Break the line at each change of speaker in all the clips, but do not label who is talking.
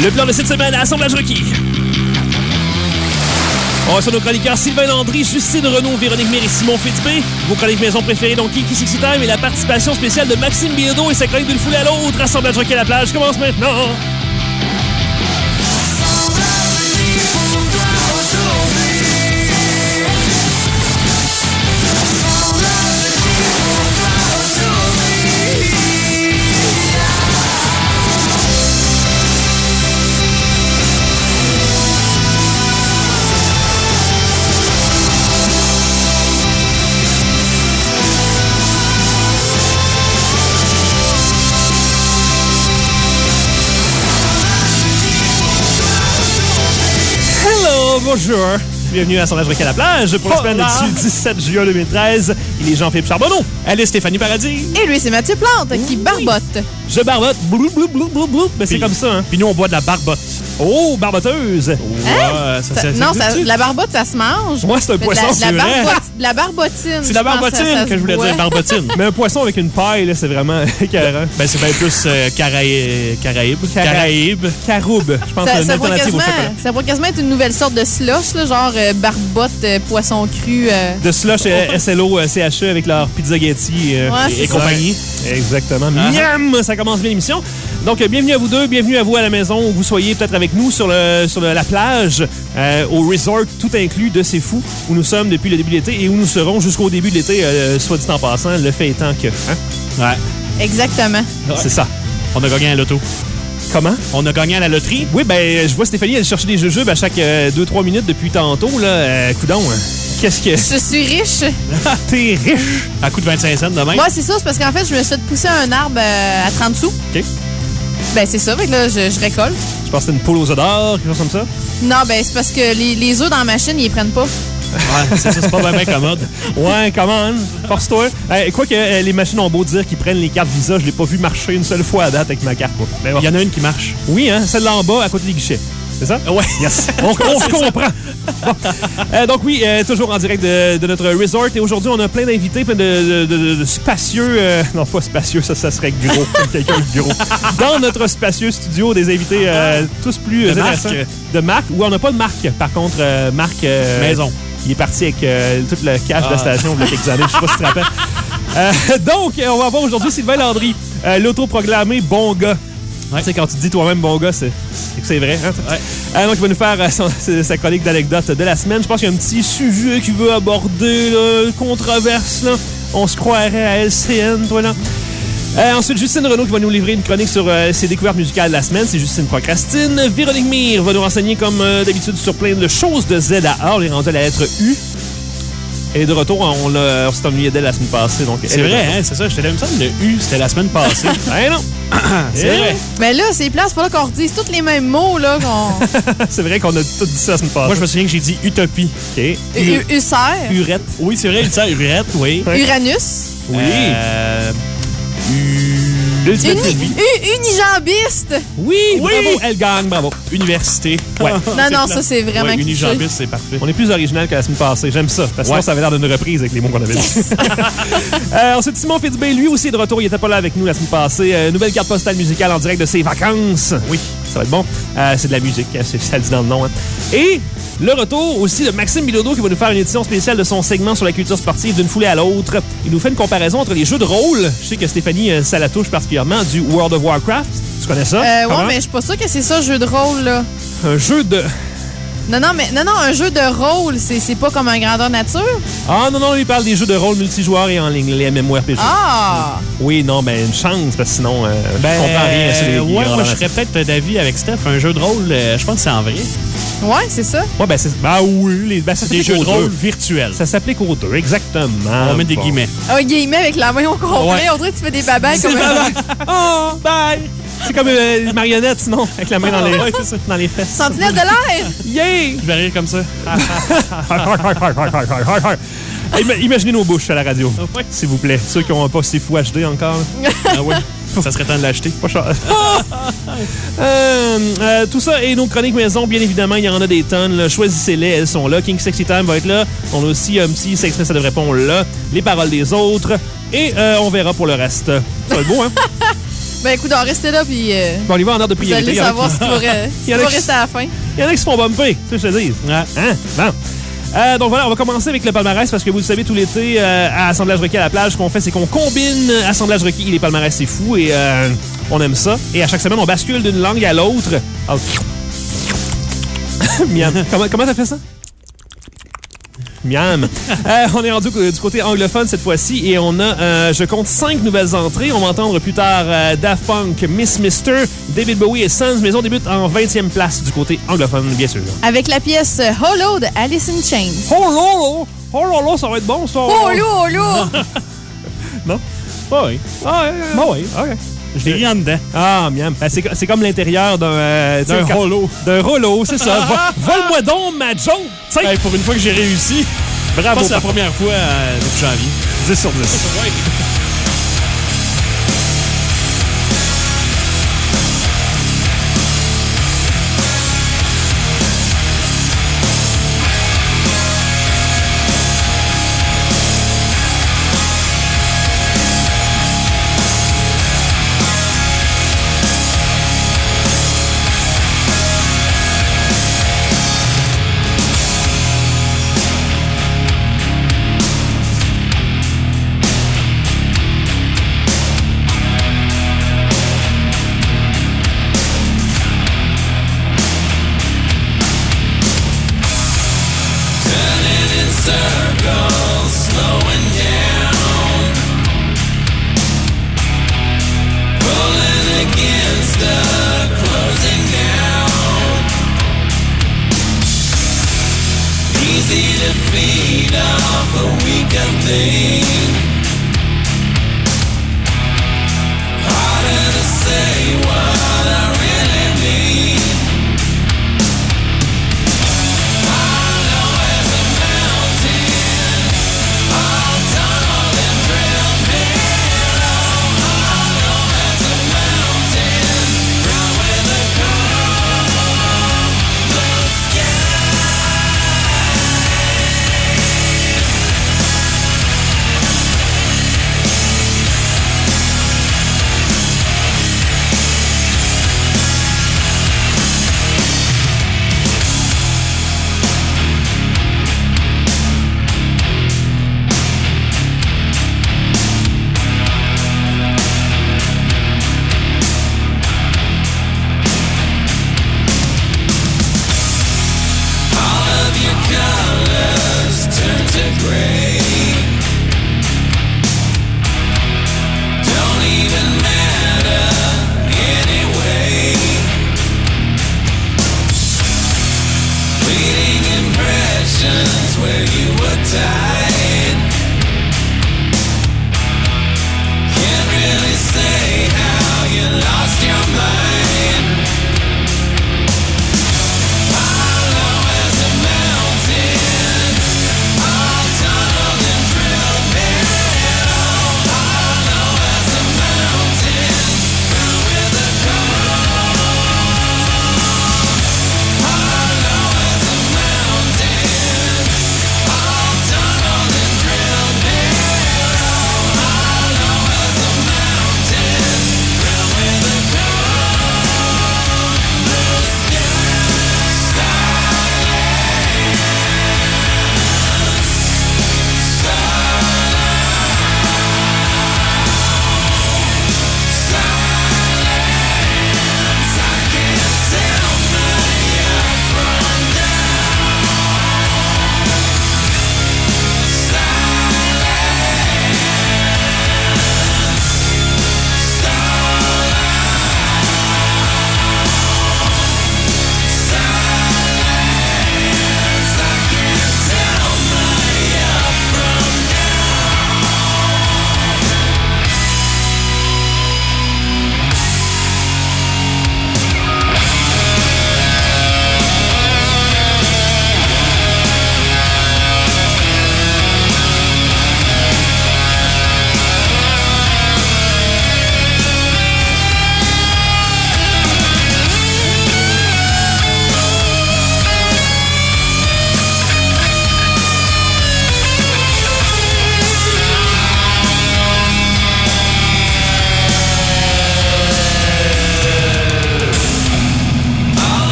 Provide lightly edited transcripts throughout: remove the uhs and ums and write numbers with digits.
Le plan de cette semaine à Assemblage requis. On va sur nos chroniqueurs Sylvain Landry, Justine Renaud, Véronique Méry, Simon Fitzbé. Vos chroniques maison préférées, donc Kiki Sexy Time et la participation spéciale de Maxime Bilodeau et sa chronique d'une foule à l'autre. Assemblage requis à la plage commence maintenant. Bonjour, bienvenue à Assemblage requis à la plage pour la semaine du 17 juillet 2013. Il est Jean-Philippe Charbonneau. Elle est Stéphanie Paradis.
Et lui, c'est Mathieu Plante qui barbote.
Je barbote. Blou, blou, blou, blou, blou. Ben, c'est comme ça, hein.
Puis nous, on boit de la barbotte.
Oh, barboteuse.
Hein?
Ouais,
non, la barbotte, ça se mange.
Moi, c'est un poisson,
c'est vrai. La barbotine.
C'est la barbotine que je voulais dire, barbotine.
Mais un poisson avec une paille, là, c'est vraiment écœurant.
Ben, c'est bien plus Caraïbe.
Caroube. Je pense que c'est une alternative au chocolat.
Ça pourrait quasiment être une nouvelle sorte de slush, là, genre barbotte, poisson cru.
De slush SLO, CHE avec leur pizzagetti et compagnie. Exactement. Miam! Ça commence bien l'émission. Donc, bienvenue à vous deux, bienvenue à vous à la maison, où vous soyez peut-être avec nous sur la plage, au resort tout inclus de C'est Fou, où nous sommes depuis le début de l'été et où nous serons jusqu'au début de l'été, soit dit en passant, le fait étant que... Hein?
Ouais.
Exactement.
Ouais. C'est ça.
On a gagné à l'auto.
Comment?
On a gagné à la loterie.
Oui, ben, je vois Stéphanie, elle cherche des jujubes à chaque 2-3 minutes depuis tantôt, là. Coudon, qu'est-ce que...
Je suis riche.
T'es riche.
À coup de 25 cents demain.
Ouais, c'est ça. C'est parce qu'en fait, je me suis fait pousser un arbre à 30 sous.
OK.
Ben, c'est ça. Fait que là, je récolte.
Je pense que c'était une poule aux œufs d'or, quelque chose comme ça.
Non, ben, c'est parce que les œufs dans la machine, ils les prennent pas.
Ouais, c'est pas vraiment commode.
Ouais, comment? Force-toi. Quoi que les machines ont beau dire qu'ils prennent les cartes Visa, je l'ai pas vu marcher une seule fois à date avec ma carte.
Mais bon. Il y en a une qui marche.
Oui, hein, celle-là en bas, à côté des guichets. C'est ça?
Ouais.
Yes. On se comprend. Bon. Donc oui, toujours en direct de notre resort. Et aujourd'hui, on a plein d'invités, plein de spacieux... non, pas spacieux, ça serait gros. Quelqu'un de gros. Dans notre spacieux studio, des invités tous plus intéressants. De marque. Ou on n'a pas de marque, par contre. Marque...
Maison.
Il est parti avec tout le cash de la station il y a quelques années. Je sais pas si tu te rappelles. Donc, on va avoir aujourd'hui Sylvain Landry, l'autoproclamé bon gars. Ouais. Tu sais, quand tu te dis toi-même bon gars, c'est que c'est vrai. Hein? Ouais. Donc, il va nous faire sa chronique d'anecdotes de la semaine. Je pense qu'il y a un petit sujet qu'il veut aborder, là, controverse. Là. On se croirait à LCN, toi, là. Ensuite, Justine Renaud qui va nous livrer une chronique sur ses découvertes musicales de la semaine. C'est Justine Procrastine. Véronique Mire va nous renseigner, comme d'habitude, sur plein de choses de Z à A. On est rendu à la lettre U. Et de retour, on s'est ennuyé d'elle la semaine passée.
C'est vrai, hein? C'est ça. Je te l'ai dit, le U, c'était la semaine passée.
Ben non!
C'est vrai.
Mais là, c'est place, faut là qu'on redise tous les mêmes mots, là.
C'est vrai qu'on a tout dit ça la semaine passée.
Moi, je me souviens que j'ai dit utopie.
OK.
Ulcère.
Urette.
Oui, c'est vrai, ulcère, urette, oui.
Uranus.
Oui.
Unijambiste.
Oui, bravo, elle gagne, bravo.
Université.
Ouais.
Non, ça, c'est vraiment cliché.
Unijambiste, c'est parfait.
On est plus original que la semaine passée. J'aime ça. Parce que sinon, ça avait l'air d'une reprise avec les mots qu'on avait dit. Ensuite, Simon Fitzbé, lui aussi est de retour. Il était pas là avec nous la semaine passée. Nouvelle carte postale musicale en direct de ses vacances. Oui, ça va être bon. C'est de la musique, ça le dit dans le nom. Hein. Et le retour aussi de Maxime Bilodeau qui va nous faire une édition spéciale de son segment sur la culture sportive d'une foulée à l'autre. Il nous fait une comparaison entre les jeux de rôle. Je sais que Stéphanie, ça la touche particulièrement, du World of Warcraft. Tu connais ça?
Ouais, mais je suis pas sûre que c'est ça, jeu de rôle, là.
Un jeu de...
Non, un jeu de rôle, c'est pas comme un grandeur nature?
Ah, non, il parle des jeux de rôle multijoueurs et en ligne, les MMORPG.
Ah!
Oui, non, ben une chance, parce que sinon, je comprends rien sur les
moi, je serais peut-être d'avis avec Steph. Un jeu de rôle, je pense que c'est en vrai.
Ouais, c'est ça.
Ouais, ben c'est... Ben oui, ça
des jeux de rôle virtuels.
Ça s'applique aux deux, exactement.
On va mettre des guillemets.
Ah, guillemets avec la main au complet. On dirait que tu fais des babayes comme un...
Oh, bye! C'est comme une marionnette, sinon, avec la main dans les fesses.
Sentinelle de l'air!
Yeah!
Je vais rire comme ça.
Imaginez nos bouches à la radio, s'il vous plaît. Ceux qui n'ont pas C'est Fou HD encore.
Ah oui. Ça serait temps de l'acheter.
Pas cher. Tout ça et nos chroniques maison, bien évidemment, il y en a des tonnes. Là. Choisissez-les, elles sont là. King Sexy Time va être là. On a aussi un petit Ça exprime, ça devrait pas, on l'a. Les paroles des autres. Et on verra pour le reste. Ça va être beau, hein?
Ben écoute, restez là, puis
Bon, on y va en ordre de
vous
priorité.
allez savoir ce qui va rester à la fin.
Il y en a qui se font bumper, c'est ce que je te dis. Hein? Bon. Donc voilà, on va commencer avec le palmarès parce que vous le savez, tout l'été, à Assemblage Rocky à la plage, ce qu'on fait, c'est qu'on combine Assemblage Rocky et les palmarès, c'est fou et on aime ça. Et à chaque semaine, on bascule d'une langue à l'autre. Oh. Miam. Comment t'as fait ça? Miam. On est rendu du côté anglophone cette fois-ci et on a, je compte 5 nouvelles entrées. On va entendre plus tard Daft Punk, Miss Mister, David Bowie et Sons, mais on débute en 20e place du côté anglophone, bien sûr.
Avec la pièce Hollow de Alice in Chains.
Oh là, ça va être bon, ça.
Hollow!
Non?
Bah oui.
Ah, bah oui, OK.
Je l'ai ri en dedans.
Ah, miam. Ben, c'est comme l'intérieur d'un
Rollo.
D'un rollo, c'est ça. Vole-moi donc ma joke.
Hey, pour une fois que j'ai réussi,
Bravo.
je pense que c'est la première fois depuis janvier.
10 sur 10.
Ouais.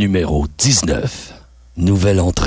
numéro 19. Nouvelle entrée.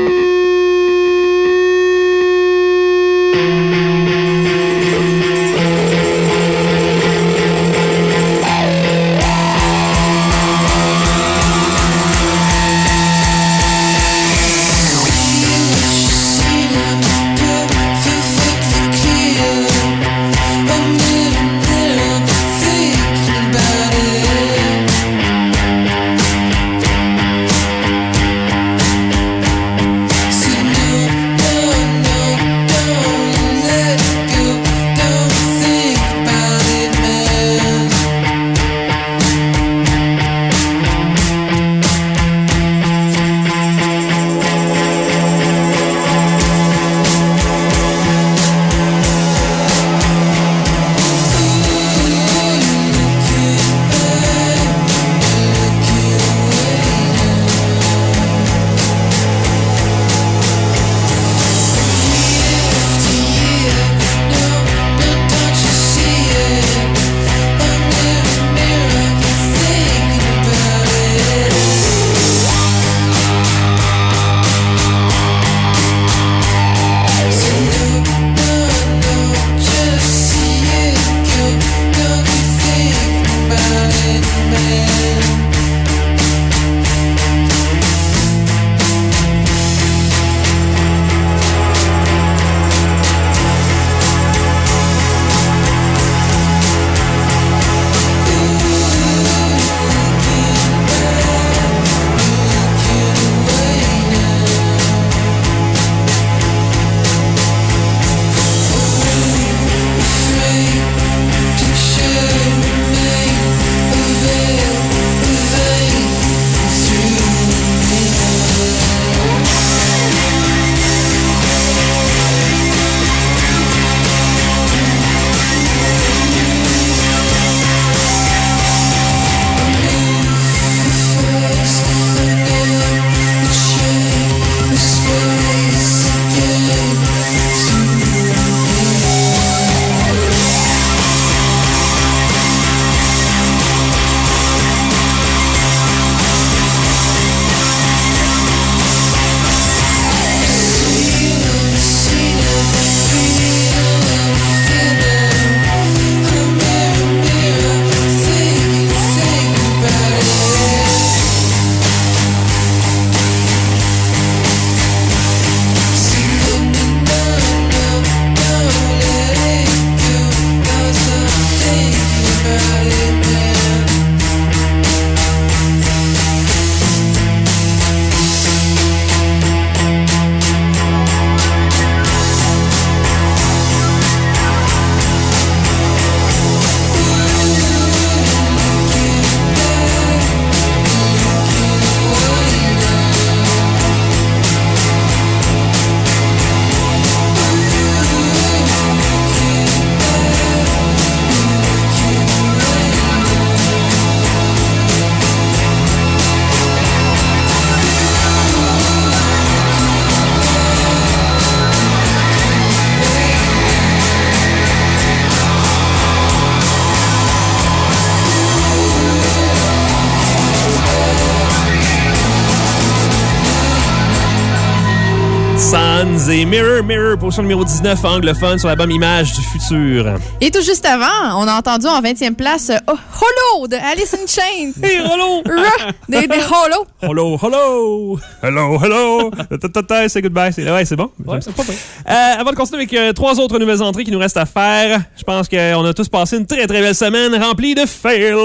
Suns et Mirror, Mirror, position numéro 19, anglophone sur l'album Images du futur.
Et tout juste avant, on a entendu en 20e place Hollow de Alice in Chains.
Hey, Hollow!
Des Hollow.
Hollow, Hollow! Hello, hello! Say goodbye. Ouais, c'est bon.
Ouais, c'est pas vrai.
Avant de continuer avec 3 autres nouvelles entrées qui nous restent à faire, je pense qu'on a tous passé une très très belle semaine remplie de fails.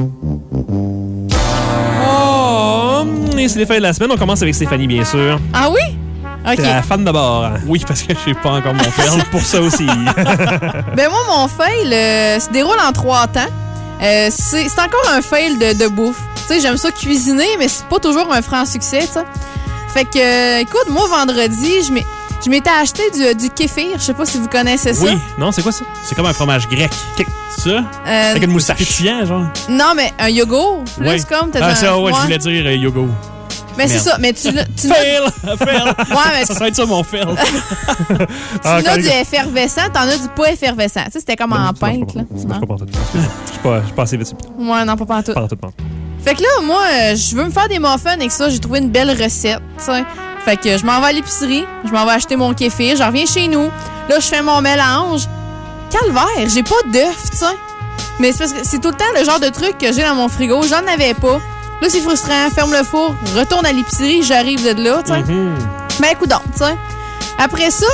Oh! Et c'est les fails de la semaine. On commence avec Stéphanie, bien sûr.
Ah oui? OK.
T'es la fan d'abord.
Oui, parce que je sais pas encore mon fail.
C'est pour ça aussi.
Ben moi, mon fail se déroule en 3 temps. C'est encore un fail de bouffe. Tu sais, j'aime ça cuisiner, mais c'est pas toujours un franc succès, tu sais. Fait que, écoute, moi, vendredi, je m'étais acheté du kéfir. Je sais pas si vous connaissez ça.
Oui. Non, c'est quoi ça?
C'est comme un fromage grec. C'est ça?
Avec une moustache.
Pétillant, genre.
Non, mais un yogourt. Plus
Oui.
comme...
Ah, ça, ouais, je voulais dire yogourt.
Mais c'est ça, mais tu
Fail!
Ouais, mais
ça va être ça, mon fail.
tu as du effervescent, t'en as du pas effervescent. Tu sais, c'était comme en pinte, là.
Je suis pas assez vite.
Ouais, non, pas pantoute.
Pas tout.
Fait que là, moi, je veux me faire des muffins avec ça. J'ai trouvé une belle recette, t'sais. Fait que je m'en vais à l'épicerie, je m'en vais acheter mon kéfir, je reviens chez nous. Là, je fais mon mélange. Calvaire, j'ai pas d'œufs, tu sais. Mais c'est parce que c'est tout le temps le genre de truc que j'ai dans mon frigo. J'en avais pas. Là, c'est frustrant. Ferme le four, retourne à l'épicerie, j'arrive de là, tu sais. Ben, coudonc, tu sais. Après ça,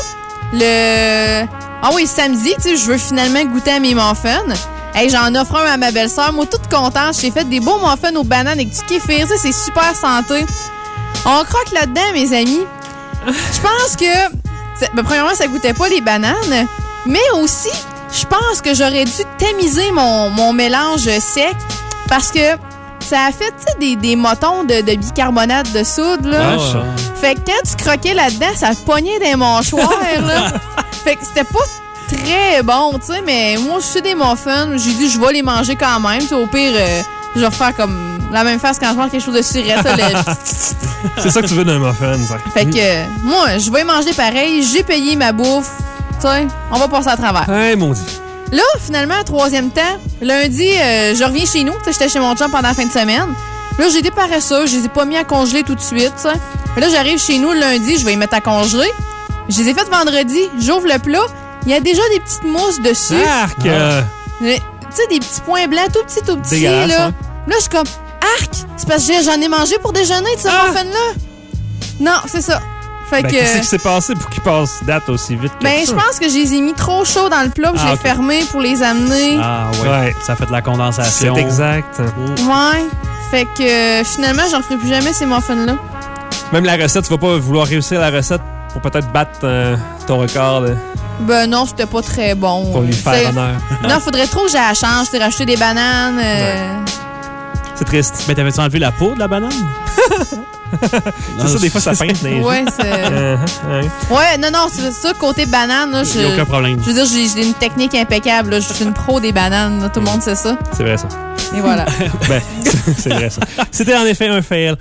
Ah oui, samedi, tu sais, je veux finalement goûter à mes muffins. Hey, j'en offre un à ma belle-sœur. Moi, toute contente. J'ai fait des beaux muffins aux bananes avec du kéfir. Tu sais, c'est super santé. On croque là-dedans, mes amis. Je pense que... premièrement, ça goûtait pas les bananes. Mais aussi, je pense que j'aurais dû tamiser mon mélange sec. Parce que ça a fait, tu sais, des motons de bicarbonate de soude, là. Fait que quand tu croquais là-dedans, ça pognait des mâchoires, là. Fait que c'était pas très bon, tu sais, mais moi, je suis des muffins. J'ai dit, je vais les manger quand même. T'sais, au pire, je vais faire comme la même face quand je mange quelque chose de surette.
C'est ça que tu veux d'un muffin, ça.
Fait que, moi, je vais manger pareil. J'ai payé ma bouffe. Tu sais, on va passer à travers.
Hey, maudit.
Là, finalement, troisième temps, lundi, je reviens chez nous. J'étais chez mon chum pendant la fin de semaine. Là, j'ai été paresseuse. Je les ai pas mis à congeler tout de suite, tu sais. Là, j'arrive chez nous le lundi. Je vais les mettre à congeler. Je les ai faites vendredi. J'ouvre le plat. Il y a déjà des petites mousses dessus.
Arc!
Tu sais, des petits points blancs tout petits,
dégueulasse,
là.
hein?
Là, je suis comme, arc! C'est parce que j'en ai mangé pour déjeuner de ce muffin-là. Non, c'est ça. Fait que...
Qu'est-ce qui s'est passé pour qu'ils passent date aussi vite que ça?
Je pense que je les ai mis trop chauds dans le plat, puis je l'ai fermé pour les amener.
Ah, ouais. Ça fait de la condensation.
C'est exact.
Ouais. Fait que finalement, j'en ferai plus jamais ces muffins-là.
Même la recette, tu vas pas vouloir réussir la recette pour peut-être battre ton record.
Ben non, c'était pas très bon.
Pour lui faire honneur.
Non, faudrait trop que j'ai la chance. J'ai racheté des bananes.
C'est triste.
Mais t'avais-tu enlevé la peau de la banane?
C'est ça, des fois, ça peinte.
Ouais, c'est... Ouais, non, c'est ça, côté banane. Là,
il n'y a aucun problème.
Je veux dire, j'ai une technique impeccable. Là. Je suis une pro des bananes. Là. Tout le monde sait ça.
C'est vrai, ça.
Et voilà.
Ben, c'est vrai, ça. C'était en effet un fail.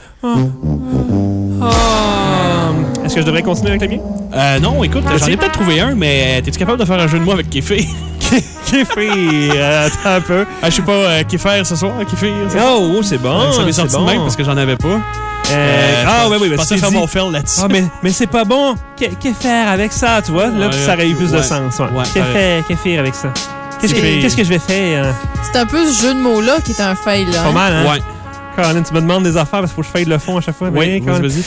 Est-ce que je devrais continuer avec le mien?
Non, écoute, j'en ai peut-être trouvé un, mais t'es-tu capable de faire un jeu de mots avec Kéfir?
Kéfir, attends un peu.
Je sais pas, Kéfir ce soir, Kéfir.
Oh, c'est bon.
Ça m'est sorti de même parce que j'en avais pas.
Oui,
je pensais faire mon fail là-dessus.
Mais c'est pas bon. Qu'est-ce faire avec ça, tu vois? Là, ça aurait eu plus de sens. Qu'est faire avec ça? Qu'est-ce que je vais faire?
C'est un peu ce jeu de mots-là qui est un fail. Là,
pas mal, hein?
Ouais.
Caroline, tu me demandes des affaires parce qu'il faut que je faille le fond à chaque fois.
Oui, vas-y.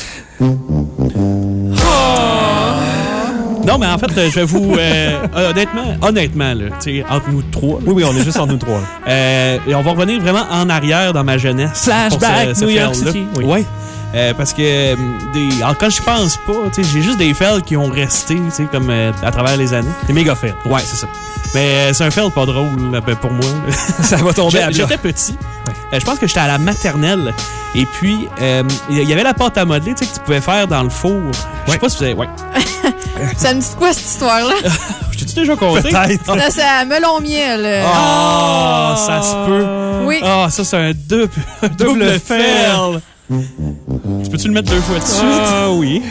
Non, mais en fait, je vais vous... honnêtement, là, entre nous trois...
Oui, on est juste entre nous trois.
Et on va revenir vraiment en arrière dans ma jeunesse.
Flashback, New York City.
Oui. Parce que quand je pense pas, j'ai juste des fails qui ont resté comme à travers les années.
Des méga fails.
Ouais, c'est ça. Mais c'est un fail pas drôle pour moi.
Ça va tomber à
J'étais petit. Je pense que j'étais à la maternelle. Et puis, il y avait la pâte à modeler que tu pouvais faire dans le four. Je sais pas si vous avez... Ouais.
Ça me dit quoi, cette histoire-là?
Je t'ai-tu déjà compté?
Peut-être.
Là, c'est à melon miel.
Ça se peut.
Oui.
Ça, c'est un double fail. Tu peux-tu le mettre 2 fois dessus?
Oui.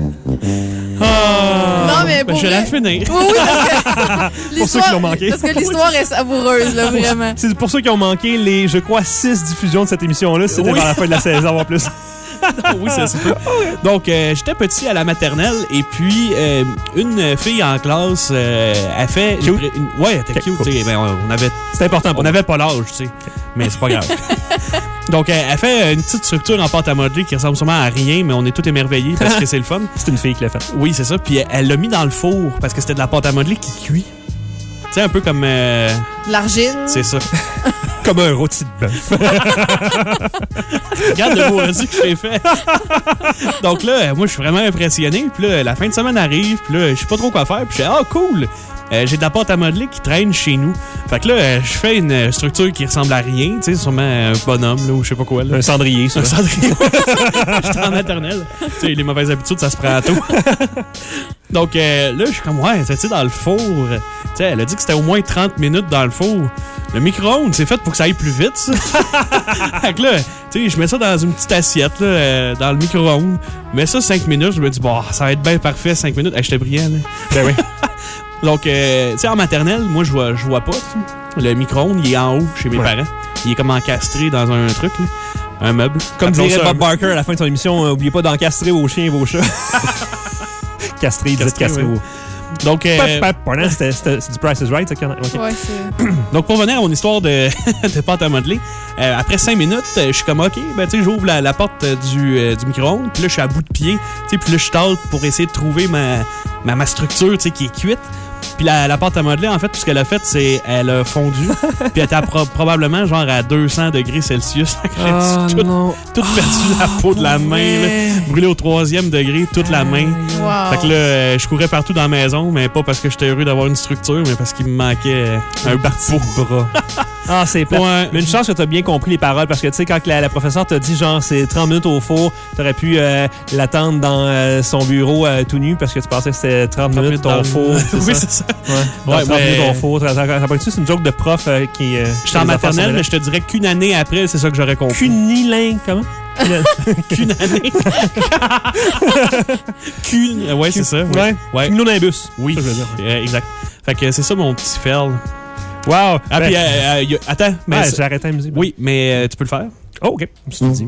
Non, mais pour
je vais la finir.
Oui, parce que
pour ceux qui l'ont manqué.
Parce que l'histoire est savoureuse, là, vraiment.
C'est pour ceux qui ont manqué les, je crois, 6 diffusions de cette émission-là. C'était vers la fin de la saison en plus.
Oui, c'est ça. Donc, j'étais petit à la maternelle et puis une fille en classe a fait... Ouais, elle était cute.
C'est important.
On n'avait pas l'âge, tu sais. Mais c'est pas grave. Donc, elle fait une petite structure en pâte à modeler qui ressemble sûrement à rien, mais on est tous émerveillés parce que c'est le fun.
C'est une fille qui l'a fait.
Oui, c'est ça. Puis elle l'a mis dans le four parce que c'était de la pâte à modeler qui cuit. Tu sais, un peu comme...
L'argile.
C'est ça.
Comme un rôti de bœuf.
Regarde le maudit que j'ai fait. Donc là, moi, je suis vraiment impressionné. Puis là, la fin de semaine arrive. Puis là, je sais pas trop quoi faire. Puis je fais, cool. J'ai de la pâte à modeler qui traîne chez nous. Fait que là, je fais une structure qui ressemble à rien. Tu sais, sûrement un bonhomme, là, ou je sais pas quoi. Là.
Un cendrier, ça.
Un cendrier. J'étais en maternelle. Tu sais, les mauvaises habitudes, ça se prend à tout. Donc là, je suis comme, tu sais, dans le four. Tu sais, elle a dit que c'était au moins 30 minutes dans le four. Le micro-ondes, c'est fait pour que ça aille plus vite, ça. Fait que là, tu sais, je mets ça dans une petite assiette, là, dans le micro-ondes. Je mets ça 5 minutes. Je me dis, ça va être bien parfait, 5 minutes. J'étais brillant, là.
Ben oui.
Donc, tu sais, en maternelle, moi, je vois pas. Le micro-ondes, il est en haut chez mes parents. Il est comme encastré dans un truc, là. Un meuble.
Comme
Appelons
dirait
ça
Bob Barker à la fin de son émission, n'oubliez pas d'encastrer vos chiens et vos chats. Castrer, il disait castrer.
oui. Donc,
Pardon, c'est du Price is Right, ça? Okay.
Ouais, c'est...
donc, pour revenir à mon histoire de pâte à modeler, après 5 minutes, je suis comme, OK, ben, tu sais, j'ouvre la porte du micro-ondes, puis là, je suis à bout de pied, tu sais, puis là, je tâte pour essayer de trouver ma structure, tu sais, qui est cuite. Puis la pâte à modeler, en fait, tout ce qu'elle a fait, c'est elle a fondu, puis elle était probablement genre à 200 degrés Celsius. Toute perdue la peau de la main, là, brûlée au 3e degré, toute la main.
Wow.
Fait que là, je courais partout dans la maison, mais pas parce que j'étais heureux d'avoir une structure, mais parce qu'il me manquait un parti de bras.
Ah, c'est plate.
Ouais.
Mais une chance que t'as bien compris les paroles, parce que, tu sais, quand la professeure t'a dit, genre, c'est 30 minutes au four, t'aurais pu l'attendre dans son bureau tout nu, parce que tu pensais que c'était 30 minutes ton four.
Oui, c'est ça.
Ouais,
Ouais,
30 minutes au four. C'est une joke de prof qui...
J'étais en maternelle, mais je te dirais qu'une année après, c'est ça que j'aurais compris.
Cunilin, comment?
Qu'une année. Ouais, c'est ça.
Ouais. Cumulonimbus.
Oui,
ça, je veux dire.
exact. Fait que c'est ça mon petit fail.
Wow.
Ah, puis attends. Mais
Ouais, j'ai arrêté la musique.
oui, mais tu peux le faire.
Oh, OK. Je me suis dit.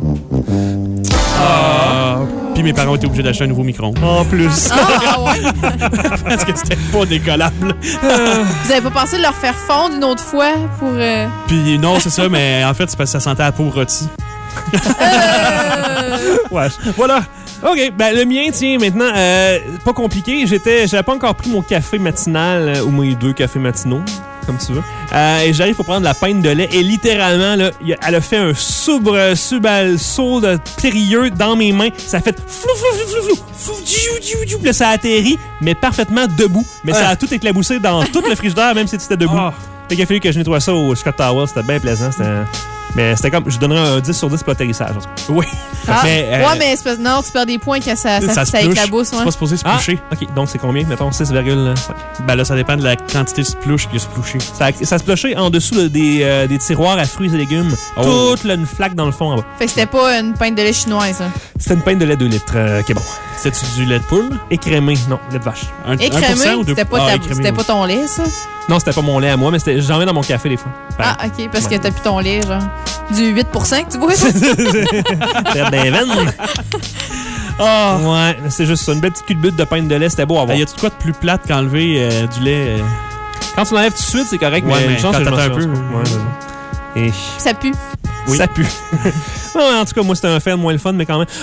Puis mes parents ont été obligés d'acheter un nouveau micro-ondes.
En plus.
Ah, ouais.
Parce que c'était pas décollable.
Vous avez pas pensé de leur faire fondre une autre fois pour...
Puis non, c'est ça, mais en fait, c'est parce que ça sentait la peau rôtie.
Ouais. Voilà. OK, ben le mien, tiens, maintenant, pas compliqué. J'avais pas encore pris mon café matinal ou mes 2 cafés matinaux, comme tu veux. Et j'arrive pour prendre la pinte de lait et littéralement, là, elle a fait un saut de périlleux dans mes mains. Ça a fait flou, là, ça a atterri, mais parfaitement debout. Mais ça a tout éclaboussé dans tout le frigidaire, même si c'était debout. Fait qu'il a fallu que je nettoie ça au Scott Tower. C'était bien plaisant. Mais c'était comme... Je donnerais un 10 sur 10 pour l'atterrissage.
Oui.
Ah.
Mais,
mais non, tu perds des points quand ça
se plouche.
éclabousse.
C'est pas supposé se ploucher.
OK, donc c'est combien? Mettons 6,5.
Ben là, ça dépend de la quantité de splouche qui a se plouché.
Ça se plouchait en dessous des tiroirs à fruits et légumes.
Oh.
Toute une flaque dans le fond en bas.
Fait que c'était pas une pinte de lait chinoise, ça.
C'était une pinte de lait 2 litres. Qui est bon.
C'était-tu du lait de poule?
Écrémé. Non, lait de vache.
Écrémé,
1% ou 2%?
c'était pas ton lait, ça?
Non, c'était pas mon lait à moi, mais j'en mets dans mon café des fois.
Ah, OK, parce que t'as plus ton lait, genre. Du 8% que tu bois, ça?
Perdre des veines. Ouais, c'est juste ça. Une belle petite culbute de pinte de lait, c'était beau à voir.
Y a-tu de quoi de plus plate qu'enlever du lait?
Quand tu l'enlèves tout de suite, c'est correct,
Ouais,
mais une chance
quand
que je m'en
t'attends un peu.
Ouais, c'est ça. Et
Ça pue.
Oui.
ça pue. Ouais, en tout cas, moi, c'était un fait moins le fun, mais quand même.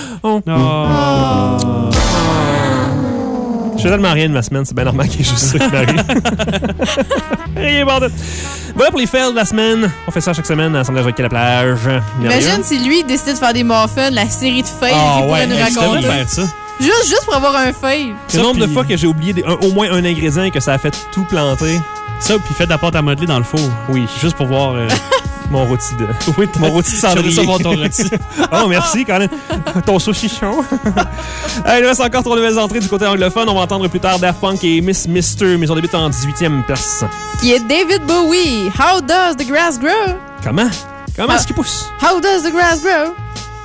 Je fais tellement rien de ma semaine, c'est bien normal qu'il y ait juste ça qui m'arrive. Rien, bordel. Voilà pour les fails de la semaine. On fait ça chaque semaine à Assemblage à la plage.
Imagine si lui décidait de faire des muffins, la série de fails qu'il pourrait nous
Tu devrais
raconter.
faire ça.
Juste pour avoir un fail.
C'est le nombre de
puis-
fois que j'ai oublié au moins un ingrédient et que ça a fait tout planter.
Ça, puis fait de la pâte à modeler dans le four.
Oui.
Juste pour voir...
Mon rôti de...
Oui,
Mon rôti de cendrier.
J'aimerais ça voir ton rôti.
Oh, merci, Colin. Ton saucichon. Il reste encore 3 nouvelles entrées du côté anglophone. On va entendre plus tard Daft Punk et Miss Mister, mais on débute en 18e place.
Qui est David Bowie. How does the grass grow?
Comment est-ce qu'il pousse?
How does the grass grow?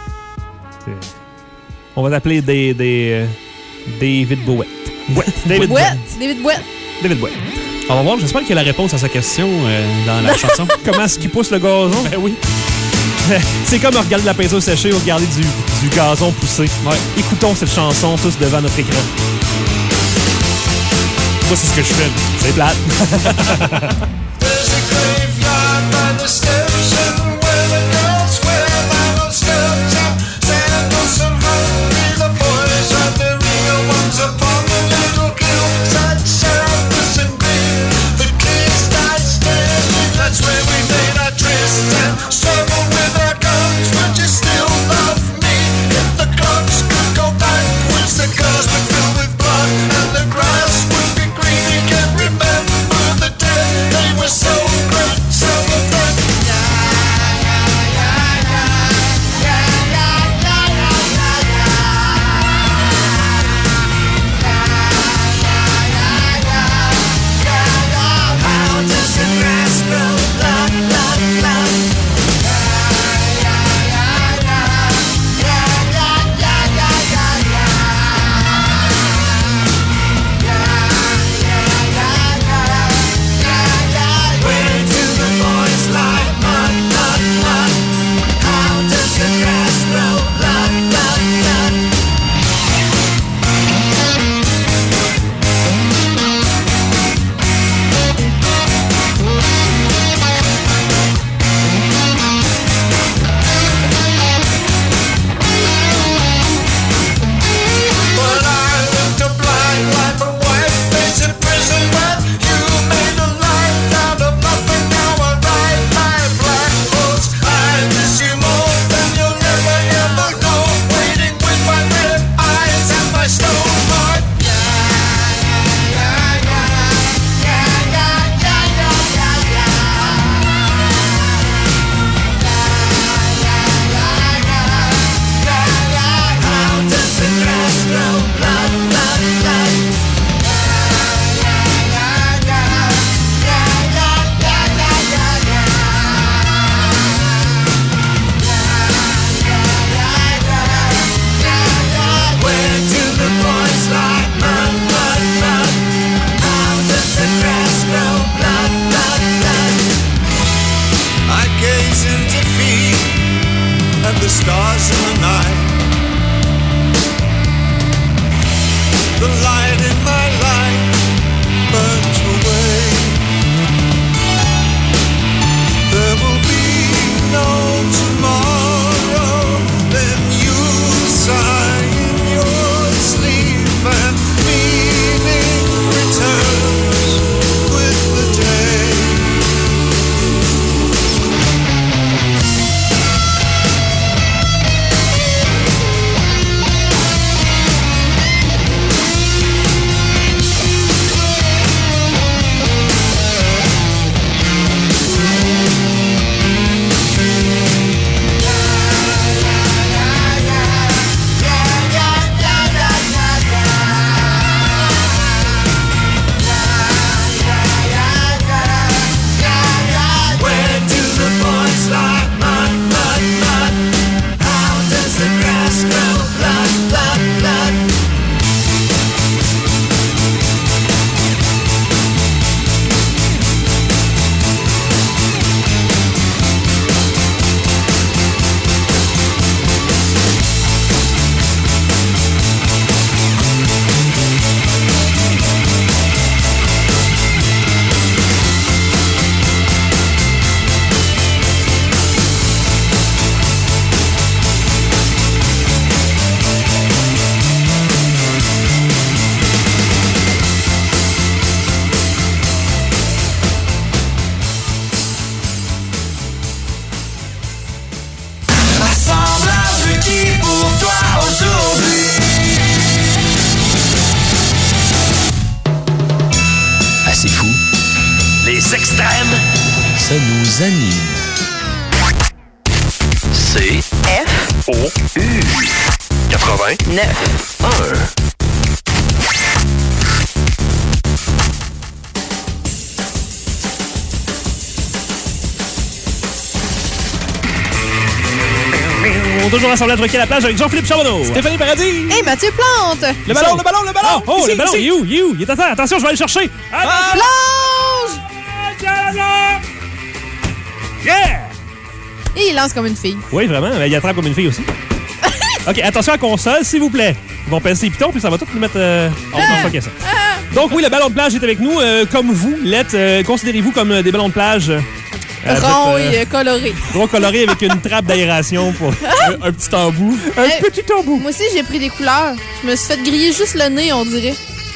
On va t'appeler David Bowie. David
Bouette. David Bouette.
David Bowie.
On va voir, j'espère qu'il y a la réponse à sa question dans la chanson.
Comment est-ce qu'il pousse le gazon?
Ben oui.
C'est comme regarder de la peinture séchée ou regarder du gazon pousser.
Ouais.
Écoutons cette chanson tous devant notre écran.
Moi, c'est ce que je fais.
C'est plate.
There's a graveyard by the station where the girls wear vinyl skirts and sandals and hungry. The boys are the real ones upon the little hillside, shirtless and green. The kids die standing, that's where we made our tryst and struggle with our guns. Would you still love me if the clocks could go backwards? The cars would fill with blood and the grass would be green. You can remember the day they were gaze in defeat at the stars in the night. The light in my life burnt away. There will be no tomorrow. Then you sigh in your sleep and meaning returns with the day. Where do the boys like mud, mud, mud? How does the grass grow blood, blood, blood? Assemblage requis pour toi aujourd'hui.
Ah, c'est fou. Les extrêmes, ça nous anime. C F O U 89 1.
On est toujours assemblage requis à la plage avec Jean-Philippe Charbonneau.
Stéphanie Paradis!
Hey, Mathieu Plante!
Le ballon, le ballon, le ballon!
Oh,
Ici,
le ballon,
ici.
il est où? Il est où? Il est à terre. Attention, je vais aller le chercher.
Plonge!
Yeah!
Et il lance comme une fille.
Oui, vraiment. Il attrape comme une fille aussi. OK, attention à la console, s'il vous plaît. Ils vont pincer les pitons, puis ça va tout nous mettre... On va fucker ça. Donc oui, le ballon de plage est avec nous. Comme vous, Lette, considérez-vous comme des ballons de plage...
Rond
avec,
et coloré.
gros coloré avec une trappe d'aération pour
Un petit embout.
un
Hey.
petit embout.
Moi aussi, j'ai pris des couleurs. Je me suis fait griller juste le nez, on dirait.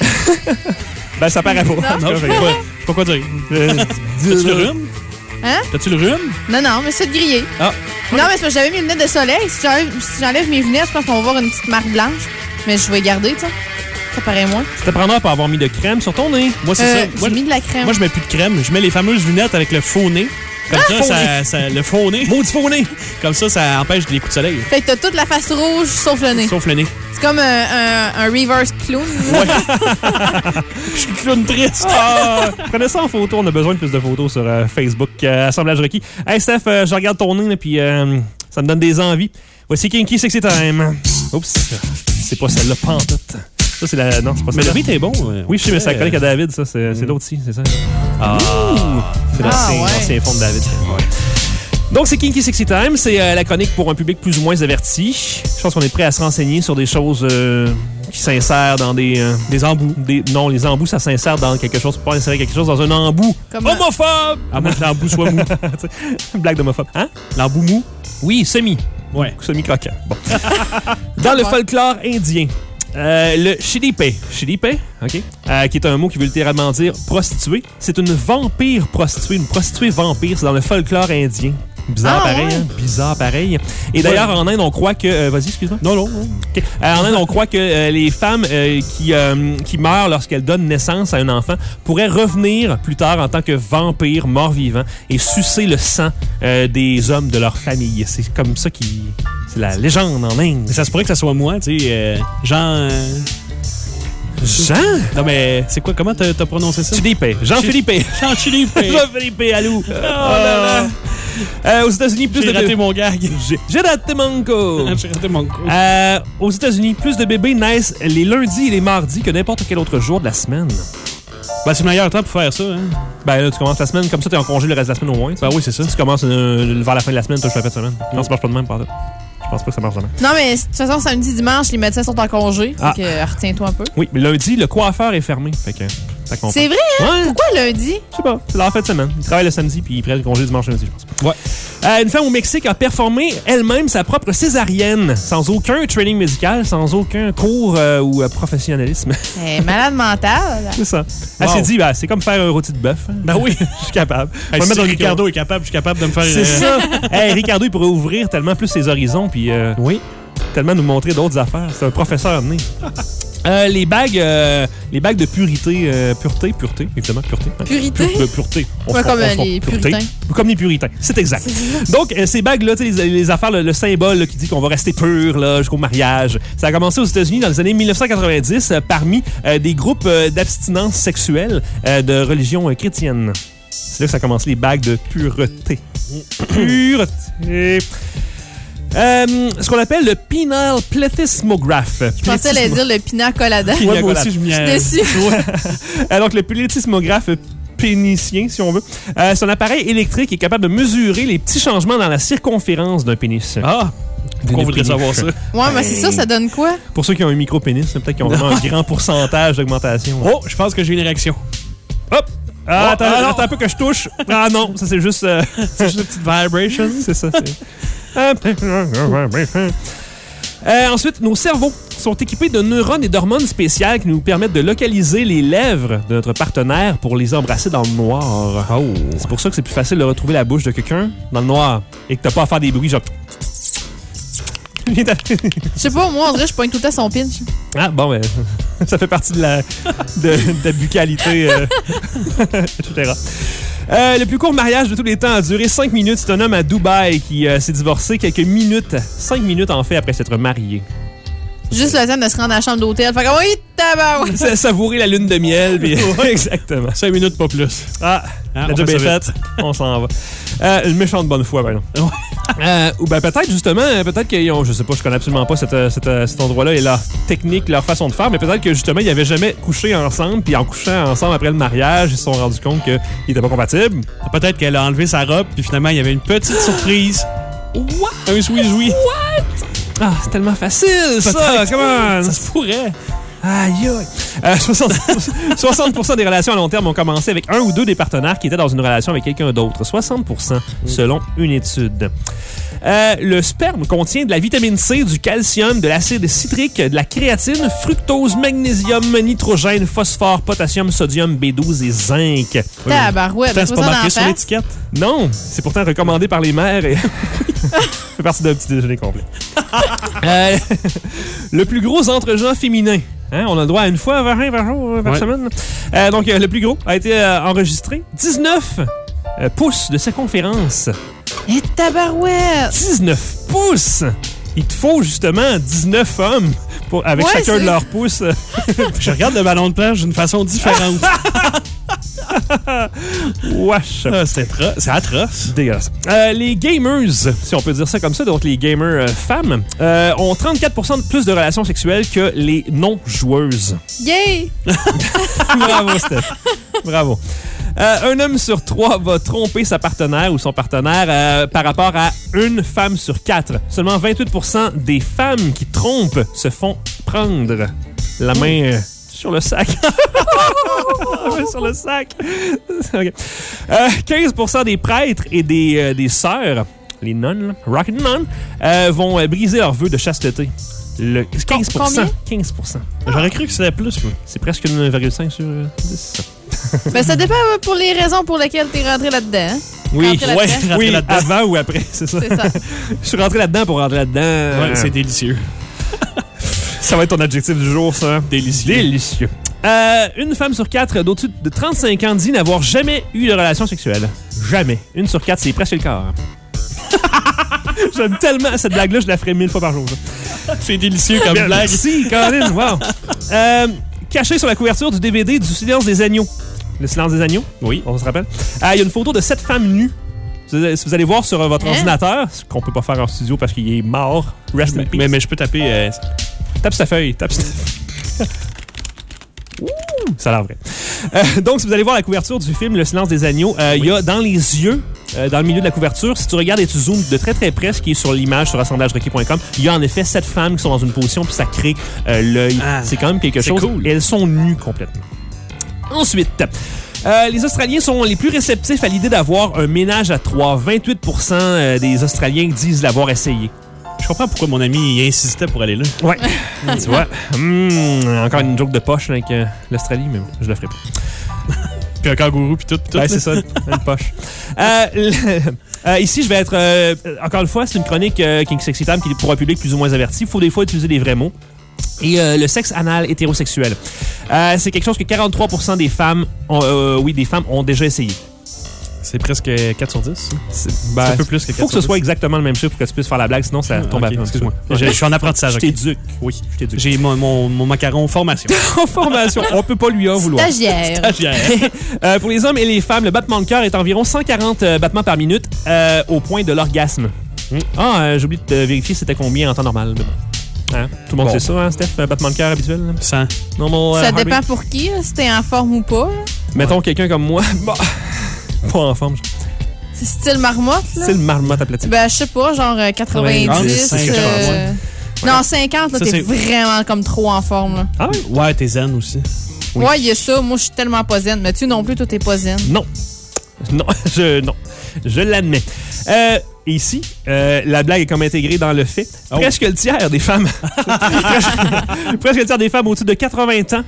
Ben, ça paraît pas.
Non.
Non, je sais pas quoi dire. T'as-tu le rhume?
Hein?
T'as-tu le rhume?
Non, non, mais c'est de griller.
Ah.
Non, mais c'est parce que j'avais mes lunettes de soleil. Si j'enlève mes lunettes, je pense qu'on va voir une petite marque blanche. Mais je vais garder, tu sais. Ça paraît moins.
C'était prendre pour avoir mis de crème sur ton nez.
Moi, c'est ça. Moi,
J'ai mis de la crème.
moi, je mets plus de crème. Je mets les fameuses lunettes avec le faux nez. Comme le faux nez.
Maudit faux nez.
Comme ça empêche les coups de soleil.
Fait que t'as toute la face rouge sauf le nez.
Sauf le nez.
C'est comme un reverse clown.
Je suis clown triste.
Prenez ça en photo. On a besoin de plus de photos sur Facebook. Assemblage requis. Hey, Steph, je regarde ton nez, là, puis ça me donne des envies. Voici Kinky Sexy Time. Oups, c'est pas celle-là, pantoute. Ça, c'est la... Non, c'est pas
Mais
celle-là.
le beat est bon.
Oui, je sais, mais c'est la chronique à David, ça. C'est l'autre-ci, c'est ça. C'est l'ancien fond de David. Ouais. Donc, c'est Kinky Sexy Time. C'est la chronique pour un public plus ou moins averti. Je pense qu'on est prêt à se renseigner sur des choses qui s'insèrent dans des embouts. Non, les embouts, ça s'insère dans quelque chose. Pas insérer quelque chose dans un embout.
Comme
Homophobe!
À moins que l'embout soit mou.
Blague d'homophobe. Hein?
L'embout mou?
Oui, semi.
Ouais.
Semi-croquant. Bon. Dans le folklore indien, le Shilipe, OK, qui est un mot qui veut littéralement dire prostituée, c'est une vampire prostituée, une prostituée vampire, c'est dans le folklore indien. Bizarre pareil,
ouais.
hein? Bizarre pareil. Et d'ailleurs, en Inde, on croit que... vas-y, excuse-moi.
Non.
OK. En Inde, on croit que les femmes qui meurent lorsqu'elles donnent naissance à un enfant pourraient revenir plus tard en tant que vampires morts-vivants et sucer le sang des hommes de leur famille. C'est comme ça qui... C'est la légende en Inde.
Mais ça se pourrait que ça soit moi, tu sais. Jean.
Jean?
Non, mais c'est quoi? Comment t'as prononcé ça?
Philippe. Jean-Philippe.
Jean-Philippe.
Jean-Philippe, allô. Aux États-Unis, plus
J'ai
de...
raté mon gag.
J'ai raté mon coup.
J'ai raté mon coup.
Aux États-Unis, plus de bébés naissent les lundis et les mardis que n'importe quel autre jour de la semaine.
Ben, c'est le meilleur temps pour faire ça, hein.
Ben là, tu commences la semaine, comme ça, t'es en congé le reste de la semaine au moins.
Ben oui, c'est ça.
Si tu commences vers la fin de la semaine, toi, je fais la fin de semaine. Non, ça marche pas de même, par là. Je pense pas que ça marche de même.
Non, mais de toute façon, samedi, dimanche, les médecins sont en congé.
Ah.
Donc, retiens-toi un peu.
Oui, mais lundi, le coiffeur est fermé. Fait que ça compte.
C'est vrai, hein?
Ouais.
Pourquoi lundi?
Je sais pas, c'est leur fin de semaine. Ils travaillent le samedi puis ils prennent le congé dimanche lundi, je pense.
Ouais.
Une femme au Mexique a performé elle-même sa propre césarienne, sans aucun training médical, sans aucun cours ou professionnalisme.
Malade mentale.
C'est ça. Elle
Wow.
s'est dit, ben, c'est comme faire un rôti de bœuf. hein.
Ben oui.
Je suis capable. Je vais
Hey,
me
si
mettre dans le
Ricardo est capable, je suis capable de me faire...
C'est ça. Hey, Ricardo, il pourrait ouvrir tellement plus ses horizons puis
Oui.
tellement nous montrer d'autres affaires. C'est un professeur né. Les bagues de pureté, évidemment, pureté. hein.
Purité?
Pureté.
Ouais, comme les
pureté.
puritains.
Comme les puritains, c'est exact. Donc, ces bagues-là, tu sais, les affaires, le symbole là, qui dit qu'on va rester pur là, jusqu'au mariage, ça a commencé aux États-Unis dans les années 1990 parmi des groupes d'abstinence sexuelle de religion chrétienne. C'est là que ça a commencé, les bagues de pureté. Pureté. Ce qu'on appelle le penile plethysmographe.
Je pensais aller dire le pina colada.
Ouais,
moi aussi, je m'y
Je suis déçue.
Donc, le plethysmographe pénitien, si on veut. C'est un appareil électrique qui est capable de mesurer les petits changements dans la circonférence d'un pénis.
Ah! Pourquoi on voudrait savoir ça?
Ouais, mais c'est ça donne quoi?
Pour ceux qui ont un micro-pénis, peut-être qu'ils ont vraiment un grand pourcentage d'augmentation.
Oh, je pense que j'ai une érection.
Hop! Ah,
Oh,
attends un peu que je touche. Ah non, ça c'est juste...
C'est juste une petite vibration.
c'est ça. Ensuite, nos cerveaux sont équipés de neurones et d'hormones spéciales qui nous permettent de localiser les lèvres de notre partenaire pour les embrasser dans le noir.
Oh.
C'est pour ça que c'est plus facile de retrouver la bouche de quelqu'un dans le noir et que t'as pas à faire des bruits genre...
Je sais pas, moi, on dirait que je pointe tout le temps son pinch.
Ah, bon, ben, ça fait partie de la buccalité, etc. Le plus court mariage de tous les temps a duré 5 minutes. C'est un homme à Dubaï qui s'est divorcé quelques minutes, 5 minutes en fait, après s'être marié.
Juste le temps de se rendre à la chambre d'hôtel. Fait que oui, tabac!
Ça savourer la lune de miel. Puis... Exactement.
5 minutes, pas plus.
Ah,
Ah,
la
on
job
fait
est
ça
faite. On s'en va. Une méchante bonne foi, par exemple. Ou ben peut-être justement, peut-être qu'ils ont, je sais pas, je connais absolument pas cet endroit-là et leur technique, leur façon de faire, mais peut-être que justement, ils n'avaient jamais couché ensemble, puis en couchant ensemble après le mariage, ils se sont rendus compte qu'ils n'étaient pas compatibles.
Peut-être qu'elle a enlevé sa robe, puis finalement, il y avait une petite surprise.
What?
Un sweet.
Ah, c'est tellement facile, ça!
Peut-être.
Comment?
Ça se pourrait.
Aïe, aïe. 60% des relations à long terme ont commencé avec un ou deux des partenaires qui étaient dans une relation avec quelqu'un d'autre. 60% selon une étude. Le sperme contient de la vitamine C, du calcium, de l'acide citrique, de la créatine, fructose, magnésium, nitrogène, phosphore, potassium, sodium, B12 et zinc.
Tabarouette,
Attends, c'est pas marqué sur
face.
l'étiquette?
Non, c'est pourtant recommandé par les mères et ça fait partie d'un petit déjeuner complet. Le plus gros entre-gens féminin. Hein, on a le droit à une fois par semaine. Donc, le plus gros a été enregistré. 19 pouces de circonférence.
Et tabarouette!
19 pouces! Il te faut justement 19 hommes avec
Ouais,
chacun
c'est-
de leurs pouces.
Je regarde le ballon de plage d'une façon différente.
Wesh!
C'est atroce.
Dégueulasse. Les gamers, si on peut dire ça comme ça, donc les gamers femmes, ont 34% de plus de relations sexuelles que les non-joueuses.
Yay!
Bravo, Steph. Bravo. Un homme sur 3 va tromper sa partenaire ou son partenaire par rapport à une femme sur 4. Seulement 28% des femmes qui trompent se font prendre la main sur le sac. La main sur le sac. Okay. 15% des prêtres et des sœurs, les nonnes, là, rocket nun, vont briser leur vœu de chasteté. Le 15%.
Combien?
15%.
J'aurais cru que c'était plus, moi.
C'est presque 1,5 sur 10.
Ben, ça dépend pour les raisons pour lesquelles t'es rentré là-dedans. hein.
Oui,
Rentrer là-dedans.
rentrer
oui,
là-dedans.
avant ou après, c'est ça.
C'est ça.
Je suis rentré là-dedans pour rentrer là-dedans.
Ouais, c'est délicieux.
Ça va être ton adjectif du jour, ça.
Délicieux.
Délicieux. Une femme sur 4 d'au-dessus de 35 ans dit n'avoir jamais eu de relation sexuelle. Jamais. Une sur 4, c'est presque le quart. J'aime tellement cette blague-là, je la ferai 1000 fois par jour.
C'est délicieux comme
Bien,
blague.
Merci, Caroline. Wow. Caché sur la couverture du DVD du Silence des agneaux. Le Silence des agneaux?
Oui.
On se rappelle. Il y a une photo de 7 femmes nues. Si vous allez voir sur votre ordinateur, ce qu'on peut pas faire en studio parce qu'il est mort. Rest in peace.
Mais je peux taper...
Tape sa feuille. Tape sa feuille. Ça a l'air vrai. Donc, si vous allez voir la couverture du film Le Silence des agneaux, il y a dans les yeux, dans le milieu de la couverture, si tu regardes et tu zoomes de très très près, ce qui est sur l'image sur assemblagerequis.com, il y a en effet 7 femmes qui sont dans une position, puis ça crée l'œil.
Ah,
c'est quand même quelque chose.
cool.
Et elles sont nues complètement. Ensuite, les Australiens sont les plus réceptifs à l'idée d'avoir un ménage à 3. 28% des Australiens disent l'avoir essayé.
Je comprends pourquoi mon ami il insistait pour aller là.
Ouais, tu vois. Encore une joke de poche avec l'Australie, mais bon, je le ferai pas.
Puis un kangourou, puis tout.
Ouais, c'est ça, une poche. Ici, je vais être... encore une fois, c'est une chronique King Sexy Time qui est pour un public plus ou moins averti. Il faut des fois utiliser des vrais mots. Et le sexe anal hétérosexuel. C'est quelque chose que 43% des femmes ont déjà essayé.
C'est presque 4 sur 10.
C'est
un peu plus que 4
faut que ce
sur
soit
10.
exactement le même chiffre pour que tu puisses faire la blague, sinon ça tombe à
Ok,
peine.
excuse-moi.
Ouais.
Je suis en apprentissage.
Je
ok.
t'éduque.
Oui.
Je t'éduque.
J'ai mon macaron formation.
En formation. On peut pas lui en vouloir.
Stagiaire.
Stagiaire.
Pour les hommes et les femmes, le battement de cœur est environ 140 battements par minute au point de l'orgasme. J'ai oublié de vérifier c'était combien en temps normal. Mais bon. Hein? Tout le monde
Bon.
sait ça, hein, Steph? Un battement de cœur habituel? Là?
100.
Normal,
Ça
heartbeat.
dépend pour qui, là, si t'es en forme ou pas. là.
Mettons quelqu'un comme moi. Bah, pas en forme.
C'est style marmotte, là.
C'est le marmotte aplati.
Ben, je sais pas, genre 90.
50,
Non, 50, là,
Ça,
t'es
c'est-
vraiment comme trop en forme, là.
Ah oui?
Ouais, t'es zen aussi.
Oui.
Ouais, il y a ça. Moi, je suis tellement pas zen. Mais tu non plus, toi, t'es pas zen.
Non. Non, je l'admets. Ici, la blague est comme intégrée dans le fait.
Oh.
Presque le tiers des femmes. presque le tiers des femmes au-dessus de 80 ans.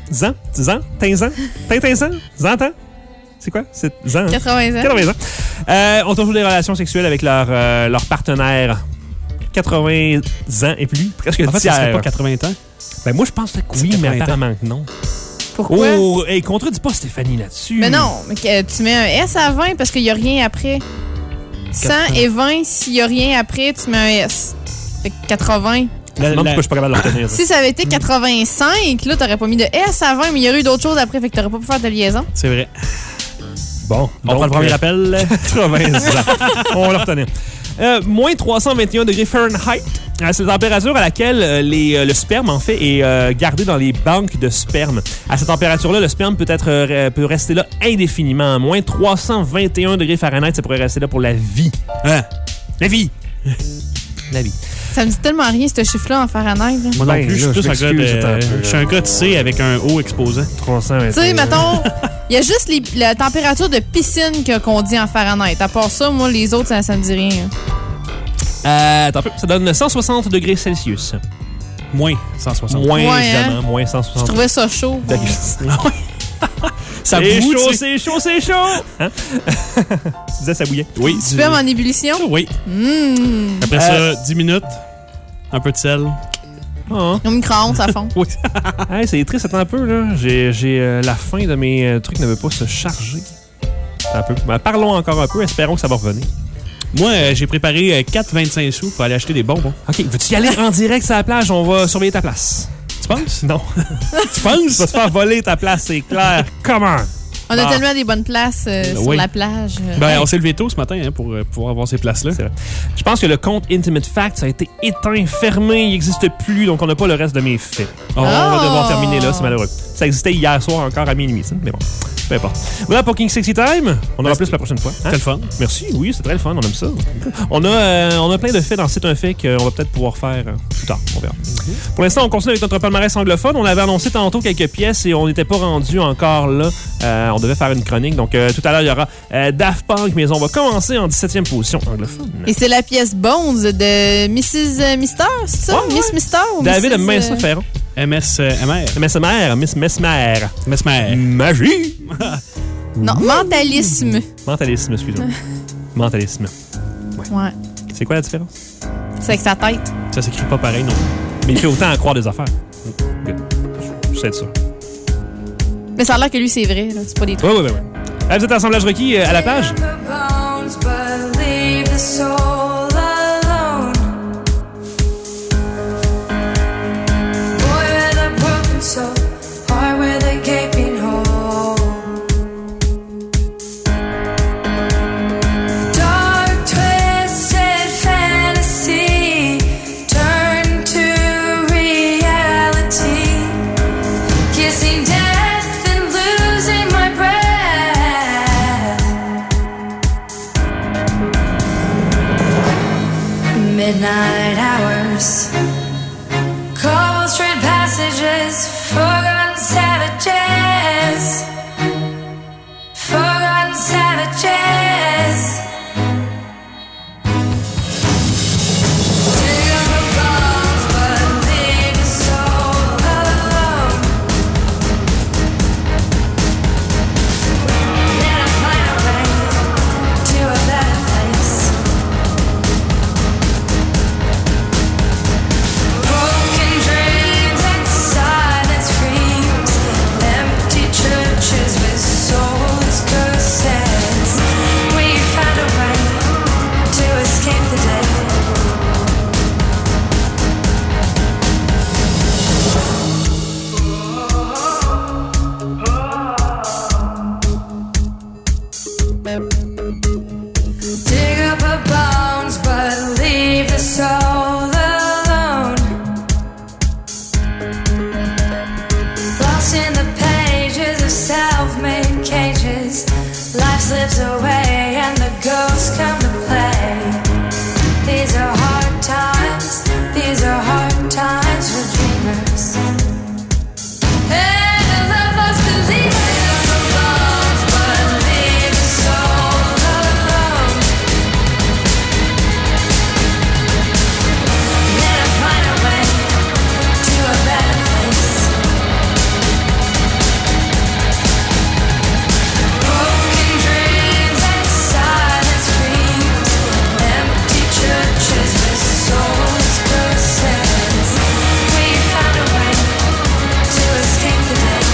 C'est quoi? C'est zan, hein?
80 ans.
80 ans. Ont toujours des relations sexuelles avec leur partenaire. 80 ans et plus. Presque le
En fait, ça serait
tiers.
pas 80 ans.
Ben, moi, je pense que
C'est
oui, mais
80 ans.
apparemment que non.
Pourquoi?
Oh, hey, contredis pas Stéphanie là-dessus.
Mais non, mais tu mets un S à 20 parce qu'il n'y a rien après. 100 et 20, s'il n'y a rien après, tu mets un S. Fait que 80.
Je me demande pourquoi je suis pas capable de le retenir. ça.
Si ça avait été 85, là, t'aurais pas mis de S à 20, mais il y aurait eu d'autres choses après, fait que t'aurais pas pu faire de liaison.
C'est vrai.
Bon,
On prend le premier appel.
80 ans. On va le retenir. Moins 321 degrés Fahrenheit. C'est la température à laquelle le sperme, en fait, est gardé dans les banques de sperme. À cette température-là, le sperme peut rester là indéfiniment. Moins 321 degrés Fahrenheit, ça pourrait rester là pour la vie.
Hein?
La vie! La vie.
Ça me dit tellement rien, ce chiffre-là, en Fahrenheit. là.
Moi non
Ben,
plus, je
là,
suis plus
je
un gars
m'excuse, attends un peu,
je suis un gars tissé avec un haut exposant.
321.
Tu sais, mettons, il y a juste la température de piscine qu'on dit en Fahrenheit. À part ça, moi, les autres, ça me dit rien.
Attends un peu. Ça donne 160 degrés Celsius.
Moins 160.
Moins,
Ouais,
évidemment.
hein?
Moins
Je
160.
trouvais ça chaud.
Ça
C'est
boue,
chaud,
tu sais.
c'est chaud, c'est chaud! Hein? Tu disais ça bouillait?
Oui.
Sperme en ébullition?
Oui.
Mmh.
Après ça, 10 minutes. Un peu de sel.
Ah.
Au micro-ondes, ça fond.
Oui.
Hey, c'est triste, attends un peu, là. J'ai la fin de mes trucs ne veut pas se charger. Attends un peu. Ben, parlons encore un peu, espérons que ça va revenir.
Moi, j'ai préparé 4,25 sous pour aller acheter des bonbons.
OK, veux-tu y aller en direct sur la plage? On va surveiller ta place.
Tu penses?
Non. Tu penses? Tu vas te faire voler ta place, c'est clair. Comment?
On a
Ah.
tellement des bonnes places sur
Oui.
la plage.
Ben, on s'est levé tôt ce matin hein, pour pouvoir avoir ces places-là.
C'est vrai. Je pense que le compte Intimate Facts a été éteint, fermé, il n'existe plus, donc on n'a pas le reste de mes faits. On va devoir terminer là, c'est malheureux. Ça existait hier soir encore à minuit, ça, mais bon, peu importe. Voilà pour King Sexy Time. On aura plus la prochaine fois. Hein?
C'était le fun.
Merci, oui, c'est très le fun, on aime ça. On a plein de faits dans C'est un fait qu'on va peut-être pouvoir faire plus tard, on verra. Pour l'instant, on continue avec notre palmarès anglophone. On avait annoncé tantôt quelques pièces et on n'était pas rendu encore là. On devait faire une chronique, donc tout à l'heure, il y aura Daft Punk, mais on va commencer en 17e position anglophone.
Et c'est la pièce Bones de Mrs. Mister, c'est ça?
Ouais,
Miss Mister ou
David
Mrs.
aime bien ça, Ferrand.
MSMR.
Mesmer, Miss Mesmer.
MSMR.
Magie!
Non, mentalisme.
Mentalisme, excusez-moi. Mentalisme.
Ouais.
C'est quoi la différence?
C'est avec sa tête.
Ça s'écrit pas pareil, non?
Mais il fait autant à croire des affaires. Good. Je sais de ça.
Mais ça a l'air que lui, c'est vrai. là. C'est pas des trucs.
Oui. Ah, vous êtes à Assemblage requis à la plage?
Bones, but leave the soul alone. Boy with a broken soul, heart with a gaping hole. Dark, twisted fantasy turned to reality. Kissing death and midnight hours. Cold straight passages, forgotten savages. Forgotten savages. Dig up the bones, but leave your soul alone. Let us find a way to a better place. Broken dreams and silent screams, empty churches with soulless curses. We found a way to escape the day. Dig up her bones, but leave the soul alone. Lost in the pages of self-made cages, life slips away and the ghosts come to play. These are hard times, these are hard times for dreamers. And the love lost believers of bones, but leave the soul alone. Let us find a way to a better place. Broken dreams and silent screams, empty churches with soulless curses. We found a way to escape the day.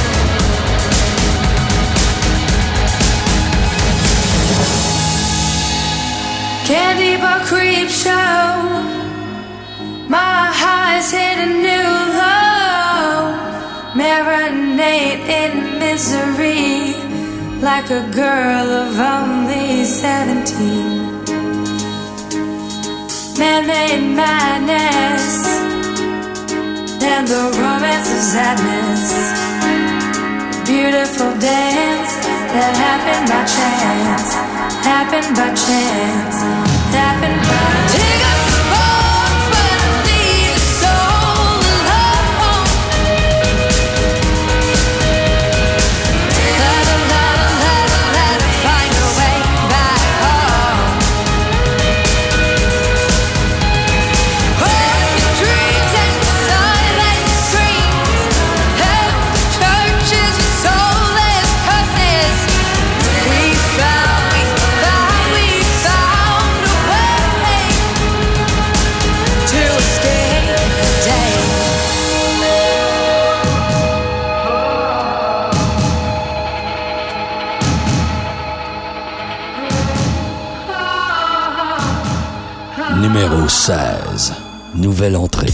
Candy bar creep show. My highs hit a new low. Marinate in misery like a girl of only 17. Man-made madness and the romance of sadness. Beautiful dance that happened by chance. Happened by chance. Happened by dig up the bones, but leave the soul alone. Let her find her way back home. Broken dreams and silent screams, empty churches with soulless curses. We found a way to escape the day.
Numéro 16. Nouvelle entrée.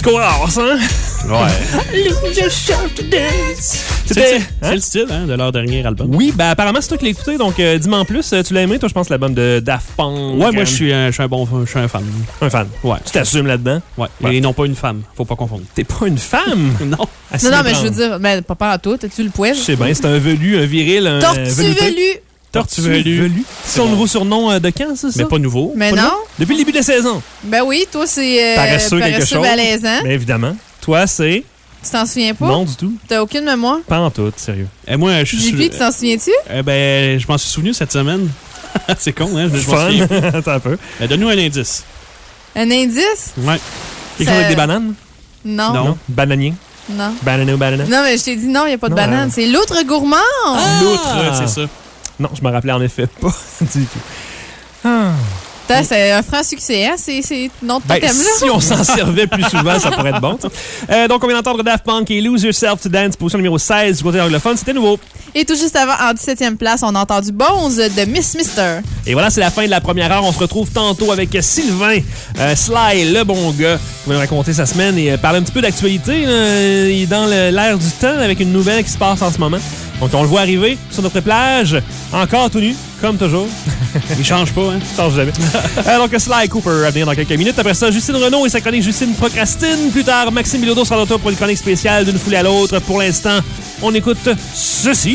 disco house, hein?
Ouais.
C'était...
C'est le style de leur dernier album.
Oui, ben apparemment, c'est toi qui l'as écouté, donc dis-moi en plus. Tu l'as aimé, toi, je pense, l'album de Daft Punk?
Ouais, moi, je suis un fan.
Un fan.
Ouais.
Tu t'assumes là-dedans?
Ouais.
Ouais.
Et non pas une femme. Faut pas confondre.
T'es pas une femme?
Non.
Non, mais je veux dire, mais pas à tout. As-tu le poil?
Je sais bien, c'est un velu, un viril, un
Tortue
velouté.
velu.
Tortue
velu.
velu. C'est son nouveau surnom de quand, c'est ça?
Mais pas nouveau.
Mais
Pas
non.
nouveau? Depuis le début de la saison.
Ben oui, toi, c'est
Paresseux quelque chose.
malaisant.
Mais évidemment. Toi, c'est...
Tu t'en souviens pas?
Non, du tout.
T'as aucune mémoire?
Pas en tout, sérieux.
Et moi, je suis...
JP, tu t'en souviens-tu?
Ben, je m'en suis souvenu cette semaine. C'est con, hein? Je m'en
Fun.
souviens.
Attends un peu.
Donne-nous un indice.
Un indice?
Ouais.
Quelque
Ça-
chose avec des bananes?
Non.
Non.
Bananier?
Non.
Banano, banana?
Non, mais je t'ai dit non, il n'y a pas de
Non,
banane. C'est l'autre gourmand.
L'autre, c'est ça.
Non, je me rappelais en effet pas du tout. Ah.
Putain, c'est un franc succès, hein? C'est non de
Ben,
thème-là.
si on s'en servait plus souvent, ça pourrait être bon. Donc, on vient d'entendre Daft Punk et Lose Yourself to Dance, position numéro 16 du côté anglophone. C'était nouveau.
Et tout juste avant, en 17e place, on a entendu Bones de Miss Mister.
Et voilà, c'est la fin de la première heure. On se retrouve tantôt avec Sylvain, Sly, le bon gars, qui va nous raconter sa semaine et parler un petit peu d'actualité. Il est dans l'air du temps avec une nouvelle qui se passe en ce moment. Donc, on le voit arriver sur notre plage, encore tout nu, comme toujours.
Il change pas, hein?
Ça change jamais. Donc, Sly Cooper à venir dans quelques minutes. Après ça, Justine Renaud et sa chronique Justine Procrastine. Plus tard, Maxime Bilodeau sera de retour pour une chronique spéciale d'une foulée à l'autre. Pour l'instant, on écoute ceci.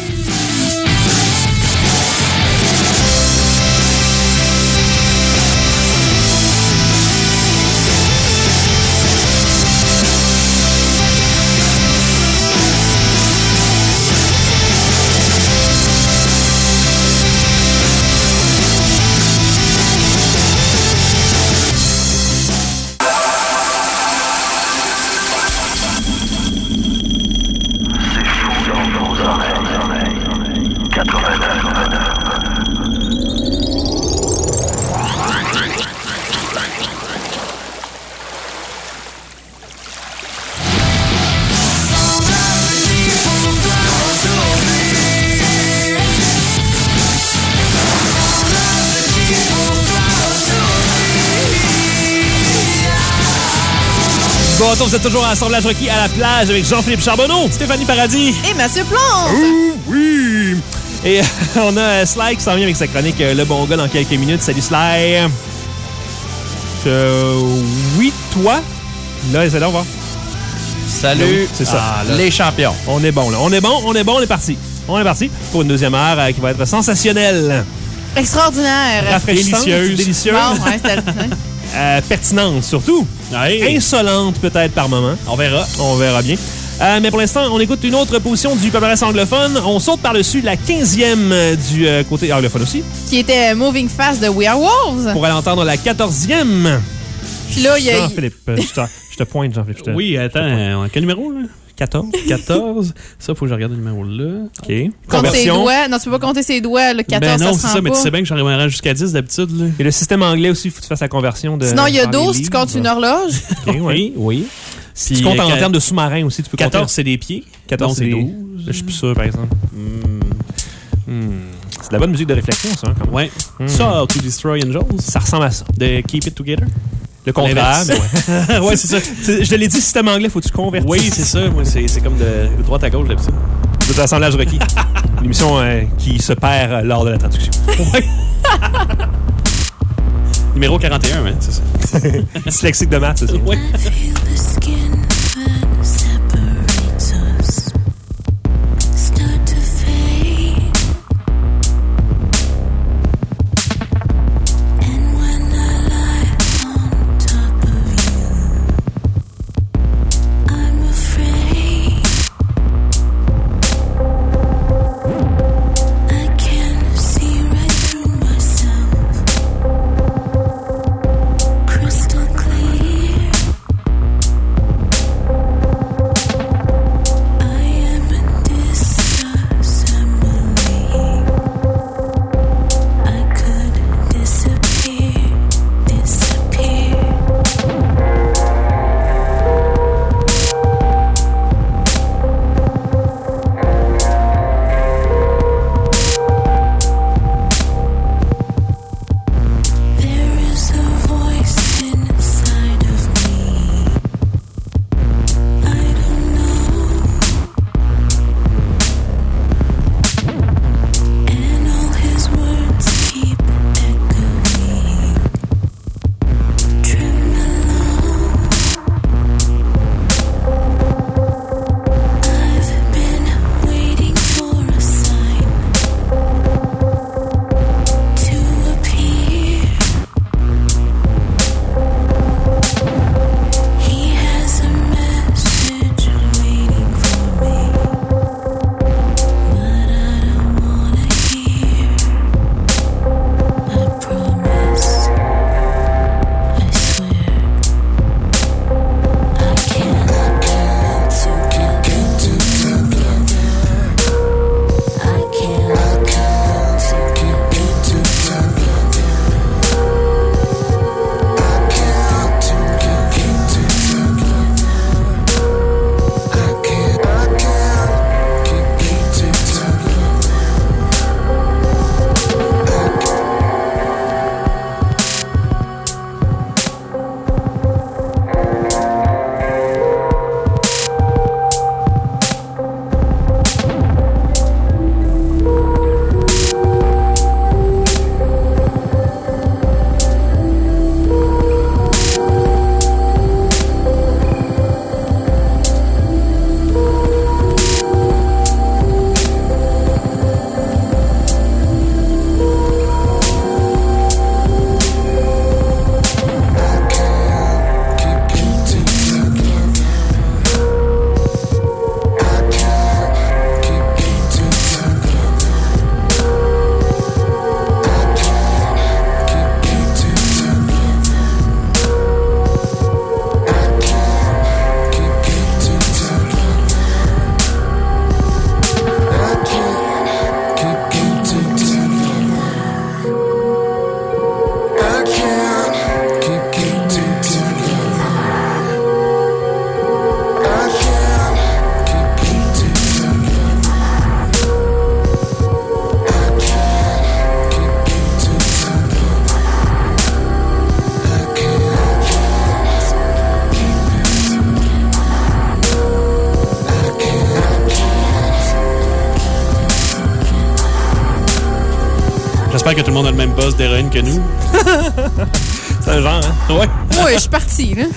Bon, vous êtes toujours à Assemblage Requis à la plage avec Jean-Philippe Charbonneau, Stéphanie Paradis.
Et Mathieu Plante.
Oui! Et on a Sly qui s'en vient avec sa chronique Le bon gars dans quelques minutes. Salut Sly! Oui, toi? Là, essaie là, on va.
Salut,
Oui, c'est ça.
les champions.
On est bon, là. On est bon, on est parti. On est parti pour une deuxième heure qui va être sensationnelle,
Extraordinaire.
rafraîchissante, délicieuse,
Bon, ouais, c'était...
pertinente surtout,
Ouais.
insolente peut-être par moment.
On verra.
On verra bien. Mais pour l'instant, on écoute une autre position du palmarès anglophone. On saute par-dessus la 15e du côté anglophone aussi
Qui était Moving Fast de We Are Wolves.
pour aller entendre la 14e.
Puis là, il y a...
Jean-Philippe, je te pointe, Jean-Philippe. je te-
Oui, attends. Quel numéro, là?
14.
14. Ça, faut que je regarde le numéro là.
OK.
Compte ses doigts. Non, tu peux pas compter ses doigts. Le 14,
Ben non,
ça
c'est
se
ça,
rend
mais tu
pas.
sais bien que j'arriverai jusqu'à 10 d'habitude, là.
Et le système anglais aussi, il faut que tu fasses la conversion de.
Sinon, il y a
dans les
12, tu
livres.
comptes une horloge.
OK, ouais.
Oui, oui.
Si tu comptes en termes de sous-marin aussi, tu peux
14,
compter.
c'est des pieds.
14,
donc
c'est
c'est
12.
12.
Je suis plus sûr, par exemple. C'est de la bonne musique de réflexion, ça. Hein, quand même.
Ouais. Ça, To Destroy Angels,
Ça ressemble à ça.
de Keep It Together.
Le contraire, mais ouais.
Ouais, c'est ça.
Je te l'ai dit, système anglais, faut que tu convertisses.
Oui, c'est ça. Moi, c'est comme de droite à gauche, d'habitude.
C'est l'assemblage requis. L'émission qui se perd lors de la traduction.
Ouais. Numéro 41, hein, c'est ça.
Dyslexique de maths, c'est ça.
Ouais.
Feel the skin that separates us start to fade. And when I lie on top of you, I'm afraid I can see right through myself, crystal clear.
J'espère que tout le monde a le même boss d'héroïne que nous.
C'est un genre, hein?
Ouais.
Ouais, je suis partie, là.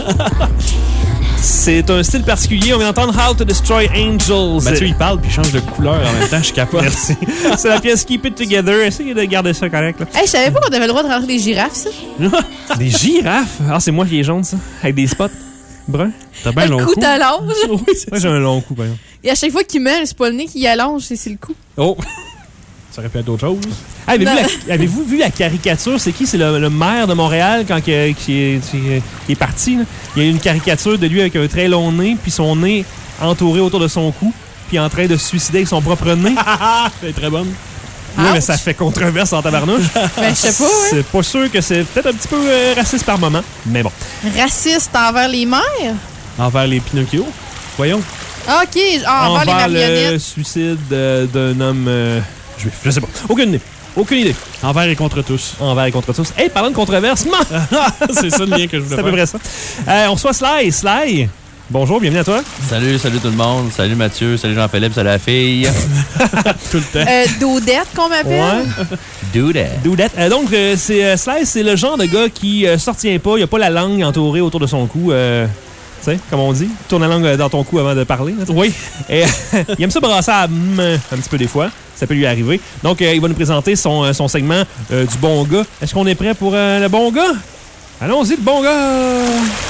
C'est un style particulier. On vient d'entendre How to Destroy Angels.
Mathieu, il parle puis il change de couleur en même temps. Je capote.
Merci. C'est la pièce Keep It Together. Essayez de garder ça correct. Là.
Hey, je savais pas qu'on avait le droit de rentrer des girafes, ça.
Des girafes? Ah, c'est moi qui est jaune, ça. Avec des spots bruns.
T'as bien
Le
long
cou
cou.
t'allonge.
Oui, c'est
Moi, j'ai un long cou, par exemple.
Et à chaque fois qu'il meurt, c'est pas le nez qui allonge, c'est le cou.
Oh! Ça aurait pu être d'autres choses.
Ah, avez-vous vu la caricature? C'est qui? C'est le maire de Montréal quand qui est parti. Là. Il y a une caricature de lui avec un très long nez, puis son nez entouré autour de son cou, puis en train de se suicider avec son propre nez.
C'est très bonne.
Oui, mais
Ouch.
ça fait controverse en tabarnouche.
Ben, je sais pas, ouais.
C'est pas sûr que c'est peut-être un petit peu raciste par moment, mais bon.
Raciste envers les mères?
Envers les Pinocchio. Voyons.
Ah, OK, envers les
le
marionnettes.
suicide d'un homme juif. Je sais pas. Aucune idée.
Envers et contre tous.
Envers et contre tous. Hey, parlant de controverse,
C'est ça le lien que je voulais
c'est à peu
faire.
près ça. On reçoit Sly. Sly, bonjour, bienvenue à toi.
Salut tout le monde. Salut Mathieu, salut Jean-Philippe, salut la fille.
Tout le temps.
Dodette, qu'on m'appelle.
Do that.
Do that. Donc, Sly, c'est le genre de gars qui s'en retient pas. Il a pas la langue entourée autour de son cou. Tu sais, comme on dit, tourne la langue dans ton cou avant de parler. Là, oui. Et, il aime ça brasser un petit peu des fois. Ça peut lui arriver. Donc, il va nous présenter son segment du bon gars. Est-ce qu'on est prêt pour le bon gars? Allons-y, le bon gars!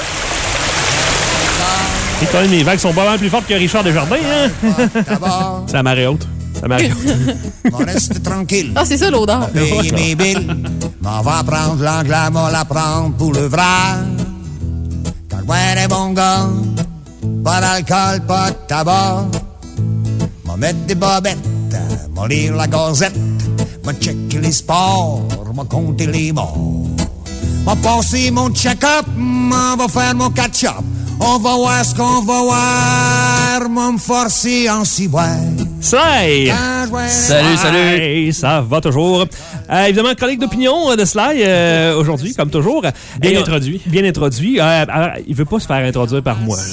Et quand même, les vagues sont pas mal plus fortes que Richard Desjardins, hein?
D'abord,
C'est la marée haute.
Ça m'arrive.
on reste tranquille.
Ah, c'est ça l'odeur.
Payer mes billes. M'en va prendre l'anglais, m'en la prendre pour le vrai. Quand je vois des bons gars, pas d'alcool, pas de tabac. M'en mettre des bobettes, m'en lire la gazette. M'en checker les sports, m'en compter les morts. M'en passer mon check-up, m'en va faire mon catch-up. On va voir ce qu'on va voir, m'en me forcer en ciboire.
Sly!
Quand je vois
Salut.
Hey, ça va toujours. Évidemment, chronique d'opinion de Sly aujourd'hui, comme toujours.
Bien
Et,
introduit.
Bien introduit. Alors, il veut pas se faire introduire par moi.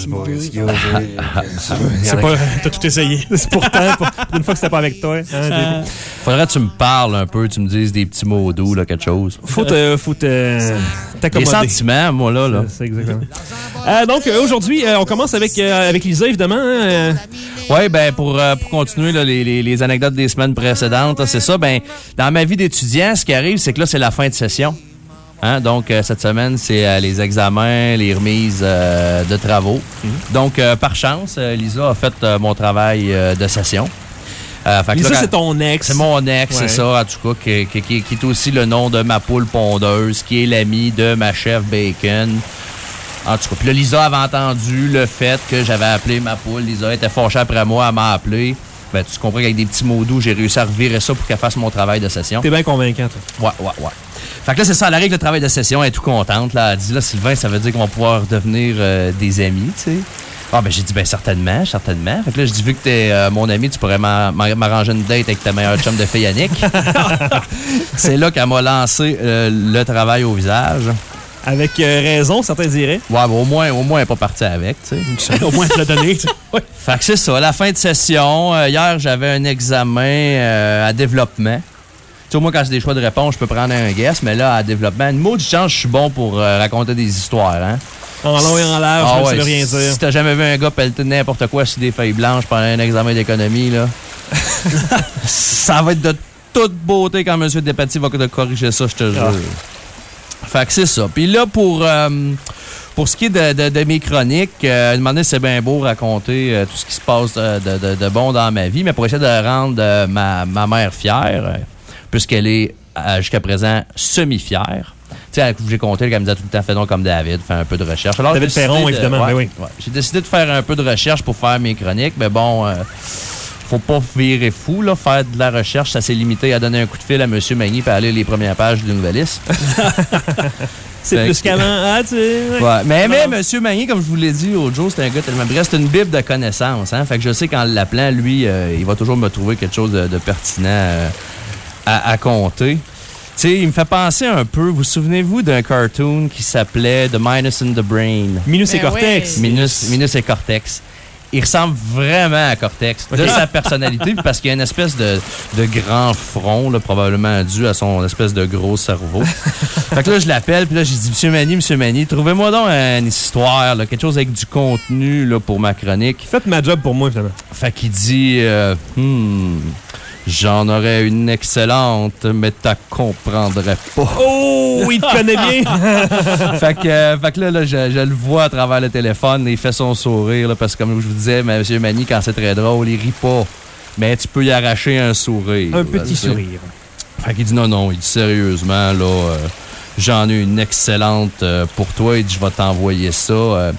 C'est pas. T'as tout essayé.
C'est pourtant, pour une fois que c'était pas avec toi. Hein,
Faudrait que tu me parles un peu, tu me dises des petits mots doux, là, quelque chose.
faut
Des
t'accommoder.
sentiments, moi, là.
C'est exactement. Donc, aujourd'hui, on commence avec Lisa, évidemment. Hein,
Oui, ben pour continuer là, les anecdotes des semaines précédentes, là, c'est ça. Ben dans ma vie d'étudiant, ce qui arrive, c'est que là, c'est la fin de session. Hein? Donc, cette semaine, c'est les examens, les remises de travaux. Donc, par chance, Lisa a fait mon travail de session. Fait que
Lisa,
là,
c'est ton ex.
c'est mon ex,
Ouais.
c'est ça, en tout cas, qui est aussi le nom de ma poule pondeuse, qui est l'ami de ma chef Bacon. En tout cas, puis là, Lisa avait entendu le fait que j'avais appelé ma poule. Lisa était fâchée après moi, elle m'a appelé. Ben, tu comprends qu'avec des petits mots doux, j'ai réussi à revirer ça pour qu'elle fasse mon travail de session.
T'es bien convaincant, toi.
Ouais. Fait que là, c'est ça, elle arrive le travail de session, elle est tout contente. Là. Elle dit, là, Sylvain, ça veut dire qu'on va pouvoir devenir des amis, tu sais. Ah, ben, j'ai dit, ben, certainement. Fait que là, je dis, vu que t'es mon ami, tu pourrais m'arranger une date avec ta meilleure chum de fille, Yannick. C'est là qu'elle m'a lancé le travail au visage.
Avec raison, certains diraient.
Ouais, ben, au moins, elle n'est pas partie avec, tu sais.
Au moins, te l'a donné. Ouais.
Fait que c'est ça, à la fin de session, hier, j'avais un examen à développement. Tu sais, au moins, quand c'est des choix de réponse, je peux prendre un guess, mais là, à développement, une maudite chance, je suis bon pour raconter des histoires, hein.
En long et en large,
Ah
ça
ouais,
veut rien dire.
si t'as jamais vu un gars pelleter n'importe quoi sur des feuilles blanches pendant un examen d'économie, là, ça va être de toute beauté quand M. Despatie va te corriger ça, je te jure. Fait que c'est ça. Puis là, pour ce qui est de mes chroniques, à un moment donné, c'est bien beau raconter tout ce qui se passe de bon dans ma vie, mais pour essayer de rendre ma mère fière, puisqu'elle est jusqu'à présent semi-fière. Tu sais, j'ai compté qu'elle me disait tout le temps, fais donc comme David, fais un peu de recherche. Alors,
David
j'ai décidé
Perron, évidemment, ben oui.
Ouais. J'ai décidé de faire un peu de recherche pour faire mes chroniques, mais bon, faut pas virer fou, là. Faire de la recherche, ça s'est limité à donner un coup de fil à M. Magny et aller les premières pages du Nouvelliste.
C'est
Fait
plus
que-
qu'avant. Ah, tu sais.
Ouais, mais
Non.
M. Magny, comme je vous l'ai dit l'autre jour, c'est un gars tellement bref, c'est une bible de connaissances. Hein? Fait que je sais qu'en l'appelant, lui, il va toujours me trouver quelque chose de pertinent à compter. Tu sais, il me fait penser un peu, vous souvenez-vous d'un cartoon qui s'appelait The Minus in the Brain?
Minus et
Ben
Cortex.
ouais.
Minus et Cortex. il ressemble vraiment à Cortex, de sa personnalité, puis parce qu'il y a une espèce de grand front, là, probablement dû à son espèce de gros cerveau. Fait que là, je l'appelle, puis là, j'ai dit, Monsieur Mani, trouvez-moi donc une histoire, là, quelque chose avec du contenu là, pour ma chronique.
Faites ma job pour moi, finalement.
Fait qu'il dit, j'en aurais une excellente, mais t'as comprendrais pas.
Oh, il te connaît bien!
fait que là, je le vois à travers le téléphone, il fait son sourire, là, parce que comme je vous disais, M. Mani, quand c'est très drôle, il rit pas. Mais tu peux y arracher un sourire.
Un petit sourire.
Fait qu'il dit non, il dit sérieusement, là, j'en ai une excellente pour toi, il dit je vais t'envoyer ça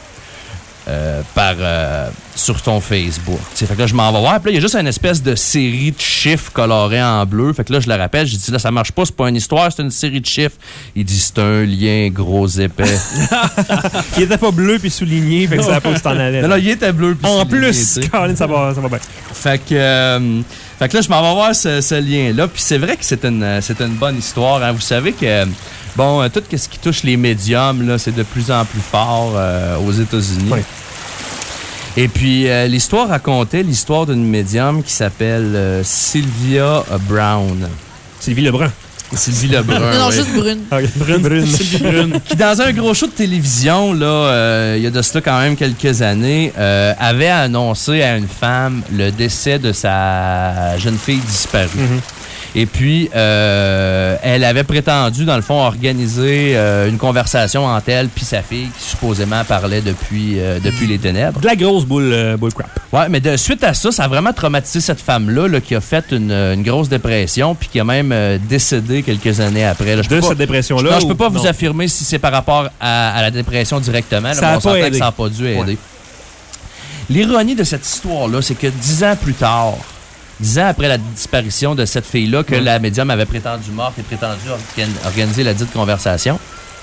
sur ton Facebook. T'sais, fait que là, je m'en vais voir. Puis là, il y a juste une espèce de série de chiffres colorés en bleu. Fait que là, je le rappelle, j'ai dit là, ça marche pas, c'est pas une histoire, c'est une série de chiffres. Il dit c'est un lien gros épais.
Il était pas bleu puis souligné, fait que ça a pas où t'en allais.
Non, il était bleu puis
en
souligné,
plus, Colin, ça va bien.
Fait que là, je m'en vais voir ce lien-là. Puis c'est vrai que c'est une bonne histoire. Hein. Vous savez que, bon, tout ce qui touche les médiums, là, c'est de plus en plus fort aux États-Unis.
Oui.
Et puis, l'histoire racontait l'histoire d'une médium qui s'appelle Sylvia Brown.
Sylvie Lebrun.
Sylvie Lebrun.
Non,
oui.
juste brune.
Okay. Brune.
Sylvie Brune.
Qui, dans un gros show de télévision, là, il y a de cela quand même quelques années, avait annoncé à une femme le décès de sa jeune fille disparue. Et puis, elle avait prétendu, dans le fond, organiser une conversation entre elle puis sa fille qui supposément parlait depuis les ténèbres.
De la grosse boule crap.
Ouais, mais suite à ça, ça a vraiment traumatisé cette femme-là là, qui a fait une grosse dépression puis qui a même décédé quelques années après. Là,
Cette dépression-là?
Non, je peux pas vous affirmer si c'est par rapport à la dépression directement. Là,
Ça
on s'entend
aidé.
que ça n'a pas dû aider.
Ouais.
L'ironie de cette histoire-là, c'est que 10 ans plus tard, 10 ans après la disparition de cette fille-là, que la médium avait prétendu morte et prétendu organiser la dite conversation,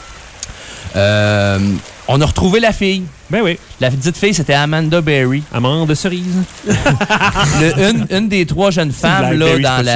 on a retrouvé la fille.
Ben oui.
La dite fille, c'était Amanda Berry.
Amande de cerise.
Une des trois jeunes femmes là,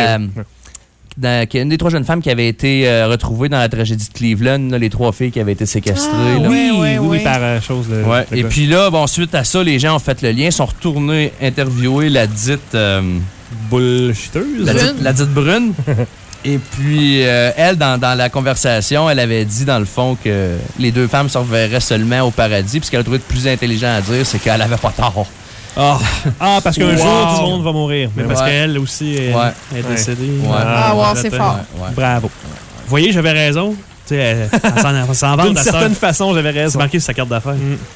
une des trois jeunes femmes qui avaient été retrouvées dans la tragédie de Cleveland, là, les trois filles qui avaient été séquestrées. Là.
Oui, par chose.
Ouais. Et puis là, bon, suite à ça, les gens ont fait le lien, sont retournés interviewer la dite
bullshiteuse.
la dite brune. Et puis, elle, dans la conversation, elle avait dit, dans le fond, que les deux femmes se reverraient seulement au paradis. Puis ce qu'elle a trouvé de plus intelligent à dire, c'est qu'elle avait pas tort.
Parce qu'un jour, tout le monde va mourir.
Mais parce qu'elle aussi est décédée.
Ouais.
Ah, wow, c'est fort.
Ouais.
Bravo.
Vous voyez, j'avais raison. Tu sais, elle s'en vante
D'une
à
certaine
ça.
façon, j'avais
C'est
raison.
marqué sur sa carte d'affaires.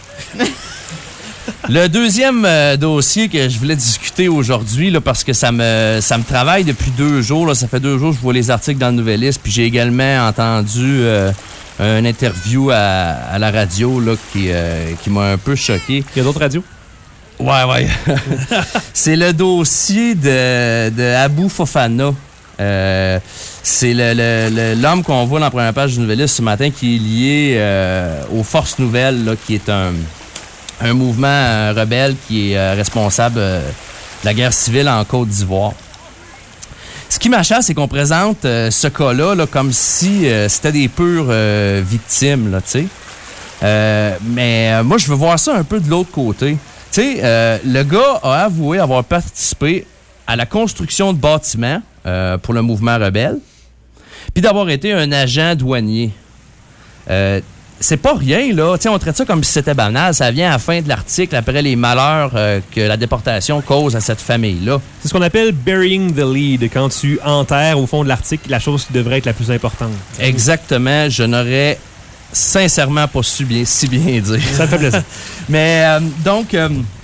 Le deuxième dossier que je voulais discuter aujourd'hui, là, parce que ça me travaille depuis 2 jours. Là, ça fait 2 jours que je vois les articles dans le Nouvelliste. Puis j'ai également entendu une interview à la radio là, qui m'a un peu choqué.
Il y a d'autres radios?
Ouais. C'est le dossier de Abou Fofana. C'est l'homme qu'on voit dans la première page du Nouvelliste ce matin qui est lié aux Forces Nouvelles, là, qui est un mouvement rebelle qui est responsable de la guerre civile en Côte d'Ivoire. Ce qui m'achète, c'est qu'on présente ce cas-là là, comme si c'était des pures victimes, là, tu sais. Mais moi, je veux voir ça un peu de l'autre côté. Tu sais, le gars a avoué avoir participé à la construction de bâtiments pour le mouvement rebelle, puis d'avoir été un agent douanier. C'est pas rien, là. T'sais, on traite ça comme si c'était banal. Ça vient à la fin de l'article, après les malheurs que la déportation cause à cette famille-là.
C'est ce qu'on appelle burying the lead, quand tu enterres au fond de l'article la chose qui devrait être la plus importante.
Exactement. Je n'aurais sincèrement pas si bien dire.
Ça me fait plaisir.
Mais donc,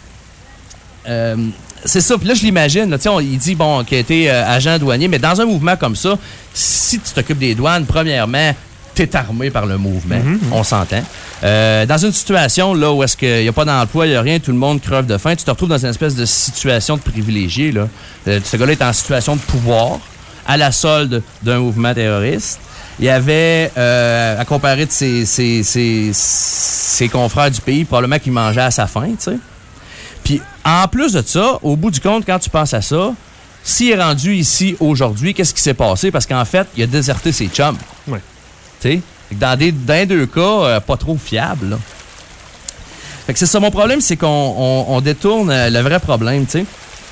c'est ça. Puis là, je l'imagine. Là, il dit bon, qu'il a été agent douanier, mais dans un mouvement comme ça, si tu t'occupes des douanes, premièrement, t'es armé par le mouvement. On s'entend. Dans une situation là où est-ce qu'il n'y a pas d'emploi, il n'y a rien, tout le monde creve de faim, tu te retrouves dans une espèce de situation de privilégié. Là. Ce gars-là est en situation de pouvoir à la solde d'un mouvement terroriste. Il y avait, à comparer de ses confrères du pays, probablement qu'il mangeait à sa faim, tu sais. Puis, en plus de ça, au bout du compte, quand tu penses à ça, s'il est rendu ici aujourd'hui, qu'est-ce qui s'est passé? Parce qu'en fait, il a déserté ses chums.
Ouais.
Tu sais? Dans les 2 cas, pas trop fiables, là. Fait que c'est ça, mon problème, c'est qu'on détourne le vrai problème, tu sais.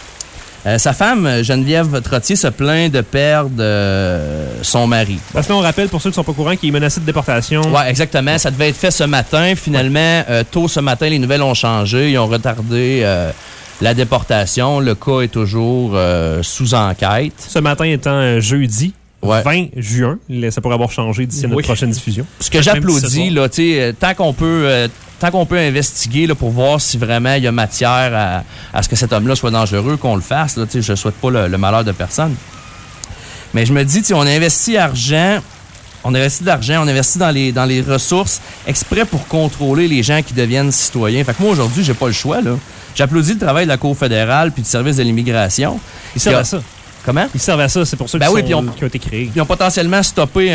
Sa femme, Geneviève Trottier, se plaint de perdre son mari.
Parce que là, on rappelle, pour ceux qui ne sont pas au courant, qu'il est menacé de déportation.
Oui, exactement. Ça devait être fait ce matin. Finalement, tôt ce matin, les nouvelles ont changé. Ils ont retardé la déportation. Le cas est toujours sous enquête.
Ce matin étant jeudi.
Ouais.
20 juin. Ça pourrait avoir changé d'ici à notre prochaine diffusion.
Ce que j'applaudis, là, tant qu'on peut investiguer là, pour voir si vraiment il y a matière à ce que cet homme-là soit dangereux, qu'on le fasse. Là, je ne souhaite pas le malheur de personne. Mais je me dis, on investit argent, on investit de l'argent, on investit dans les ressources exprès pour contrôler les gens qui deviennent citoyens. Fait que moi, aujourd'hui, j'ai pas le choix. Là. J'applaudis le travail de la Cour fédérale puis du service de l'immigration.
Ils servent à ça.
Comment?
Ils servent à ça, c'est pour ça qu'ils ont été créés.
Ils ont potentiellement stoppé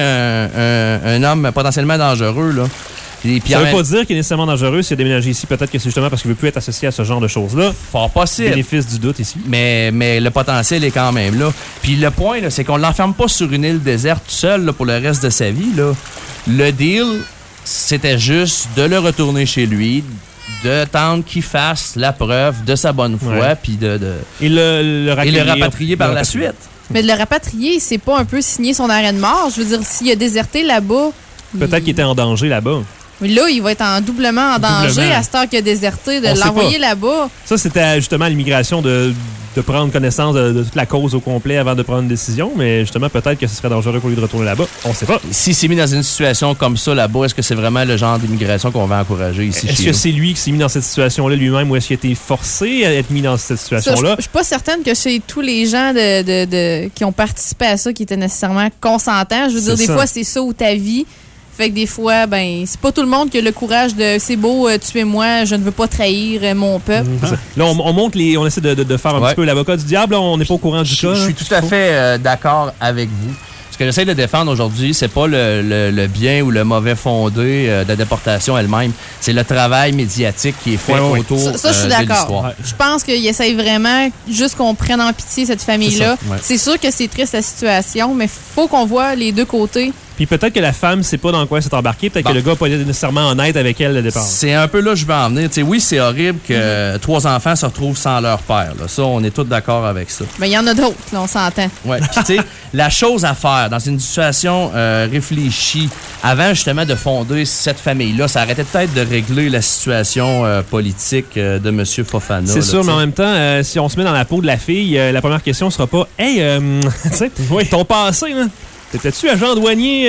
un homme potentiellement dangereux. Là.
Ça ne veut pas dire qu'il est nécessairement dangereux s'il a déménagé ici. Peut-être que c'est justement parce qu'il ne veut plus être associé à ce genre de choses-là.
Fort possible.
Bénéfice du doute ici.
Mais le potentiel est quand même là. Puis le point, là, c'est qu'on ne l'enferme pas sur une île déserte tout seul là, pour le reste de sa vie. Là. Le deal, c'était juste de le retourner chez lui, de tendre qu'il fasse la preuve de sa bonne foi, puis
et le
rapatrier par la suite.
Mais de le rapatrier, c'est pas un peu signer son arrêt de mort? Je veux dire, s'il a déserté là-bas...
Peut-être qu'il était en danger là-bas.
Mais là, il va être doublement en danger à cette heure qu'il a déserté, de l'envoyer là-bas.
Ça, c'était justement à l'immigration de prendre connaissance de toute la cause au complet avant de prendre une décision, mais justement, peut-être que ce serait dangereux pour lui de retourner là-bas. On ne sait pas.
S'il s'est mis dans une situation comme ça là-bas, est-ce que c'est vraiment le genre d'immigration qu'on va encourager ici?
Est-ce que c'est lui qui s'est mis dans cette situation-là lui-même ou est-ce qu'il a été forcé à être mis dans cette situation-là?
Je suis pas certaine que chez tous les gens qui ont participé à ça qui étaient nécessairement consentants. Je veux dire, des fois, c'est ça ou ta vie. Fait que des fois, c'est pas tout le monde qui a le courage de c'est beau, tuez-moi, je ne veux pas trahir mon peuple.
Là, on essaie de faire un petit peu l'avocat du diable, là, on n'est pas au courant du cas.
Je suis tout à fait d'accord avec vous. Ce que j'essaie de défendre aujourd'hui, c'est pas le bien ou le mauvais fondé de la déportation elle-même. C'est le travail médiatique qui est fait autour
ça, je suis d'accord.
de l'histoire.
Je pense qu'il essaye vraiment juste qu'on prenne en pitié cette famille-là. C'est sûr que c'est triste la situation, mais faut qu'on voit les deux côtés.
Puis peut-être que la femme sait pas dans quoi elle s'est embarquée. Peut-être que le gars n'a pas été nécessairement honnête avec elle le départ.
C'est un peu là que je veux en venir. Oui, c'est horrible que 3 enfants se retrouvent sans leur père. Là. Ça, on est tous d'accord avec ça.
Mais il y en a d'autres, là, on s'entend.
Oui. Puis tu sais, la chose à faire dans une situation réfléchie, avant justement de fonder cette famille-là, ça arrêtait peut-être de régler la situation politique de M. Fofana.
C'est sûr, mais en même temps, si on se met dans la peau de la fille, la première question sera pas « Hey, tu sais, ton passé, là. T'étais-tu agent douanier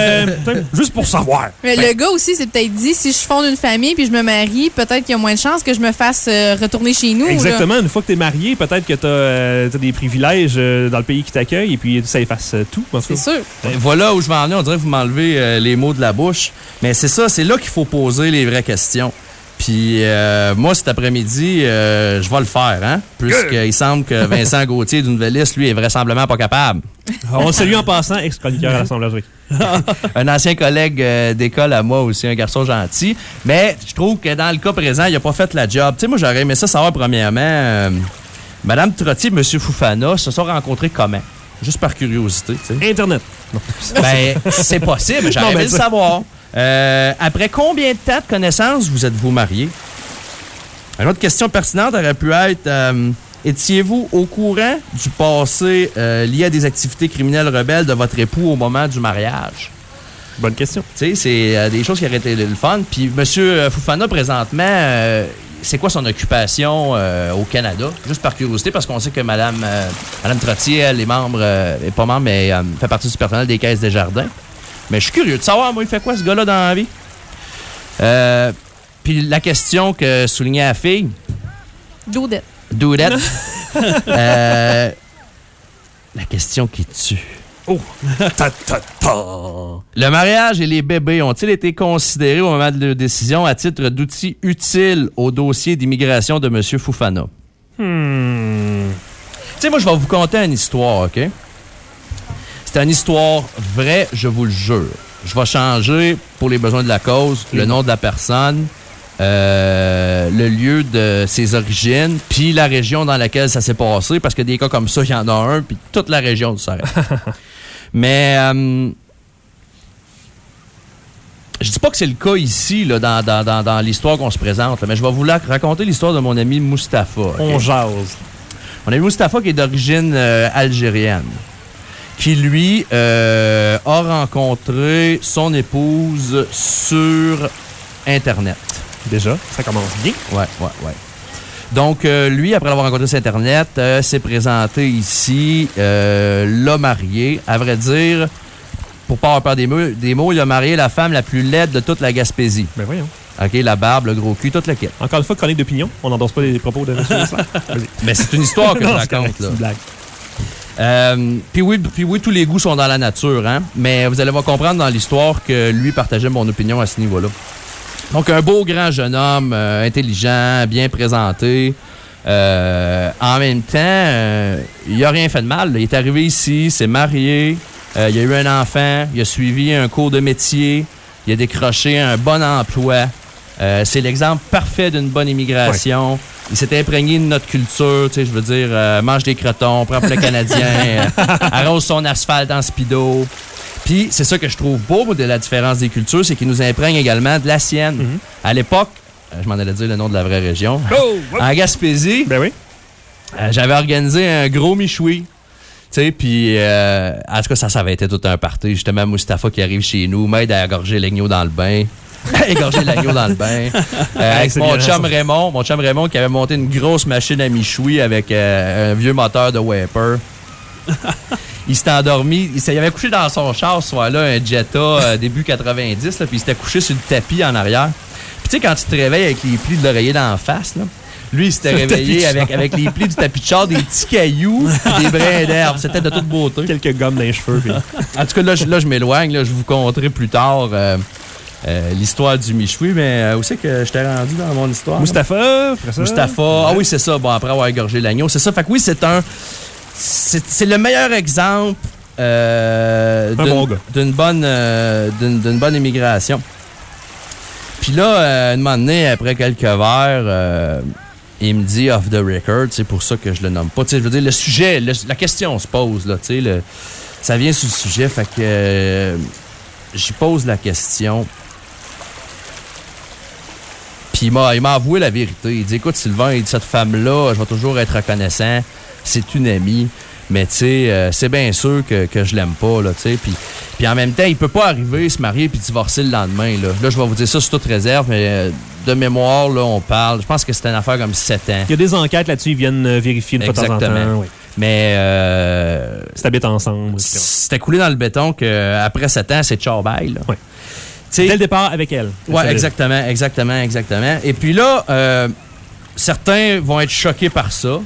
juste pour savoir? »
Mais le gars aussi s'est peut-être dit, si je fonde une famille puis je me marie, peut-être qu'il y a moins de chances que je me fasse retourner chez nous.
Exactement.
Là.
Une fois que t'es marié, peut-être que t'as des privilèges dans le pays qui t'accueille et puis ça efface tout.
C'est sûr.
Voilà où je vais en venir. On dirait que vous m'enlevez les mots de la bouche. Mais c'est ça, c'est là qu'il faut poser les vraies questions. Puis moi, cet après-midi, je vais le faire, hein? Puisqu'il semble que Vincent Gauthier d'une Nouvelliste, lui, est vraisemblablement pas capable.
On le salue en passant, ex-chroniqueur à l'Assemblée.
Un ancien collègue d'école à moi aussi, un garçon gentil. Mais je trouve que dans le cas présent, il a pas fait la job. Tu sais, moi, j'aurais aimé ça savoir premièrement, Mme Trottier et M. Fofana se sont rencontrés comment? Juste par curiosité, tu sais.
Internet. Non.
C'est possible, j'aurais aimé le savoir. Après combien de temps de connaissances vous êtes-vous mariés? Une autre question pertinente aurait pu être étiez-vous au courant du passé lié à des activités criminelles rebelles de votre époux au moment du mariage?
Bonne question.
Tu sais, c'est des choses qui auraient été le fun. Puis M. Fofana, présentement, c'est quoi son occupation au Canada? Juste par curiosité, parce qu'on sait que Mme Trottier, elle est membre, est pas membre, mais fait partie du personnel des Caisses des Jardins. Mais je suis curieux de savoir, moi, il fait quoi ce gars-là dans la vie? Puis la question que soulignait la fille.
Doudette.
La question qui tue.
Oh!
Le mariage et les bébés ont-ils été considérés au moment de leur décision à titre d'outils utiles au dossier d'immigration de M. Fofana? Tu sais, moi, je vais vous conter une histoire, OK? C'est une histoire vraie, je vous le jure. Je vais changer, pour les besoins de la cause, le nom de la personne, le lieu de ses origines, puis la région dans laquelle ça s'est passé, parce que des cas comme ça, il y en a un, puis toute la région s'arrête. Mais je dis pas que c'est le cas ici, là, dans l'histoire qu'on se présente, là, mais je vais vous raconter l'histoire de mon ami Mustapha. OK?
On jase.
Mon ami Mustapha qui est d'origine algérienne, qui, lui, a rencontré son épouse sur Internet.
Déjà, ça commence bien.
Ouais. Donc, lui, après l'avoir rencontré sur Internet, s'est présenté ici, l'a marié. À vrai dire, pour pas avoir peur des mots, il a marié la femme la plus laide de toute la Gaspésie.
Ben voyons.
OK, la barbe, le gros cul, toute la quête.
Encore une fois, chronique d'opinion. On n'endosse pas les propos de M. Vas-y.
Mais c'est une histoire que je
Non, c'est
raconte,
correct,
là.
c'est une blague.
Puis oui, tous les goûts sont dans la nature, hein? Mais vous allez comprendre dans l'histoire que lui partageait mon opinion à ce niveau-là. Donc, un beau grand jeune homme, intelligent, bien présenté. En même temps, il n'a rien fait de mal. Il est arrivé ici, s'est marié, il a eu un enfant, il a suivi un cours de métier, il a décroché un bon emploi. C'est l'exemple parfait d'une bonne immigration. Ouais. Il s'est imprégné de notre culture, tu sais, je veux dire, mange des crotons, prend pour le Canadien, arrose son asphalte en speedo. Puis, c'est ça que je trouve beau de la différence des cultures, c'est qu'il nous imprègne également de la sienne. Mm-hmm. À l'époque, je m'en allais dire le nom de la vraie région, en Gaspésie,
ben oui.
J'avais organisé un gros michoui. Tu sais, puis, en tout cas, ça avait été tout un party. Justement, Mustapha qui arrive chez nous, m'aide à égorger l'agneau dans le bain. Égorger l'agneau dans le bain. Avec mon chum Raymond qui avait monté une grosse machine à michoui avec un vieux moteur de Wiper. Il s'était endormi. Il avait couché dans son char ce soir-là, un Jetta début 90, là, puis il s'était couché sur le tapis en arrière. Puis tu sais, quand tu te réveilles avec les plis de l'oreiller dans la face, là, lui, il s'était réveillé avec les plis du tapis de char, des petits cailloux, des brins d'herbe. C'était de toute beauté.
Quelques gommes dans les cheveux. Puis...
En tout cas, là, je m'éloigne. Là, je vous conterai plus tard l'histoire du michoui. Mais où c'est que je t'ai rendu dans mon histoire?
Mustapha, après ça.
Mustapha. Ah oui, c'est ça. Bon, après avoir égorgé l'agneau. C'est ça. Fait que oui, c'est le meilleur exemple d'une bonne immigration. Puis là, un moment donné, après quelques verres, il me dit off the record, c'est pour ça que je le nomme pas. Je veux dire, le sujet, la question se pose, là, ça vient sur le sujet, fait que j'y pose la question. Puis il m'a avoué la vérité. Il dit, écoute, Sylvain, il dit, cette femme-là, je vais toujours être reconnaissant, c'est une amie. Mais tu sais, c'est bien sûr que je l'aime pas, là, tu sais. Puis en même temps, il peut pas arriver, se marier puis divorcer le lendemain, là. Là, je vais vous dire ça sur toute réserve, mais de mémoire, là, on parle. Je pense que c'était une affaire comme 7 ans.
Il y a des enquêtes là-dessus, ils viennent vérifier une fois de temps en temps. Oui.
Mais
c'est habite ensemble.
C'était coulé dans le béton qu'après 7 ans, c'est ciao bye, là.
Oui. Dès le départ avec elle.
Oui, exactement. Et puis là, certains vont être choqués par ça.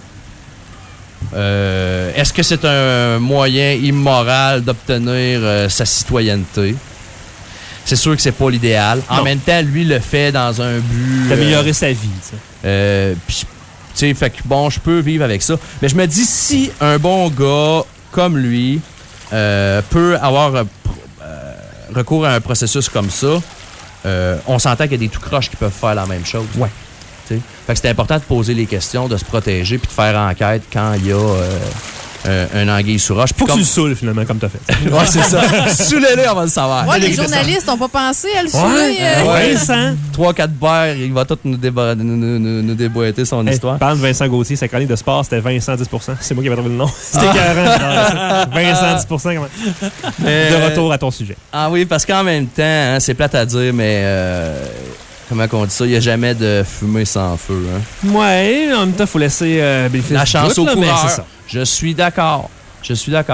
Est-ce que c'est un moyen immoral d'obtenir sa citoyenneté? C'est sûr que c'est pas l'idéal. En même temps, lui le fait dans un but...
d'améliorer sa vie,
puis, tu sais, fait que bon, je peux vivre avec ça. Mais je me dis, si un bon gars comme lui peut avoir recours à un processus comme ça, on s'entend qu'il y a des tout croches qui peuvent faire la même chose.
Ouais.
Fait que c'est important de poser les questions, de se protéger puis de faire enquête quand il y a un anguille sous roche.
Faut que tu le saoules, finalement, comme t'as fait.
Ouais, c'est ça. Soulez-les, on va le savoir.
Ouais, les journalistes n'ont pas pensé à le saouler.
Vincent. 3-4 bières, il va tout nous déboîter son histoire.
Parle de Vincent Gauthier, sa chronique de sport, c'était Vincent 10%. C'est moi qui avais trouvé le nom. C'était 40. Vincent 10%, comment? De retour à ton sujet.
Ah oui, parce qu'en même temps, hein, c'est plate à dire, mais... comment on dit ça? Il n'y a jamais de fumée sans feu. Hein?
Ouais, en même temps, il faut laisser
la chance au coureur.
C'est ça.
Je suis d'accord. Tu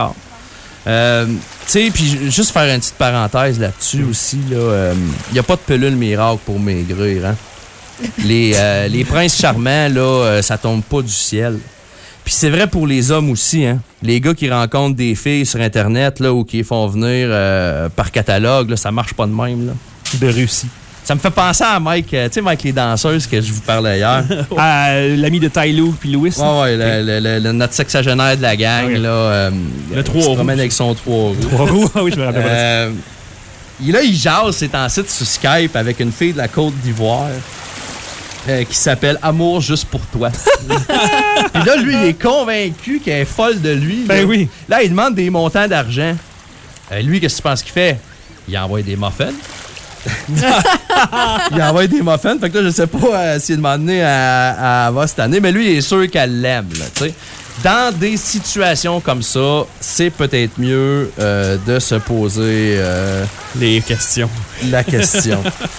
sais, puis juste faire une petite parenthèse là-dessus aussi, là, il n'y a pas de pilule miracle pour maigrir. Hein? Les princes charmants, là, ça tombe pas du ciel. Puis c'est vrai pour les hommes aussi. Hein? Les gars qui rencontrent des filles sur Internet là, ou qui les font venir par catalogue, là, ça marche pas de même. Là.
De Russie.
Ça me fait penser à Mike, tu sais, Mike les danseuses que je vous parlais hier.
L'ami de Ty Lue puis Louis.
Ouais, notre sexagénaire de la gang,
okay.
là.
Le 3
roues. Il se promène avec son 3 roues.
3 roues, oui, je me rappelle pas.
Là, il jase ces temps-ci sur Skype avec une fille de la Côte d'Ivoire qui s'appelle Amour juste pour toi. Puis là, lui, il est convaincu qu'elle est folle de lui.
Ben oui.
Là, il demande des montants d'argent. Lui, qu'est-ce que tu penses qu'il fait? Il envoie des muffins. Il envoie des muffins. Fait que là, je sais pas s'il m'a donné à Ava cette année, mais lui, il est sûr qu'elle l'aime, là, tu sais. Dans des situations comme ça, c'est peut-être mieux de se poser
Les questions.
la question.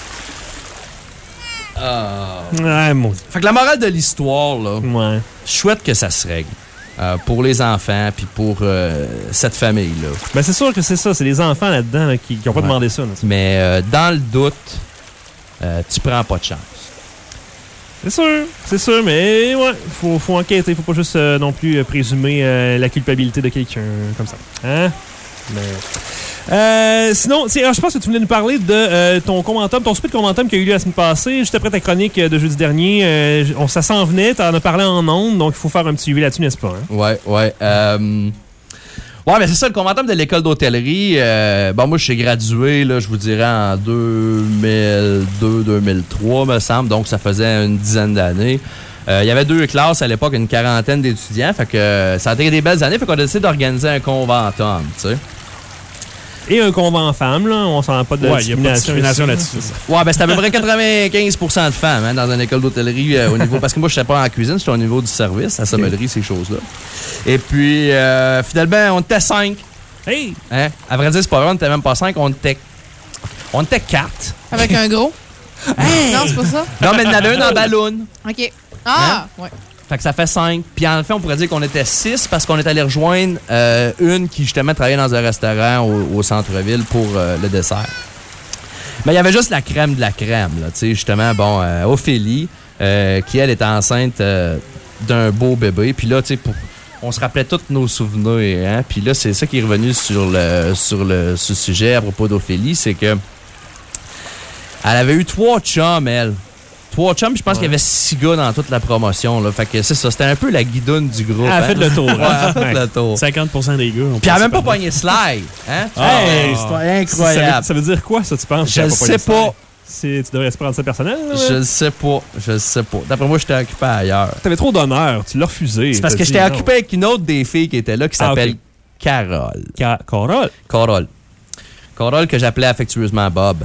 Ouais, mon
Fait que la morale de l'histoire, là,
Ouais.
je souhaite que ça se règle. Pour les enfants, puis pour cette famille-là.
Ben, c'est sûr que c'est ça. C'est les enfants là-dedans là, qui n'ont pas demandé ça. Là.
Mais dans le doute, tu prends pas de chance.
C'est sûr, mais ouais, faut enquêter. Faut pas juste non plus présumer la culpabilité de quelqu'un comme ça. Hein? Mais... sinon, je pense que tu venais nous parler de ton conventum, ton souper de conventum qui a eu lieu la semaine passée, juste après ta chronique de jeudi dernier. Ça s'en venait, t'en as parlé en ondes, donc il faut faire un petit suivi là-dessus, n'est-ce pas? Hein?
Ouais. Ouais, mais c'est ça, le conventum de l'école d'hôtellerie. Moi, je suis gradué, là, je vous dirais, en 2002-2003, me semble. Donc, ça faisait une dizaine d'années. Il y avait 2 classes à l'époque, une quarantaine d'étudiants. Fait que ça a été des belles années. Fait qu'on a décidé d'organiser un conventum, tu sais.
Et un convent femme, là, on s'en rend pas de
Ouais, il n'y a pas de discrimination là-dessus.
Ouais, ben c'est à peu près 95% de femmes hein, dans une école d'hôtellerie au niveau... Parce que moi, je ne sais pas en cuisine, j'étais au niveau du service, la sommellerie, ces choses-là. Et puis, finalement, on était 5.
Hey!
Hein? À vrai dire, c'est pas vrai, on n'était même pas 5, on était 4.
Avec un gros? Non, c'est pas ça?
Non, mais il y en avait une en ballon.
OK. Ah! Ouais.
Fait que ça fait 5. Puis en fait, on pourrait dire qu'on était 6 parce qu'on est allé rejoindre une qui, justement, travaillait dans un restaurant au centre-ville pour le dessert. Mais il y avait juste la crème de la crème, là. Tu sais, justement, Ophélie, qui, elle, était enceinte d'un beau bébé. Puis là, tu sais, on se rappelait tous nos souvenirs, hein. Puis là, c'est ça qui est revenu sur le sujet à propos d'Ophélie, c'est que elle avait eu 3 chums, elle. 3 chums, je pense qu'il y avait 6 gars dans toute la promotion. Là. Fait que c'est ça, c'était un peu la guidoune du groupe.
Elle a fait le tour.
Ouais, elle a fait le tour.
50% des gars.
Puis elle a même pas pogné Sly. Hein?
Hey,
c'est incroyable.
Ça veut dire quoi, ça, tu penses?
Je ne sais pas.
Tu devrais se prendre ça personnel? Là,
Je ne sais pas. D'après moi, j'étais occupé ailleurs.
T'avais trop d'honneur. Tu l'as refusé.
C'est parce que j'étais occupé avec une autre des filles qui était là qui s'appelle Carole. Carole, que j'appelais affectueusement Bob.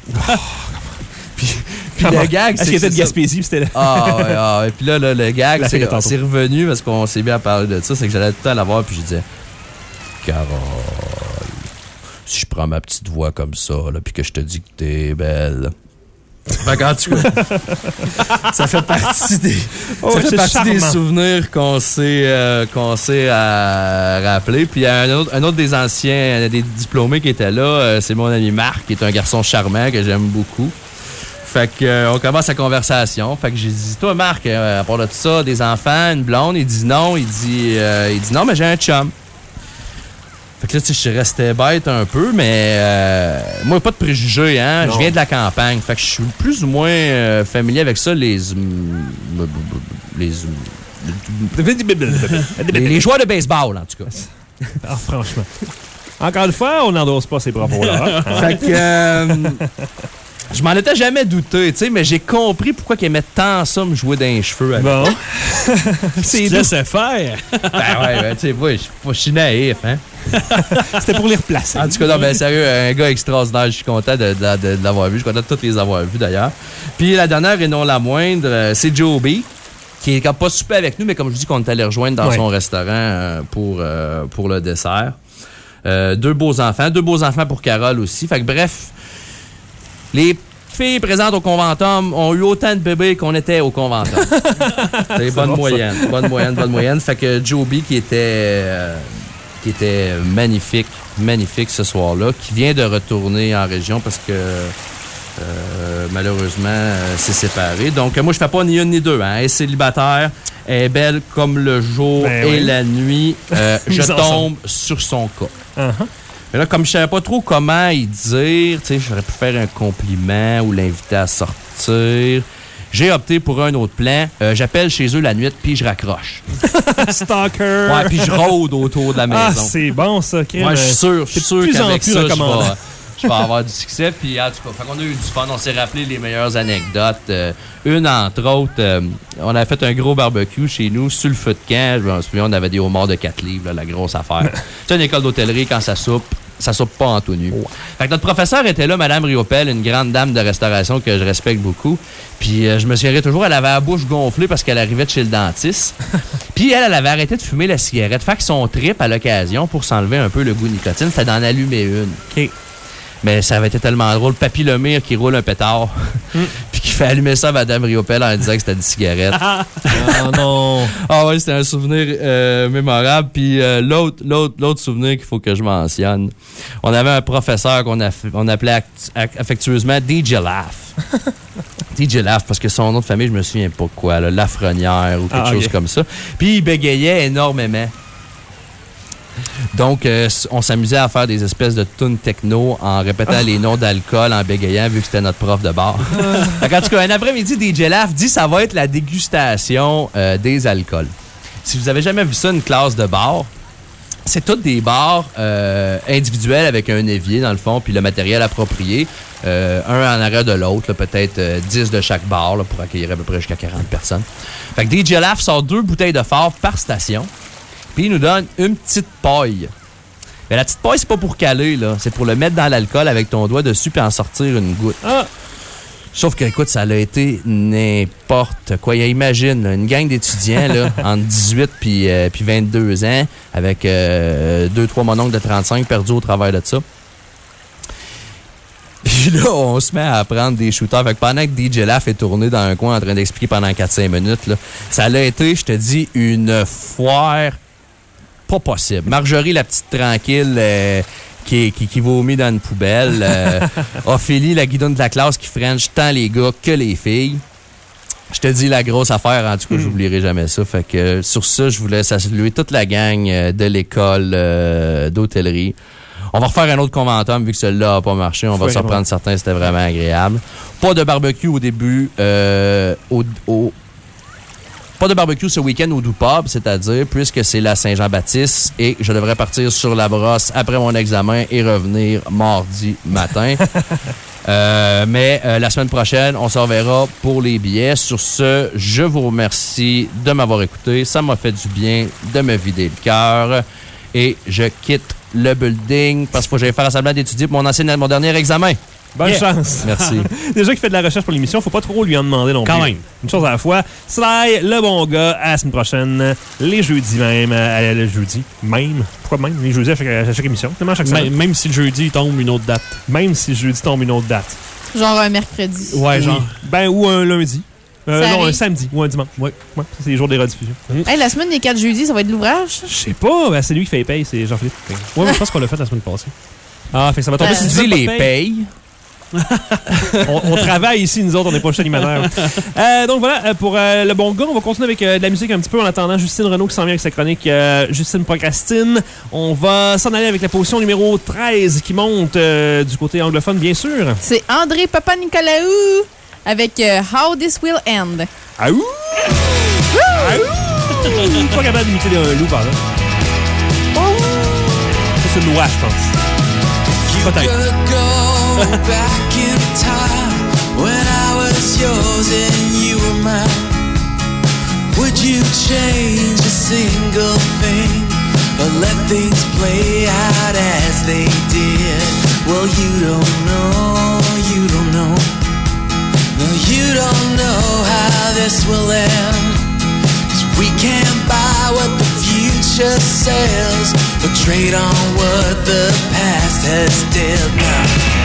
Puis le gag,
est-ce qu'il était de Gaspésie? Puis c'était là.
Et puis là, le gag, c'est revenu parce qu'on s'est bien parlé de ça. C'est que j'allais tout le temps la voir, puis je disais, Carole, si je prends ma petite voix comme ça, là, puis que je te dis que t'es belle. Fait qu'en tout cas, ça fait partie des souvenirs qu'on s'est rappelé. Puis il y a un autre des anciens, des diplômés qui était là, c'est mon ami Marc, qui est un garçon charmant que j'aime beaucoup. Fait que on commence la conversation. Fait que j'ai dit, toi Marc, à part de tout ça, des enfants, une blonde? Il dit non. Il dit non, mais j'ai un chum. Fait que là, tu sais, je restais bête un peu, mais moi, pas de préjugés, hein. Je viens de la campagne. Fait que je suis plus ou moins familier avec ça, les joueurs de baseball, en tout cas.
Ah, franchement. Encore une fois, on n'endosse pas ces propos-là. Hein?
Fait que... je m'en étais jamais douté, tu sais, mais j'ai compris pourquoi qu'ils aimaient tant ça me jouer dans les cheveux. Avec.
Bon.
C'est laissé faire.
Ben, tu sais, je suis naïf, hein.
C'était pour les replacer.
En tout cas, non, ben sérieux, un gars extraordinaire. Je suis content de l'avoir vu. Je suis content de toutes les avoir vus, d'ailleurs. Puis la dernière et non la moindre, c'est Joby, qui est pas super avec nous, mais comme je dis, qu'on est allé rejoindre dans son restaurant pour le dessert. 2 beaux enfants pour Carole aussi. Fait que bref, les filles présentes au conventum ont eu autant de bébés qu'on était au conventum. C'est bonne moyenne. Fait que Joby qui était magnifique ce soir-là, qui vient de retourner en région parce que malheureusement s'est séparé. Donc moi je fais pas ni une ni deux, hein. Elle est célibataire, elle est belle comme le jour et la nuit. Je tombe sur son cas. Mais là, comme je savais pas trop comment y dire, tu sais, j'aurais pu faire un compliment ou l'inviter à sortir. J'ai opté pour un autre plan. J'appelle chez eux la nuit, puis je raccroche.
Stalker!
Ouais, puis je rôde autour de la maison.
Ah, c'est bon, ça, crème.
Ouais, je suis sûr qu'avec ça,
recommandant.
je vais avoir du succès. Puis, en tout cas, fait qu'on a eu du fun. On s'est rappelé les meilleures anecdotes. Une, entre autres, on a fait un gros barbecue chez nous, sur le feu de camp. Je me souviens, on avait des homards de 4 livres, là, la grosse affaire. Tu sais, une école d'hôtellerie, quand ça soupe, ça soupe pas en tout nu. Fait que notre professeur était là, Mme Riopelle, une grande dame de restauration que je respecte beaucoup. Puis je me souviendrai toujours, elle avait la bouche gonflée parce qu'elle arrivait de chez le dentiste. Puis elle avait arrêté de fumer la cigarette. Fait que son trip à l'occasion, pour s'enlever un peu le goût de nicotine, c'était d'en allumer une.
OK.
Mais ça avait été tellement drôle. Papy Lemire qui roule un pétard, puis qui fait allumer ça à Mme Riopelle en disant que c'était une cigarette.
Oh non.
Ah ouais, c'était un souvenir mémorable. Puis l'autre souvenir qu'il faut que je mentionne, on avait un professeur qu'on appelait affectueusement DJ Laugh. DJ Laugh, parce que son nom de famille, je me souviens pas quoi, là, Lafrenière ou quelque chose comme ça. Puis il bégayait énormément. Donc, on s'amusait à faire des espèces de tunes techno en répétant les noms d'alcool, en bégayant, vu que c'était notre prof de bar. En tout cas, un après-midi, DJ Laugh dit que ça va être la dégustation des alcools. Si vous avez jamais vu ça, une classe de bar, c'est toutes des bars individuels avec un évier, dans le fond, puis le matériel approprié. Un en arrière de l'autre, peut-être 10 de chaque bar là, pour accueillir à peu près jusqu'à 40 personnes. Fait que DJ Laugh sort 2 bouteilles de phare par station. Puis il nous donne une petite paille. Mais la petite paille, c'est pas pour caler, là. C'est pour le mettre dans l'alcool avec ton doigt dessus puis en sortir une goutte. Ah. Sauf que, écoute, ça a été n'importe quoi. Imagine, là, une gang d'étudiants là, entre 18 puis 22 ans avec 2-3 mononcles de 35 perdus au travers de ça. Puis là, on se met à prendre des shooters. Fait que pendant que DJ Laugh est tourné dans un coin en train d'expliquer pendant 4-5 minutes, là, ça a été, je te dis, une foire pas possible. Marjorie, la petite tranquille qui vomit dans une poubelle. Ophélie, la guidonne de la classe qui french tant les gars que les filles. Je te dis la grosse affaire, en tout cas, j'oublierai jamais ça. Fait que sur ça, je voulais saluer toute la gang de l'école d'hôtellerie. On va refaire un autre conventum vu que celui-là n'a pas marché. On va s'en prendre certains, c'était vraiment agréable. Pas de barbecue au début. Pas de barbecue ce week-end au Doupub, c'est-à-dire, puisque c'est la Saint-Jean-Baptiste et je devrais partir sur la brosse après mon examen et revenir mardi matin. Mais la semaine prochaine, on se reverra pour les billets. Sur ce, je vous remercie de m'avoir écouté. Ça m'a fait du bien de me vider le cœur. Et je quitte le building parce que j'allais faire un semblant d'étudier pour mon dernier examen.
Bonne chance.
Merci.
Déjà qu'il fait de la recherche pour l'émission, faut pas trop lui en demander non plus.
Quand même.
Une chose à la fois. Sly, le bon gars, à la semaine prochaine. Les jeudis même. Le jeudi même. Pourquoi même? Les jeudis à chaque émission. Chaque semaine.
Même si le jeudi tombe une autre date.
Même si le jeudi tombe une autre date.
Genre un mercredi.
Ouais, genre.
Ben, ou un lundi. Non,
arrive.
un samedi ou un dimanche. Ouais, c'est les jours des rediffusions.
Hey, la semaine des 4 jeudis, ça va être de l'ouvrage?
Je sais pas. Ben, c'est lui qui fait les payes, c'est Jean-Philippe.
Ouais, mais je pense qu'on l'a fait la semaine passée.
Ah, fait que ça va tomber
Tu
sur
dis les payes.
on travaille ici, nous autres, on n'est pas juste animateurs. Donc voilà, pour le bon gars, on va continuer avec de la musique un petit peu en attendant Justine Renaud qui s'en vient avec sa chronique Justine Procrastine. On va s'en aller avec la position numéro 13 qui monte du côté anglophone, bien sûr.
C'est André Papanicolaou avec How This Will End.
Aouh! Aouh! Pas capable d'imiter un loup, par là. C'est une loi, je pense. Peut-être.
Go back in time when I was yours and you were mine. Would you change a single thing or let things play out as they did? Well, you don't know, you don't know. No, you don't know how this will end. 'Cause we can't buy what the future sells, but trade on what the past has did now.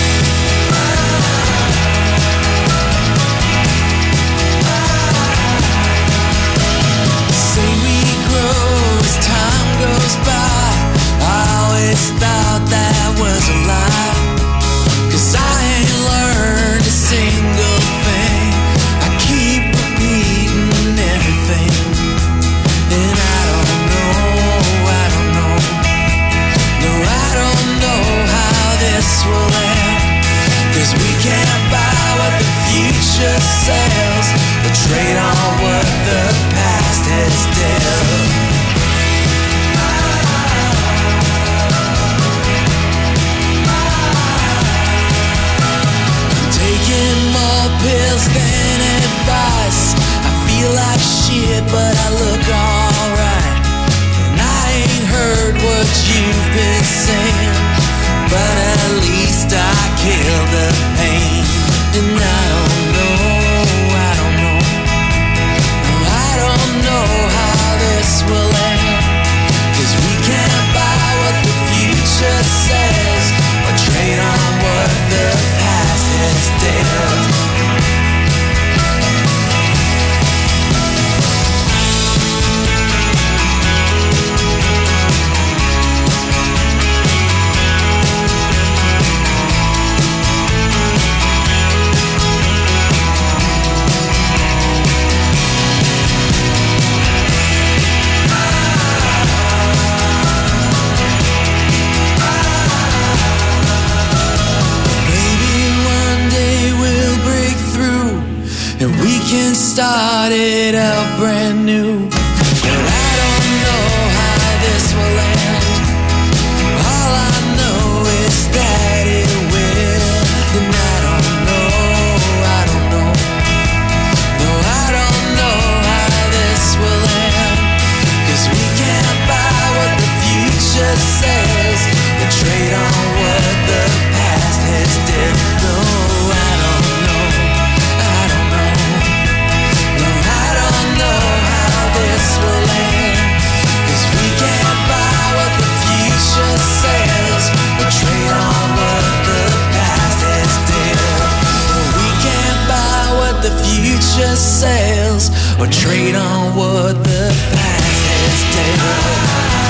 Time goes by, I always thought that was a lie. 'Cause I ain't learned a single thing. I keep repeating everything. And I don't know. No, I don't know how this will end. 'Cause we can't buy what the future sells, but trade on what the past has dealt. More pills than advice. I feel like shit, but I look alright. And I ain't heard what you've been saying. but at least I killed the pain. And I don't know how this will end. 'Cause we can't buy what the future says, or trade on what the past has dealt. And we can start it out brand new. But I don't know how this will end. All I know is that it will. And I don't know. No, I don't know how this will end. 'Cause we can't buy what the future says, or trade on what the past has did. No, I don't know. This will end. 'Cause we can't buy what the future says, or trade on what the past has did. We can't buy what the future says, or trade on what the past has did.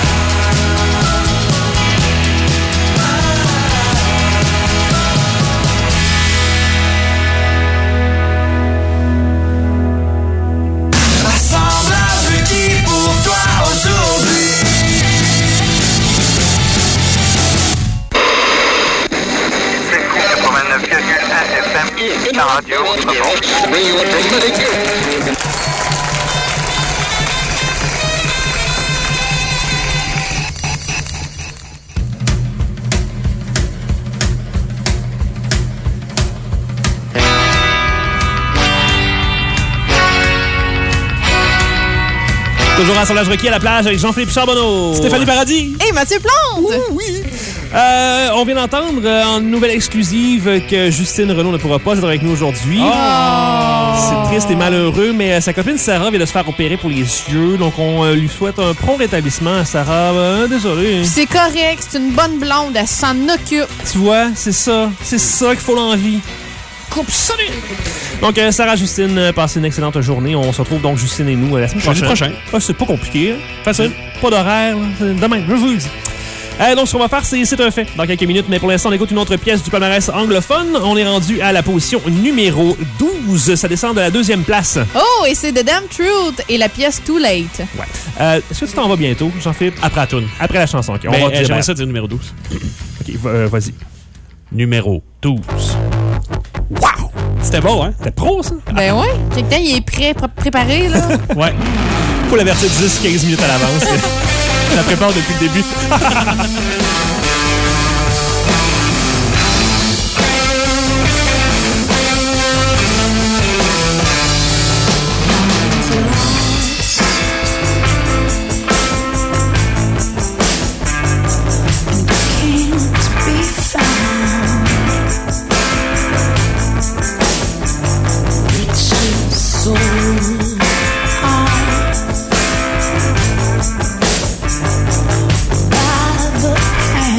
Toujours à Assemblage requis à la plage avec Jean-Philippe Charbonneau,
Stéphanie Paradis.
Et Mathieu Plante!
Oui. On vient d'entendre en nouvelle exclusive que Justine Renaud ne pourra pas être avec nous aujourd'hui. C'est triste et malheureux, mais sa copine Sarah vient de se faire opérer pour les yeux, donc on lui souhaite un prompt rétablissement à Sarah. Désolé.
Puis c'est correct, c'est une bonne blonde, elle s'en occupe.
Tu vois, c'est ça qu'il faut l'envie. Coupe solide. Donc, Sarah, Justine, passez une excellente journée. On se retrouve donc, Justine et nous, la semaine prochaine. Ah, c'est pas compliqué. Hein? Facile. Pas d'horaire. Demain, je vous le dis. Donc, ce qu'on va faire, c'est un fait dans quelques minutes. Mais pour l'instant, on écoute une autre pièce du palmarès anglophone. On est rendu à la position numéro 12. Ça descend de la 2e place.
Oh, et c'est The Damn Truth et la pièce Too Late.
Ouais. Est-ce que tu t'en vas bientôt, Jean-Philippe?
Après la toune.
Après la chanson. OK, on va dire.
J'aimerais ça dire numéro 12.
OK, vas-y.
Numéro 12. Wow! C'était bon, hein?
C'était pro, ça?
Ben ouais. Quelqu'un, il est prêt, préparé, là.
Ouais. Faut l'avertir 10-15 minutes à l'avance. Je la prépare depuis le début.
By the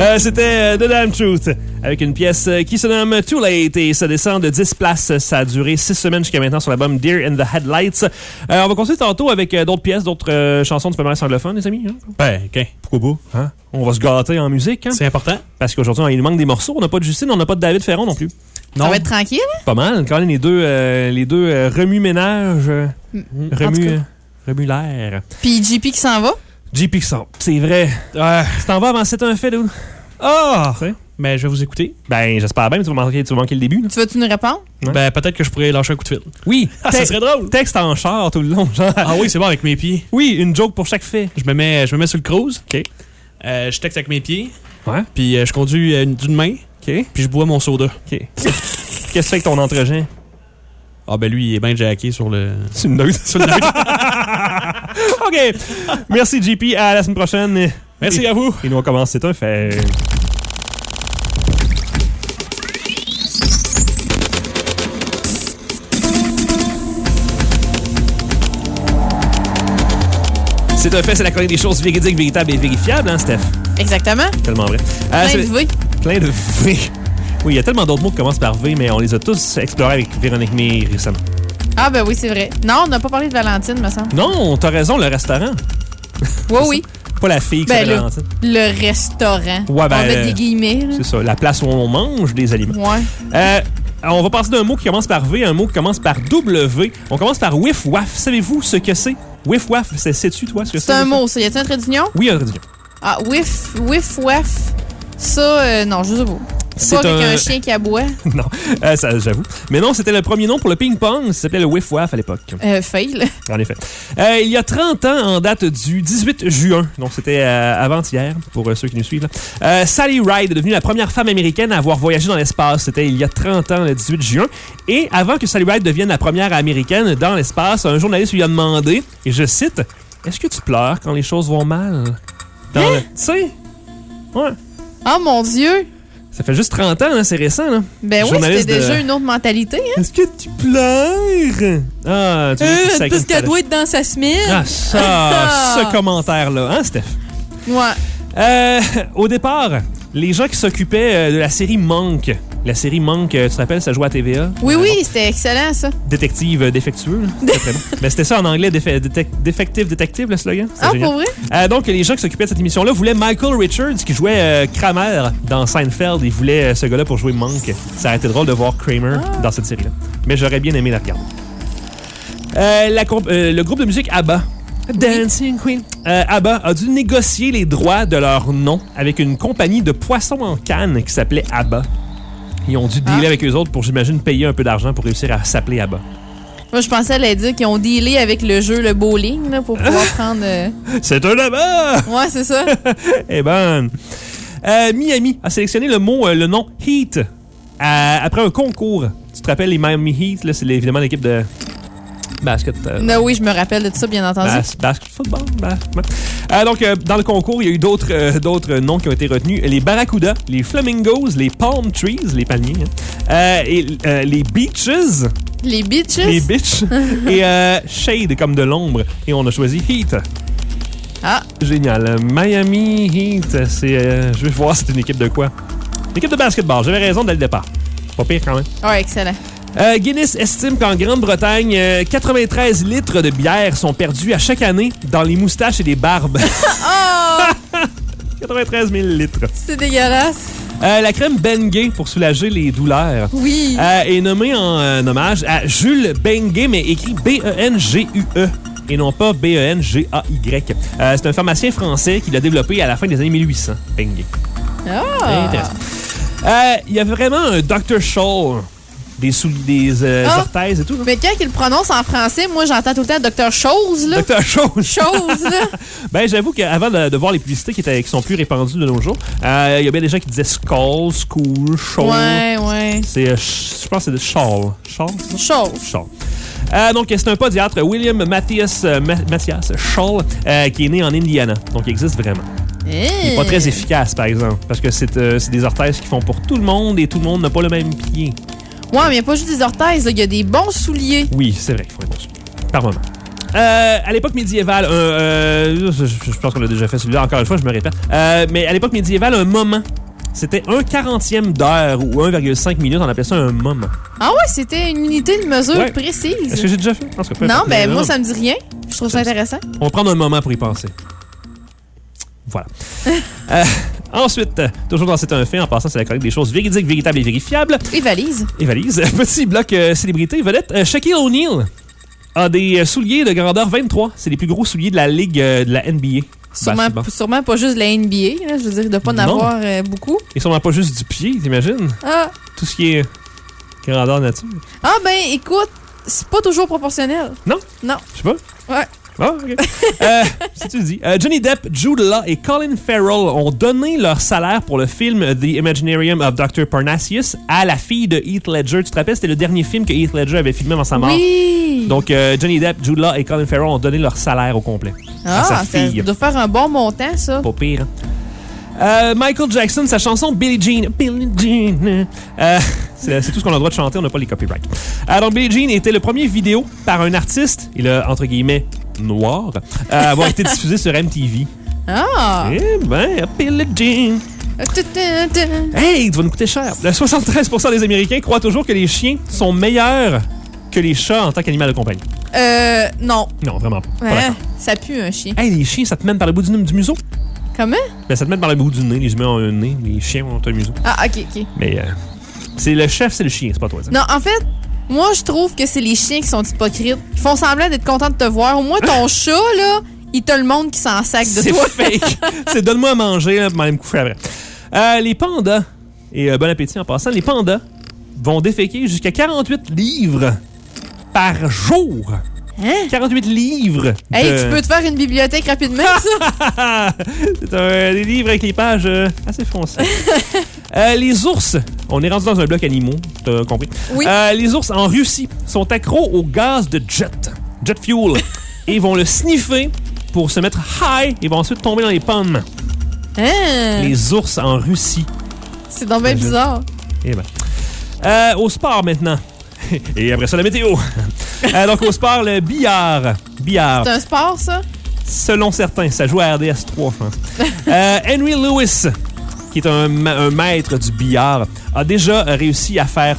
C'était The Damn Truth, avec une pièce qui se nomme Too Late et ça descend de 10 places. Ça a duré 6 semaines jusqu'à maintenant sur l'album Deer in the Headlights. On va continuer tantôt avec d'autres pièces, d'autres chansons du palmarès anglophone, les amis. Hein?
Ben, OK.
Pourquoi pas? Hein? On va se gâter en musique. Hein?
C'est important.
Parce qu'aujourd'hui, il nous manque des morceaux. On n'a pas de Justine, on n'a pas de David Ferron non plus.
Ça va être tranquille?
Pas mal. Quand même, les deux remue-ménage. Remue l'air.
Puis JP qui s'en va?
JP qui s'en va. C'est vrai. Tu t'en vas avant c'est un fait, dude?
Ah!
Tu sais?
Ben, je vais vous écouter.
Ben, j'espère bien, mais tu vas manquer le début. Là.
Tu veux-tu nous répondre?
Ouais.
Ben, peut-être que je pourrais lâcher un coup de fil.
Oui.
Ça serait drôle.
Texte en char tout le long. Genre.
Ah oui, c'est bon avec mes pieds.
Oui, une joke pour chaque fait.
Je me mets sur le cruise.
OK.
Je texte avec mes pieds.
Ouais.
Puis je conduis d'une main.
OK.
Puis je bois mon soda.
OK. Qu'est-ce que tu fais avec ton entregent?
Ah ben lui, il est bien jacké sur le...
C'est une neutre.
sur le neutre.
OK. Merci, JP. À la semaine prochaine.
Merci à vous.
Et nous, on commence. C'est un fait. C'est un fait, c'est la chronique des choses véridiques, véritables et vérifiables, hein, Steph?
Exactement.
Tellement vrai.
Plein de V.
Plein de V. Oui, il y a tellement d'autres mots qui commencent par V, mais on les a tous explorés avec Véronique Mire récemment.
Ah, ben oui, c'est vrai. Non, on n'a pas parlé de Valentine, me semble.
Non, t'as raison, le restaurant.
Oui, oui.
Pas la fille qui
Ben,
s'appelle Valentine.
Le restaurant.
Ouais, ben,
on va mettre des guillemets. Là.
C'est ça, la place où on mange des aliments.
Ouais.
On va passer d'un mot qui commence par V à un mot qui commence par W. On commence par whiff waf. Savez-vous ce que c'est? Whiff waf, sais-tu toi ce que c'est?
C'est un mot, ça. Y a-t-il un trait d'union?
Oui, un trait d'union.
Ah, whiff waf. Ça, non, je sais pas. C'est pas avec un chien qui aboie.
Non, ça, j'avoue. Mais non, c'était le premier nom pour le ping-pong. Ça s'appelait le whiff waf à l'époque.
Fail.
En effet. Il y a 30 ans, en date du 18 juin, donc c'était avant-hier, pour ceux qui nous suivent, là, Sally Ride est devenue la première femme américaine à avoir voyagé dans l'espace. C'était il y a 30 ans, le 18 juin. Et avant que Sally Ride devienne la première américaine dans l'espace, un journaliste lui a demandé, et je cite, « Est-ce que tu pleures quand les choses vont mal? » Tu sais? Ouais.
Oh mon Dieu!
Ça fait juste 30 ans, hein, c'est récent. Là.
Ben oui, c'était déjà une autre mentalité. Hein?
Est-ce que tu pleures? Ah, tu veux
parce qu'elle doit être dans sa semaine.
Ah, ça, ce commentaire-là, hein, Steph?
Ouais.
Au départ, les gens qui s'occupaient de la série Monk. La série Monk, tu te rappelles, ça jouait à TVA?
Oui, oui, c'était excellent, ça.
Détective défectueux. Très bon. Mais c'était ça en anglais, défective détective, le slogan.
Ah, génial. Pour vrai?
Donc, les gens qui s'occupaient de cette émission-là voulaient Michael Richards, qui jouait Kramer dans Seinfeld. Ils voulaient ce gars-là pour jouer Monk. Ça aurait été drôle de voir Kramer dans cette série-là. Mais j'aurais bien aimé la regarder. Le groupe de musique ABBA. Dancing Queen. ABBA a dû négocier les droits de leur nom avec une compagnie de poissons en canne qui s'appelait ABBA. Ils ont dû dealer avec eux autres pour, j'imagine, payer un peu d'argent pour réussir à s'appeler ABBA.
Moi, je pensais à dire qu'ils ont dealé avec le jeu, le bowling, là, pour pouvoir prendre...
C'est un ABBA!
Ouais, c'est ça.
Eh ben... Miami a sélectionné le nom Heat après un concours. Tu te rappelles, les Miami Heat, là, c'est évidemment l'équipe de... basket.
Non, oui, je me rappelle de tout ça, bien entendu.
Basket, football. Donc, dans le concours, il y a eu d'autres noms qui ont été retenus. Les Barracuda, les Flamingos, les Palm Trees, les palmiers, hein, et les Beaches.
Les Beaches?
Les Beaches. Et Shade, comme de l'ombre. Et on a choisi Heat.
Ah.
Génial. Miami Heat, c'est... je vais voir, c'est une équipe de quoi? Une équipe de basketball. J'avais raison dès le départ. Pas pire quand même.
Ouais, excellent.
Guinness estime qu'en Grande-Bretagne, 93 litres de bière sont perdus à chaque année dans les moustaches et les barbes.
Oh!
93 000 litres.
C'est dégueulasse.
La crème Bengay pour soulager les douleurs.
Oui.
Est nommée en hommage à Jules Bengay, mais écrit B-E-N-G-U-E. Et non pas B-E-N-G-A-Y. C'est un pharmacien français qui l'a développé à la fin des années 1800. Bengay.
Ah!
Intéressant. Il y a vraiment un Dr. Scholl. Des orthèses et tout. Là.
Mais quand il le prononce en français, moi, j'entends tout le temps Dr. Chose, là.
Dr. Chose.
Chose, là.
Ben, j'avoue qu'avant de voir les publicités qui sont plus répandues de nos jours, il y a bien des gens qui disaient Skull, School, Scholl.
Ouais.
C'est, je pense que c'est de Scholl. Scholl. Donc, c'est un podiatre, William Matthias Scholl, qui est né en Indiana. Donc, il existe vraiment. Il n'est pas très efficace, par exemple, parce que c'est des orthèses qui font pour tout le monde et tout le monde n'a pas le même pied.
Ouais, mais il n'y a pas juste des orthèses, il y a des bons souliers.
Oui, c'est vrai qu'il faut des bons souliers. Par moment. À l'époque médiévale, je pense qu'on l'a déjà fait celui-là, encore une fois, je me répète. Mais à l'époque médiévale, un moment C'était 1/40e d'heure ou 1,5 minutes. On appelait ça un moment.
Ah ouais, c'était une unité de mesure
Ouais.
précise.
Est-ce que j'ai déjà fait? En tout cas, peu
Non,
importe.
ben moi, ça me dit rien. Je trouve ça intéressant.
On va prendre un moment pour y penser. Voilà. Ensuite, toujours dans C'est un fait, en passant, c'est la chronique des choses véridiques, véritables et vérifiables.
Et valise.
Et valise. Petit bloc célébrité vedette. Shaquille O'Neal a des souliers de grandeur 23. C'est les plus gros souliers de la ligue de la NBA.
Sûrement pas juste de la NBA. Là, je veux dire, il doit pas en
Non.
avoir beaucoup.
Et sûrement pas juste du pied, t'imagines?
Ah.
Tout ce qui est grandeur nature.
Ah, ben écoute, c'est pas toujours proportionnel.
Non?
Non.
Je sais pas.
Ouais.
Ah, OK. Si tu le dis. Johnny Depp, Jude Law et Colin Farrell ont donné leur salaire pour le film The Imaginarium of Dr. Parnassus à la fille de Heath Ledger. Tu te rappelles, c'était le dernier film que Heath Ledger avait filmé avant sa mort.
Oui.
Donc, Johnny Depp, Jude Law et Colin Farrell ont donné leur salaire au complet à sa
Ah, ça
fille.
doit faire un bon montant, ça.
Pas pire. Michael Jackson, sa chanson Billie Jean. Billie Jean. C'est tout ce qu'on a le droit de chanter, on n'a pas les copyrights. Donc, Billie Jean était le premier vidéo par un artiste, et là, entre guillemets, noir, à avoir été diffusé sur MTV.
Ah.
Eh ben, Billie Jean. Hey, tu vas nous coûter cher. Le 73% des Américains croient toujours que les chiens sont meilleurs que les chats en tant qu'animal de compagnie.
Non.
Non, vraiment pas. Pas
Hein,
d'accord.
ça pue un chien.
Hey, les chiens, ça te mène par le bout du museau?
Comment?
Ben, ça te mène par le bout du nez. Les humains ont un nez, les chiens ont un museau.
Ah, ok.
Mais c'est le chef, c'est le chien, c'est pas toi. Ça.
Non, en fait, moi, je trouve que c'est les chiens qui sont hypocrites. Ils font semblant d'être contents de te voir. Au moins, ton chat, là, il te le montre qui s'en sac de
C'est
toi.
fake. C'est donne-moi à manger, là, pour aller me coucher après. Les pandas, et bon appétit en passant, les pandas vont déféquer jusqu'à 48 livres par jour.
Hein?
48 livres.
Hey,
de-
tu peux te faire une bibliothèque rapidement, ça?
C'est des livres avec les pages assez foncées. Les ours, on est rendu dans un bloc animaux, t'as compris.
Oui.
Les ours en Russie sont accros au gaz de jet fuel, et vont le sniffer pour se mettre high et vont ensuite tomber dans les pommes.
Hein?
Les ours en Russie.
C'est donc bien bizarre.
Eh ben. Au sport maintenant. Et après ça, la météo. Donc au sport, le billard. Billard.
C'est un sport, ça?
Selon certains, ça joue à RDS 3, je pense. Henry Lewis, qui est un maître du billard, a déjà réussi à faire,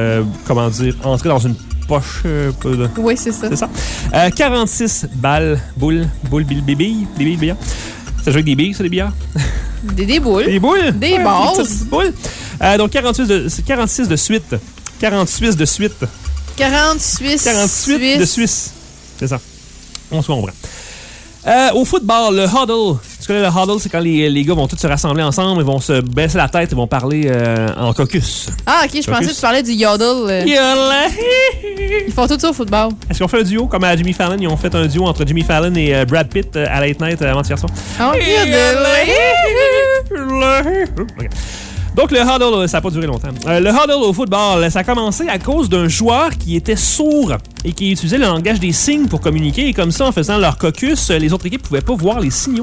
entrer dans une poche.
Oui, c'est ça.
C'est ça. 46 boules, billes, billard. Ça joue avec des billes, ça, des billards?
Des boules.
Des boules?
Des
Ouais,
balles.
petites boules. Donc 46 de suite. 40 Suisses de suite.
40 Suisses.
48 de Suisse. C'est ça. On se comprend. Au football, le huddle. Tu connais le huddle, c'est quand les gars vont tous se rassembler ensemble, ils vont se baisser la tête et vont parler en caucus.
Ah, ok, je pensais que tu parlais du yodel. Ils font tout ça au football.
Est-ce qu'on fait un duo comme à Jimmy Fallon? Ils ont fait un duo entre Jimmy Fallon et Brad Pitt à Late Night avant-hier soir.
Ah,
Ok. Donc, le huddle, ça n'a pas duré longtemps. Le huddle au football, ça a commencé à cause d'un joueur qui était sourd et qui utilisait le langage des signes pour communiquer. Et comme ça, en faisant leur caucus, les autres équipes ne pouvaient pas voir les signaux.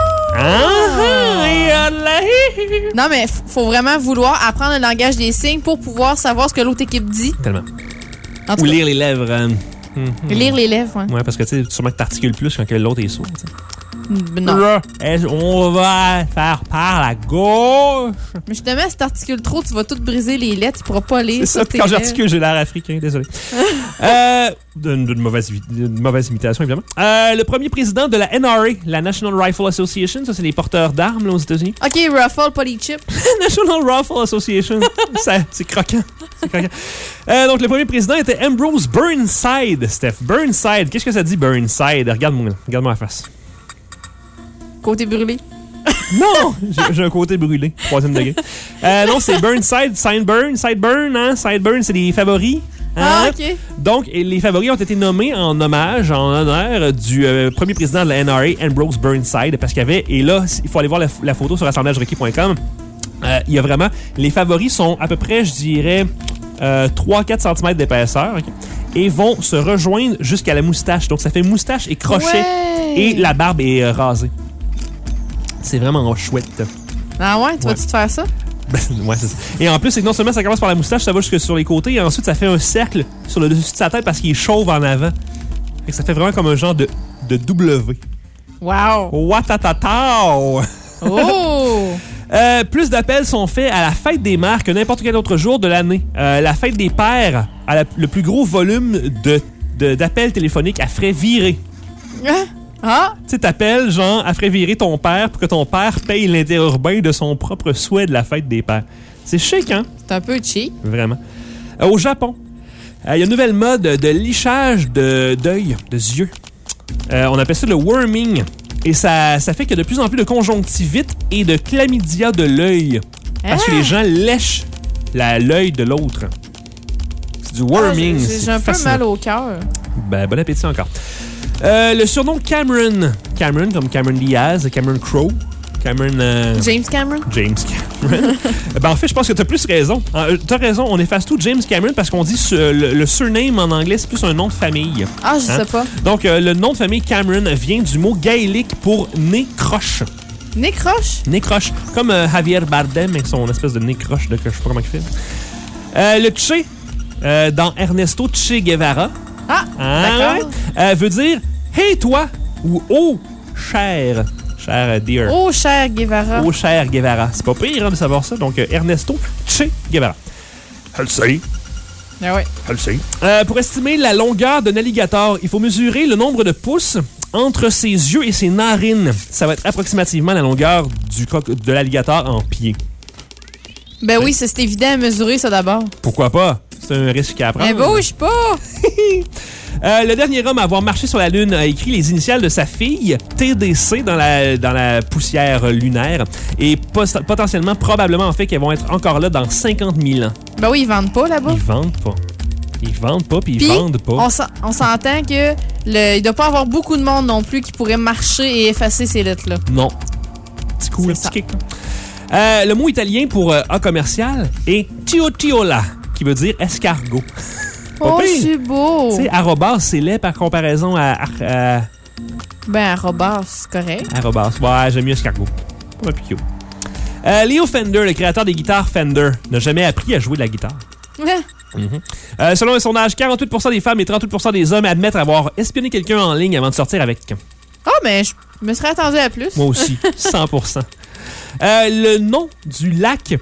Non, mais faut vraiment vouloir apprendre le langage des signes pour pouvoir savoir ce que l'autre équipe dit.
Tellement.
En tout
Ou
cas,
lire les lèvres.
lire les lèvres, ouais.
Ouais, parce que tu sais, sûrement que t'articules plus quand que l'autre est sourd. t'sais.
Non.
On va faire par la gauche.
Mais justement, si t'articules trop, tu vas tout briser les lettres, tu pourras pas lire.
C'est ça,
sur
puis
tes
quand
lèvres.
j'articule, j'ai l'air africain, désolé. D'une mauvaise imitation, évidemment. Le premier président de la NRA, la National Rifle Association, ça, c'est les porteurs d'armes là, aux États-Unis.
Ok, Ruffle, pas les chips.
National Rifle Association. C'est croquant. C'est croquant. Donc, le premier président était Ambrose Burnside, Steph. Burnside. Qu'est-ce que ça dit, Burnside? Regarde-moi la face.
Côté brûlé.
Non! J'ai un côté brûlé. 3e degré. Non, c'est Burnside, Sideburn, hein? Sideburn, c'est les favoris. Hein?
Ah, ok.
Donc, les favoris ont été nommés en hommage, en honneur du premier président de la NRA, Ambrose Burnside, parce qu'il y avait, et là, il faut aller voir la photo sur assemblagerequis.com, il y a vraiment, les favoris sont à peu près, je dirais, 3-4 cm d'épaisseur, ok, et vont se rejoindre jusqu'à la moustache. Donc, ça fait moustache et crochet,
Ouais.
et la barbe est rasée. C'est vraiment chouette.
Ah ouais, tu
Ouais.
vas-tu te faire ça?
Ouais, c'est ça. Et en plus, c'est que non seulement ça commence par la moustache, ça va jusque sur les côtés, et ensuite ça fait un cercle sur le dessus de sa tête parce qu'il est chauve en avant. Et ça fait vraiment comme un genre de W.
Wow.
Watatata!
Oh!
Plus d'appels sont faits à la fête des mères que n'importe quel autre jour de l'année. La fête des pères a le plus gros volume d'appels téléphoniques à frais virés.
Ah!
Tu sais, t'appelles, genre, à frais virer ton père pour que ton père paye l'interurbain de son propre souhait de la fête des pères. C'est chic, hein?
C'est un peu cheap.
Vraiment. Au Japon, il y a une nouvelle mode de lichage d'œil, de yeux. On appelle ça le worming. Et ça fait qu'il y a de plus en plus de conjonctivite et de chlamydia de l'œil. Parce que les gens lèchent l'œil de l'autre. C'est du worming.
J'ai un peu mal au cœur.
Ben, bon appétit encore. Le surnom Cameron. Cameron comme Cameron Diaz, Cameron Crowe. Cameron...
James Cameron?
James Cameron. Ben, en fait, je pense que t'as plus raison. T'as raison, on efface tout James Cameron parce qu'on dit le surname en anglais, c'est plus un nom de famille.
Ah, je sais pas.
Donc, le nom de famille Cameron vient du mot gaélique pour nez croche.
Nez croche?
Nez croche. Comme Javier Bardem avec son espèce de nez croche de que je sais pas comment il fait. Le Che, dans Ernesto Che Guevara.
D'accord.
Ouais, veut dire « Hey, toi » ou « Oh, cher ». Cher dear.
Oh, cher Guevara.
Oh, cher Guevara. C'est pas pire de savoir ça. Donc, Ernesto Che Guevara. Elle le sait.
Ah ouais.
Elle le sait. Pour estimer la longueur d'un alligator, il faut mesurer le nombre de pouces entre ses yeux et ses narines. Ça va être approximativement la longueur de l'alligator en pied.
Ben oui, c'est évident à mesurer ça d'abord.
Pourquoi pas? C'est un risque à prendre.
Mais bouge pas!
Le dernier homme à avoir marché sur la Lune a écrit les initiales de sa fille, TDC, dans la poussière lunaire. Et potentiellement, probablement, en fait, qu'elles vont être encore là dans 50 000 ans.
Ben oui, ils vendent pas là-bas.
Ils vendent pas. Ils vendent pas, puis ils
Puis,
vendent pas.
on s'entend que il doit pas avoir beaucoup de monde non plus qui pourrait marcher et effacer ces lettres-là.
Non. Petit coup,
C'est
petit
ça.
kick. Le mot italien pour A commercial est tiottiola, qui veut dire escargot.
Oh,
Pas pire.
c'est beau!
Tu sais, arrobas, c'est laid par comparaison à
Ben, arrobas, c'est correct.
arrobas. Ouais, j'aime mieux escargot. Pas mal plus cute. Leo Fender, le créateur des guitares Fender, n'a jamais appris à jouer de la guitare. Selon un sondage, 48% des femmes et 38% des hommes admettent avoir espionné quelqu'un en ligne avant de sortir avec.
Ah, mais je me serais attendu à plus.
Moi aussi, 100%. Le nom du lac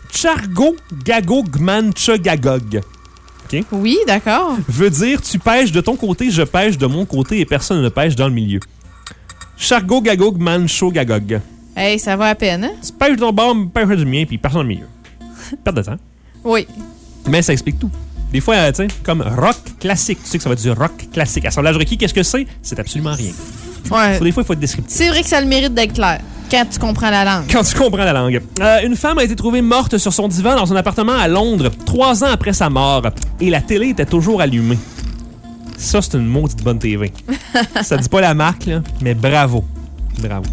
Chargo-Gago-Gmanchagagog
Oui, d'accord.
veut dire tu pêches de ton côté, je pêche de mon côté et personne ne pêche dans le milieu. Chargo-Gago-Gmanchagagog.
Hey, ça va à peine, hein?
Tu pêches de ton bord, pêche du mien, puis personne dans le milieu. Perte de temps.
Oui.
Mais ça explique tout. Des fois, tu sais, comme rock classique. Tu sais que ça va être du rock classique. Assemblage requis, qu'est-ce que c'est? C'est absolument rien.
Ouais.
Des fois, il faut être descriptif.
C'est vrai que ça a le mérite d'être clair quand tu comprends la langue.
Quand tu comprends la langue. Une femme a été trouvée morte sur son divan dans un appartement à Londres 3 ans après sa mort. Et la télé était toujours allumée. Ça, c'est une maudite bonne TV. Ça dit pas la marque, là, mais bravo. Bravo.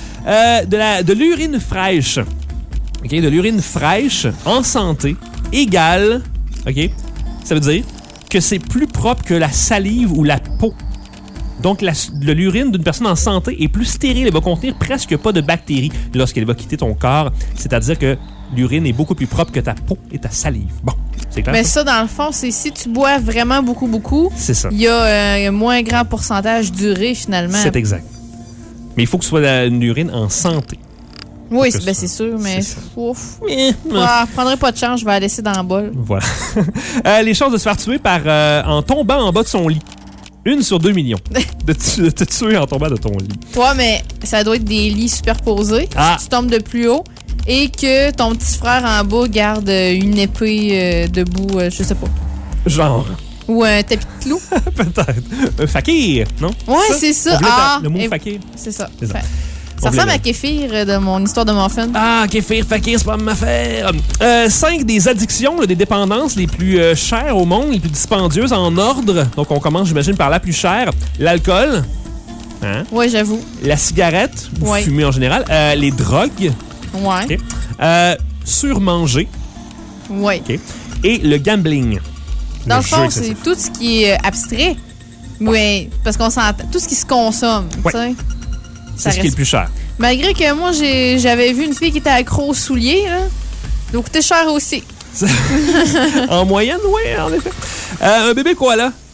De l'urine fraîche. OK? De l'urine fraîche en santé égale... OK? Ça veut dire que c'est plus propre que la salive ou la peau. Donc, l'urine d'une personne en santé est plus stérile. Elle va contenir presque pas de bactéries lorsqu'elle va quitter ton corps. C'est-à-dire que l'urine est beaucoup plus propre que ta peau et ta salive. Bon, c'est clair?
Mais ça, dans le fond, c'est si tu bois vraiment beaucoup,
c'est ça.
il y a un moins grand pourcentage d'urée, finalement.
C'est exact. Mais il faut que ce soit une urine en santé.
Oui,
que
c'est sûr, mais...
c'est ça.
Ouf. Je prendrai pas de chance, je vais la laisser dans le bol.
Voilà. Les chances de se faire tuer en tombant en bas de son lit. 1 sur 2 millions. De te tuer en tombant de ton lit.
Ouais, mais ça doit être des lits superposés.
Ah.
Si tu tombes de plus haut et que ton petit frère en bas garde une épée debout, je sais pas.
Genre.
Ou un tapis de clous.
Peut-être. Un fakir, non?
Ouais, c'est ça.
On voulait
Ah,
le mot
et-
fakir.
C'est ça.
C'est ça.
Ça
On
ressemble
voulait
à Kéfir de mon histoire de muffin.
Ah, kéfir, fakir, c'est pas ma affaire. 5 des addictions, des dépendances les plus chères au monde, les plus dispendieuses en ordre. Donc, on commence, j'imagine, par la plus chère. L'alcool. Hein?
Ouais, j'avoue.
La cigarette, ou
Ouais.
fumer en général. Les drogues.
Ouais.
OK. Surmanger.
Ouais.
OK. Et le gambling.
Dans le
jeu
fond,
excessif.
c'est tout ce qui est abstrait. Oui, parce qu'on s'entend. Tout ce qui se consomme,
Ouais.
tu sais.
C'est ce qui est le plus cher.
Malgré que moi, j'avais vu une fille qui était accro aux souliers, là. Donc, coûtait cher aussi.
En moyenne, oui, en effet. Un bébé koala.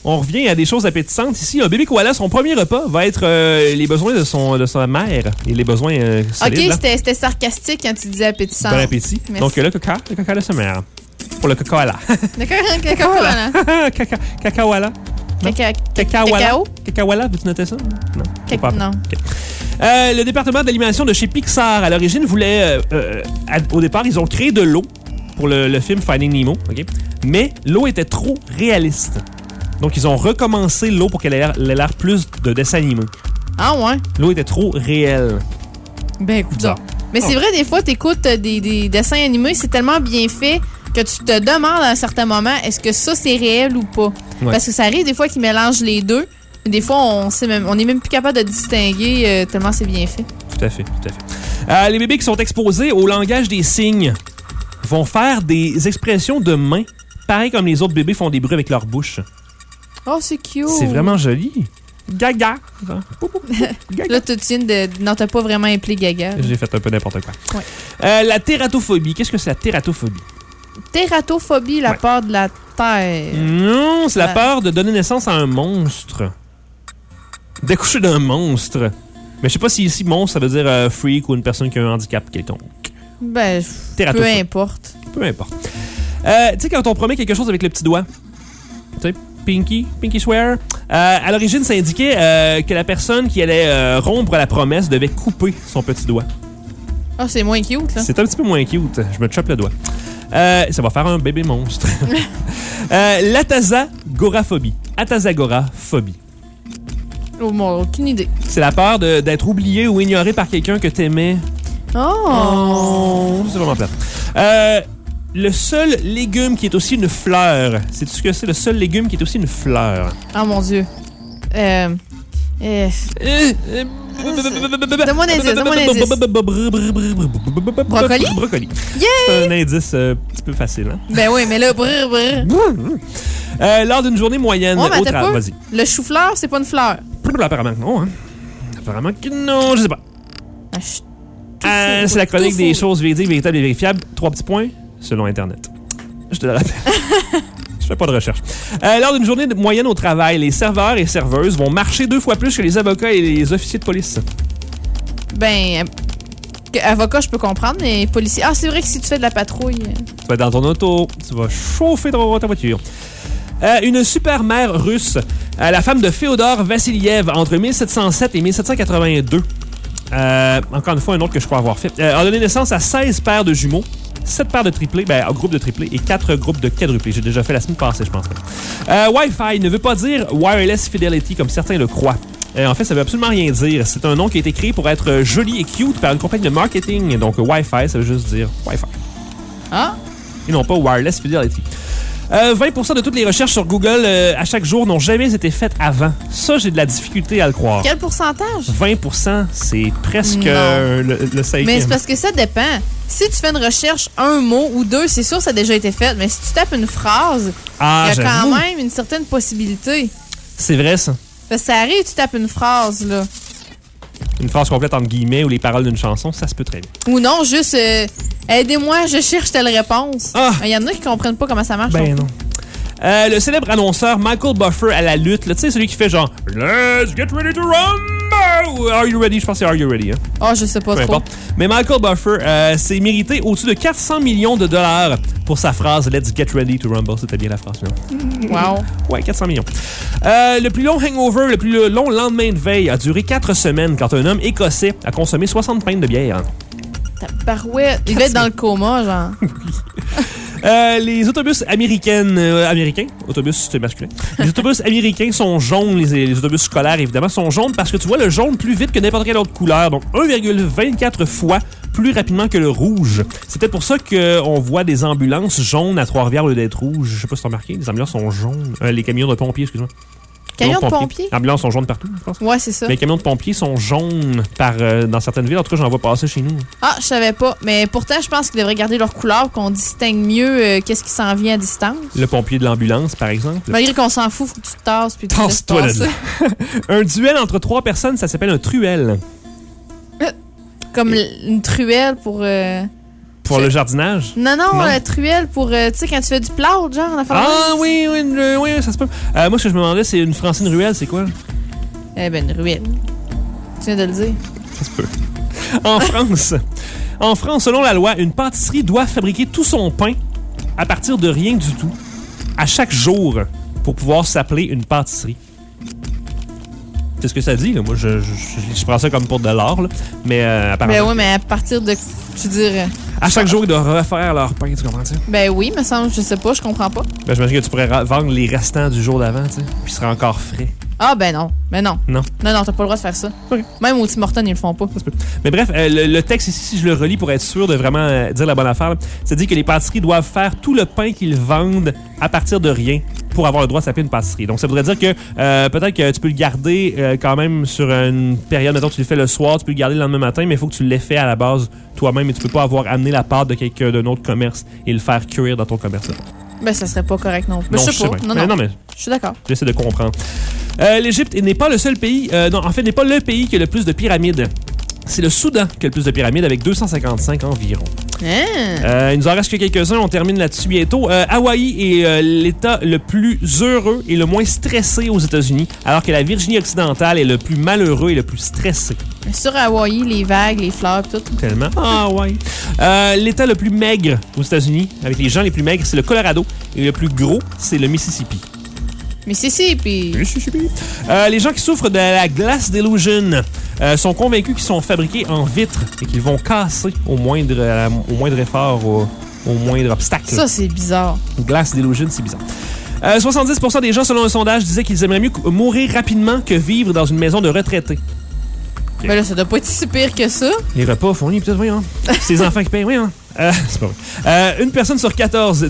on revient à des choses appétissantes. Ici, un bébé koala, son premier repas va être les besoins de sa mère et les besoins solides.
OK, c'était sarcastique quand tu disais appétissant.
Bon appétit.
Merci.
Donc, le caca de sa mère. Pour le cacaola.
Cacaola.
Cacaola.
Cacao?
Cacaola, veux-tu noter ça? Non. Faut pas.
Non.
OK. Le département d'animation de chez Pixar, à l'origine, voulait... au départ, ils ont créé de l'eau pour le film Finding Nemo, OK? Mais l'eau était trop réaliste. Donc, ils ont recommencé l'eau pour qu'elle ait l'air plus de dessin animé.
Ah ouais?
L'eau était trop réelle.
Ben écoute.
Bizarre.
Mais c'est vrai, des fois, t'écoutes des dessins animés, c'est tellement bien fait que tu te demandes à un certain moment, est-ce que ça, c'est réel ou pas?
Ouais.
Parce que ça arrive des fois qu'ils mélangent les deux. Mais des fois, on est même plus capable de distinguer tellement c'est bien fait.
Tout à fait, tout à fait. Les bébés qui sont exposés au langage des signes vont faire des expressions de main, pareil comme les autres bébés font des bruits avec leur bouche.
Oh, c'est cute!
C'est vraiment joli. Gaga. Gaga.
Là, tu viens de... Non, t'as pas vraiment appelé Gaga.
J'ai fait un peu n'importe quoi.
Ouais.
La tératophobie. Qu'est-ce que c'est la tératophobie?
Tératophobie, la
Ouais.
peur de la terre.
Non, c'est la
Ouais.
peur de donner naissance à un monstre. D'accoucher d'un monstre. Mais je sais pas si ici, monstre, ça veut dire freak ou une personne qui a un handicap quelconque.
Ben, peu
Tératophobie.
importe.
Peu importe. Tu sais, quand on promet quelque chose avec le petit doigt, tu sais, Pinky swear, à l'origine, ça indiquait que la personne qui allait rompre la promesse devait couper son petit doigt.
Ah, c'est moins cute, là.
C'est un petit peu moins cute. Je me chope le doigt. Ça va faire un bébé monstre. L'atazagoraphobie. Atazagoraphobie.
Oh, mon, aucune idée.
C'est la peur d'être oublié ou ignoré par quelqu'un que t'aimais.
Oh!
C'est vraiment plate. Le seul légume qui est aussi une fleur. Sais-tu ce que c'est, le seul légume qui est aussi une fleur?
Ah, mon Dieu. Donne-moi un indice, donne-moi un indice. Brocoli?
Brocoli.
Yeah!
C'est un indice un petit peu facile, hein?
Ben oui, mais là, brr.
Lors d'une journée moyenne
Ouais, mais
au
attends
travail.
pas.
Vas-y.
Le chou-fleur, c'est pas une fleur.
Apparemment que non, hein? Apparemment que non, je sais pas.
Ah, je suis tout
C'est
fou,
la chronique
tout
des
fou.
choses véridiques, véritables et vérifiables. 3 petits points, selon Internet. Je te le rappelle. Je fais pas de recherche. Lors d'une journée moyenne au travail, les serveurs et serveuses vont marcher 2 fois plus que les avocats et les officiers de police.
Ben, avocat, je peux comprendre, mais policier. Ah, c'est vrai que si tu fais de la patrouille.
Tu vas être dans ton auto, tu vas chauffer ta voiture. Une super mère russe, la femme de Féodor Vassiliev, entre 1707 et 1782. Encore une fois, un autre que je crois avoir fait. A donné naissance à 16 paires de jumeaux, 7 paires de triplés, un groupe de triplés et 4 groupes de quadruplés. J'ai déjà fait la semaine passée, je pense. Wi-Fi ne veut pas dire Wireless Fidelity comme certains le croient. En fait, ça veut absolument rien dire. C'est un nom qui a été créé pour être joli et cute par une compagnie de marketing. Donc, Wi-Fi, ça veut juste dire Wi-Fi.
Ah?
Et non pas Wireless Fidelity. 20% de toutes les recherches sur Google à chaque jour n'ont jamais été faites avant. Ça, j'ai de la difficulté à le croire.
Quel pourcentage?
20%, c'est presque
Non.
le cinquième.
Mais c'est parce que ça dépend. Si tu fais une recherche, un mot ou deux, c'est sûr que ça a déjà été fait. Mais si tu tapes une phrase,
Ah,
il y a
j'avoue.
quand même une certaine possibilité.
C'est vrai, ça.
Parce que ça arrive, tu tapes une phrase, là.
Une phrase complète entre guillemets ou les paroles d'une chanson, ça se peut très bien.
Ou non, juste aidez-moi, je cherche telle réponse.
Ah!
Il y en a qui comprennent pas comment ça marche.
Ben non. Le célèbre annonceur Michael Buffer à la lutte, là, tu sais, celui qui fait genre Let's get ready to rumble! Ou Are you ready? Je pense que c'est Are you ready, hein?
Oh, je sais pas
Peu
trop.
importe. Mais Michael Buffer s'est mérité au-dessus de 400 millions de dollars pour sa phrase Let's get ready to rumble. C'était bien la phrase, non?
Wow.
Ouais, 400 millions. Le plus long hangover, le plus long lendemain de veille a duré 4 semaines quand un homme écossais a consommé 60 pintes de bière.
Tabarouette. Il va être dans le coma, genre.
Les autobus américains, autobus c'est masculin. Les autobus américains sont jaunes, les autobus scolaires évidemment sont jaunes parce que tu vois le jaune plus vite que n'importe quelle autre couleur, donc 1,24 fois plus rapidement que le rouge. C'est peut-être pour ça qu'on voit des ambulances jaunes à Trois-Rivières au lieu d'être rouges. Je sais pas si t'as remarqué, les ambulances sont jaunes. Les camions de pompiers, excuse-moi.
Camion de pompiers?
Les ambulances sont jaunes partout, je pense.
Ouais, c'est ça.
Mais les camions de pompiers sont jaunes dans certaines villes. En tout cas, j'en vois passer chez nous.
Ah, je savais pas. Mais pourtant, je pense qu'ils devraient garder leur couleur, qu'on distingue mieux qu'est-ce qui s'en vient à distance.
Le pompier de l'ambulance, par exemple.
Malgré qu'on s'en fout, faut que tu te tasses puis tu te laisses
Tasse-toi de
passer.
là. Un duel entre 3 personnes, ça s'appelle un truel.
Comme une truelle pour...
Pour le jardinage?
Non,
Non.
la truelle pour, tu sais, quand tu fais du plout, genre, en
Ah oui, ça se peut. Moi, ce que je me demandais, c'est une Francine Ruelle, c'est quoi?
Eh ben, une ruelle. Tu viens de le dire.
Ça se peut. En France, selon la loi, une pâtisserie doit fabriquer tout son pain à partir de rien du tout, à chaque jour, pour pouvoir s'appeler une pâtisserie. C'est ce que ça dit, là. Moi, je prends ça comme pour de l'art, là. Mais apparemment...
Ben oui, mais à partir de, je veux dire...
À chaque jour, ils doivent refaire leur pain, tu comprends ça?
Ben oui, me semble, je sais pas, je comprends pas.
Ben, j'imagine que tu pourrais vendre les restants du jour d'avant, tu sais, puis il serait encore frais.
Ah ben non, ben non.
Non.
Non, t'as pas le droit de faire ça.
Ok.
Même au Tim Hortons, ils le font pas.
Mais bref, le texte ici, si je le relis pour être sûr de vraiment dire la bonne affaire, là, ça dit que les pâtisseries doivent faire tout le pain qu'ils vendent à partir de rien pour avoir le droit de s'appeler une pâtisserie. Donc, ça voudrait dire que peut-être que tu peux le garder quand même sur une période, mettons, tu le fais le soir, tu peux le garder le lendemain matin, mais il faut que tu l'aies fait à la base toi-même et tu peux pas avoir amené la pâte de quelqu'un d'un autre commerce et le faire cuire dans ton commerce. Là.
Ben ça serait pas correct non plus.
Non,
Je sais pas.
bien. Non, mais
je suis d'accord.
j'essaie de comprendre. L'Égypte n'est pas le seul pays, n'est pas le pays qui a le plus de pyramides. C'est le Soudan qui a le plus de pyramides avec 255 environ.
Hein?
Il nous en reste que quelques-uns, on termine là-dessus bientôt. Hawaï est l'État le plus heureux et le moins stressé aux États-Unis, alors que la Virginie occidentale est le plus malheureux et le plus stressé.
Sur Hawaï, les vagues, les fleurs, tout.
Tellement. Ah ouais. L'État le plus maigre aux États-Unis, avec les gens les plus maigres, c'est le Colorado. Et le plus gros, c'est le Mississippi.
Mississippi.
Les gens qui souffrent de la glass delusion sont convaincus qu'ils sont fabriqués en vitre et qu'ils vont casser au moindre effort, au moindre obstacle.
Ça, c'est bizarre.
Glass delusion, c'est bizarre. 70% des gens, selon un sondage, disaient qu'ils aimeraient mieux mourir rapidement que vivre dans une maison de retraités.
Ben là, ça doit pas être si pire que ça.
Les repas fournis, peut-être, oui, hein. C'est les enfants qui payent, oui, hein. C'est pas vrai. Une personne sur 14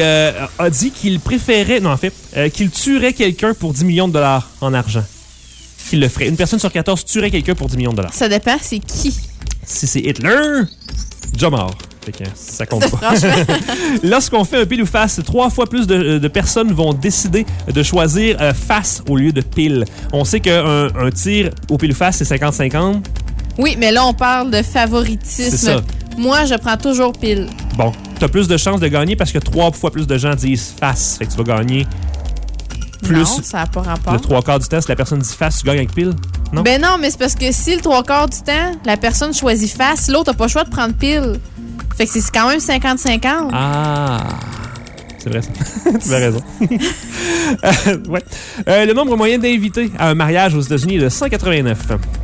a dit qu'il préférait, qu'il tuerait quelqu'un pour 10 millions de dollars en argent. Qu'il le ferait. Une personne sur 14 tuerait quelqu'un pour 10 millions de dollars.
Ça dépend, c'est qui.
Si c'est Hitler, déjà mort. Fait que ça compte pas.
Franchement.
Lorsqu'on fait un pile ou face, 3 fois plus de personnes vont décider de choisir face au lieu de pile. On sait qu'un tir au pile ou face, c'est 50-50.
Oui, mais là, on parle de favoritisme.
C'est ça.
Moi, je prends toujours pile.
Bon, t'as plus de chances de gagner parce que 3 fois plus de gens disent face. Fait que tu vas gagner plus.
Non, ça n'a pas rapport.
Le 3/4 du temps, si la personne dit face, tu gagnes avec pile. Non?
Ben non, mais c'est parce que si le 3/4 du temps, la personne choisit face, l'autre n'a pas le choix de prendre pile. Fait que c'est quand même 50-50.
Ah! C'est vrai, ça. Tu as raison. Ouais. Le nombre moyen d'invités à un mariage aux États-Unis est de 189.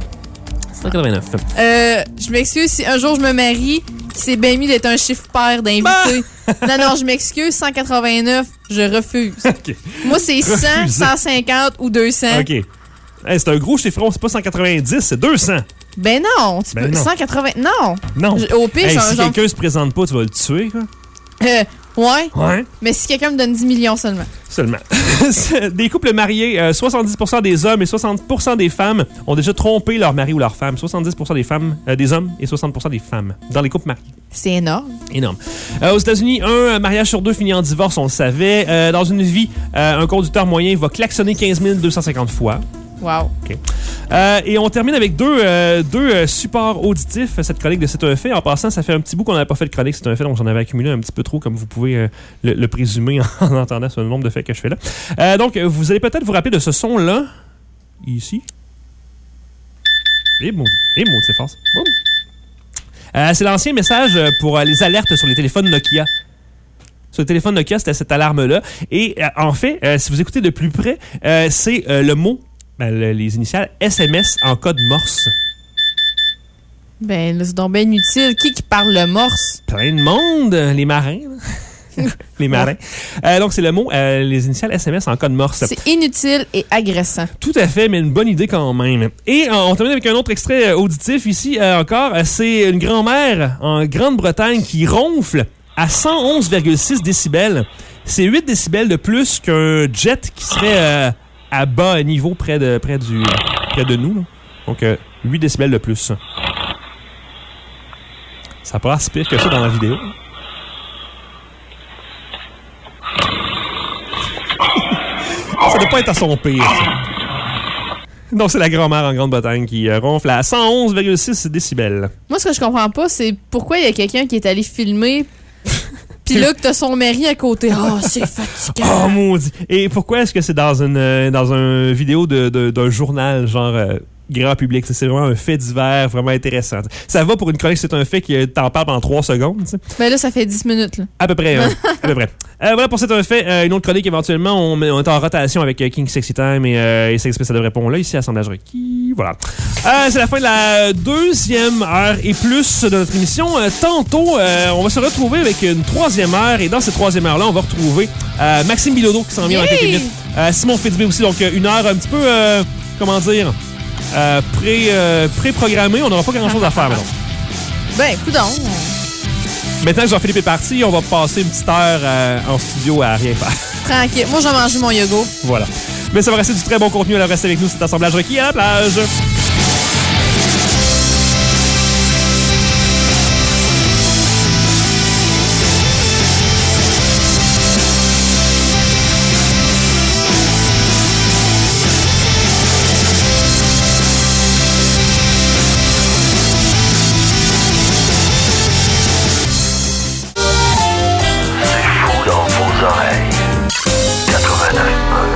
189.
Je m'excuse si un jour je me marie, c'est bien mieux d'être un chiffre pair d'invités. Non, je m'excuse, 189, je refuse.
OK.
Moi, c'est 100,
Refusé.
150 ou 200.
OK. Hey, c'est un gros chiffron, c'est pas 190, c'est 200.
Ben non, tu
Ben
peux.
non.
180. Non.
Non.
Au pire,
Hey,
c'est un
si
genre.
quelqu'un se présente pas, tu vas le tuer, quoi.
Ouais.
Ouais.
Mais si quelqu'un me donne 10 millions seulement.
Seulement. Des couples mariés, 70% des hommes et 60% des femmes ont déjà trompé leur mari ou leur femme. 70% des femmes, des hommes et 60% des femmes dans les couples mariés.
C'est énorme.
Énorme. Aux États-Unis, un mariage sur 2 finit en divorce, on le savait. Dans une vie, un conducteur moyen va klaxonner 15 250 fois.
Wow.
OK. Et on termine avec deux supports auditifs, cette chronique de C'est un fait. En passant, ça fait un petit bout qu'on n'avait pas fait de chronique C'est un fait, donc j'en avais accumulé un petit peu trop, comme vous pouvez le présumer en entendant ce nombre de faits que je fais là. Donc, vous allez peut-être vous rappeler de ce son-là, ici. Et maudit, c'est fort. C'est l'ancien message pour les alertes sur les téléphones Nokia. Sur le téléphone Nokia, c'était cette alarme-là. Et en fait, si vous écoutez de plus près, c'est le mot, les initiales SMS en code morse.
Ben, là, c'est donc bien inutile. Qui parle le morse?
Plein de monde, les marins. Là. Les marins. Donc, c'est le mot, les initiales SMS en code morse.
C'est inutile et agressant.
Tout à fait, mais une bonne idée quand même. Et on termine avec un autre extrait auditif ici encore. C'est une grand-mère en Grande-Bretagne qui ronfle à 111,6 décibels. C'est 8 décibels de plus qu'un jet qui serait à bas niveau près de nous. Là. Donc, 8 décibels de plus. Ça passe pire que ça dans la vidéo. Ça doit pas être à son pire. Donc, c'est la grand-mère en Grande-Bretagne qui ronfle à 111,6 décibels.
Moi, ce que je comprends pas, c'est pourquoi il y a quelqu'un qui est allé filmer, pis là, que t'as son mari à côté. Oh, c'est fatigant.
Oh, maudit. Et pourquoi est-ce que c'est dans une vidéo d'un journal, genre grand public? C'est vraiment un fait divers, vraiment intéressant. Ça va pour une chronique, c'est un fait qui t'en parle en 3 secondes. T'sais.
Ben là, ça fait 10 minutes. Là.
À peu près, hein. À peu près. Voilà pour C'est un fait. Une autre chronique, éventuellement, on est en rotation avec King Sexy Time et Sex Pistols de Répond là, ici à Assemblage Requis. Voilà. C'est la fin de la 2e heure et plus de notre émission. Tantôt, on va se retrouver avec une 3e heure et dans cette 3e heure-là, on va retrouver Maxime Bilodeau qui s'en vient dans quelques minutes. Simon Fitzbé aussi, donc une heure un petit peu, comment dire, pré-programmée. On n'aura pas grand-chose à faire maintenant.
Ben, coudonc.
Maintenant que Jean-Philippe est parti, on va passer une petite heure en studio à rien faire.
Tranquille. Moi, j'ai mangé mon yogourt.
Voilà. Mais ça va rester du très bon contenu. Alors, restez avec nous. C'est Assemblage Requis à la plage.
Dans vos oreilles. 89.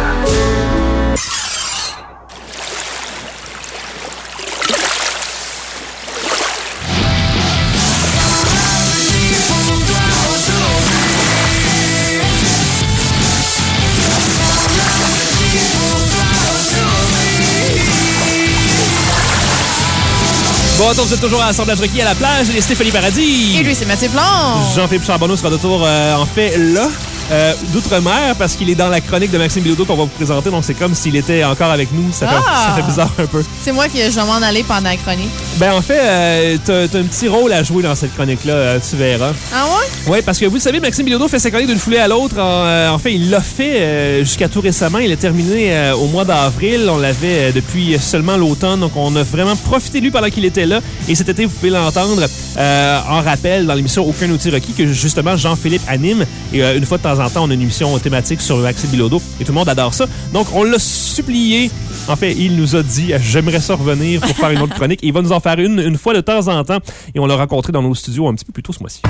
Bon, attends, vous êtes toujours à Assemblage Requis à la plage. Et Stéphanie Paradis.
Et lui, c'est Mathieu Plante.
Jean-Philippe Charbonneau sera de retour, en fait, là, d'outre-mer, parce qu'il est dans la chronique de Maxime Bilodeau qu'on va vous présenter. Donc, c'est comme s'il était encore avec nous. Ça fait bizarre un peu.
C'est moi qui je vais m'en aller pendant la chronique.
Ben, en fait, t'as un petit rôle à jouer dans cette chronique-là, tu verras.
Ah ouais?
Oui, parce que vous le savez, Maxime Bilodeau fait sa chronique d'une foulée à l'autre. En fait, il l'a fait jusqu'à tout récemment. Il a terminé au mois d'avril. On l'avait depuis seulement l'automne. Donc, on a vraiment profité de lui pendant qu'il était là. Et cet été, vous pouvez l'entendre en rappel dans l'émission Aucun outil requis que justement Jean-Philippe anime. Et une fois de temps en temps, on a une émission thématique sur Maxime Bilodeau. Et tout le monde adore ça. Donc, on l'a supplié. En fait, il nous a dit « J'aimerais ça revenir pour faire une autre chronique. » Et il va nous en faire une fois de temps en temps. Et on l'a rencontré dans nos studios un petit peu plus tôt ce mois-ci.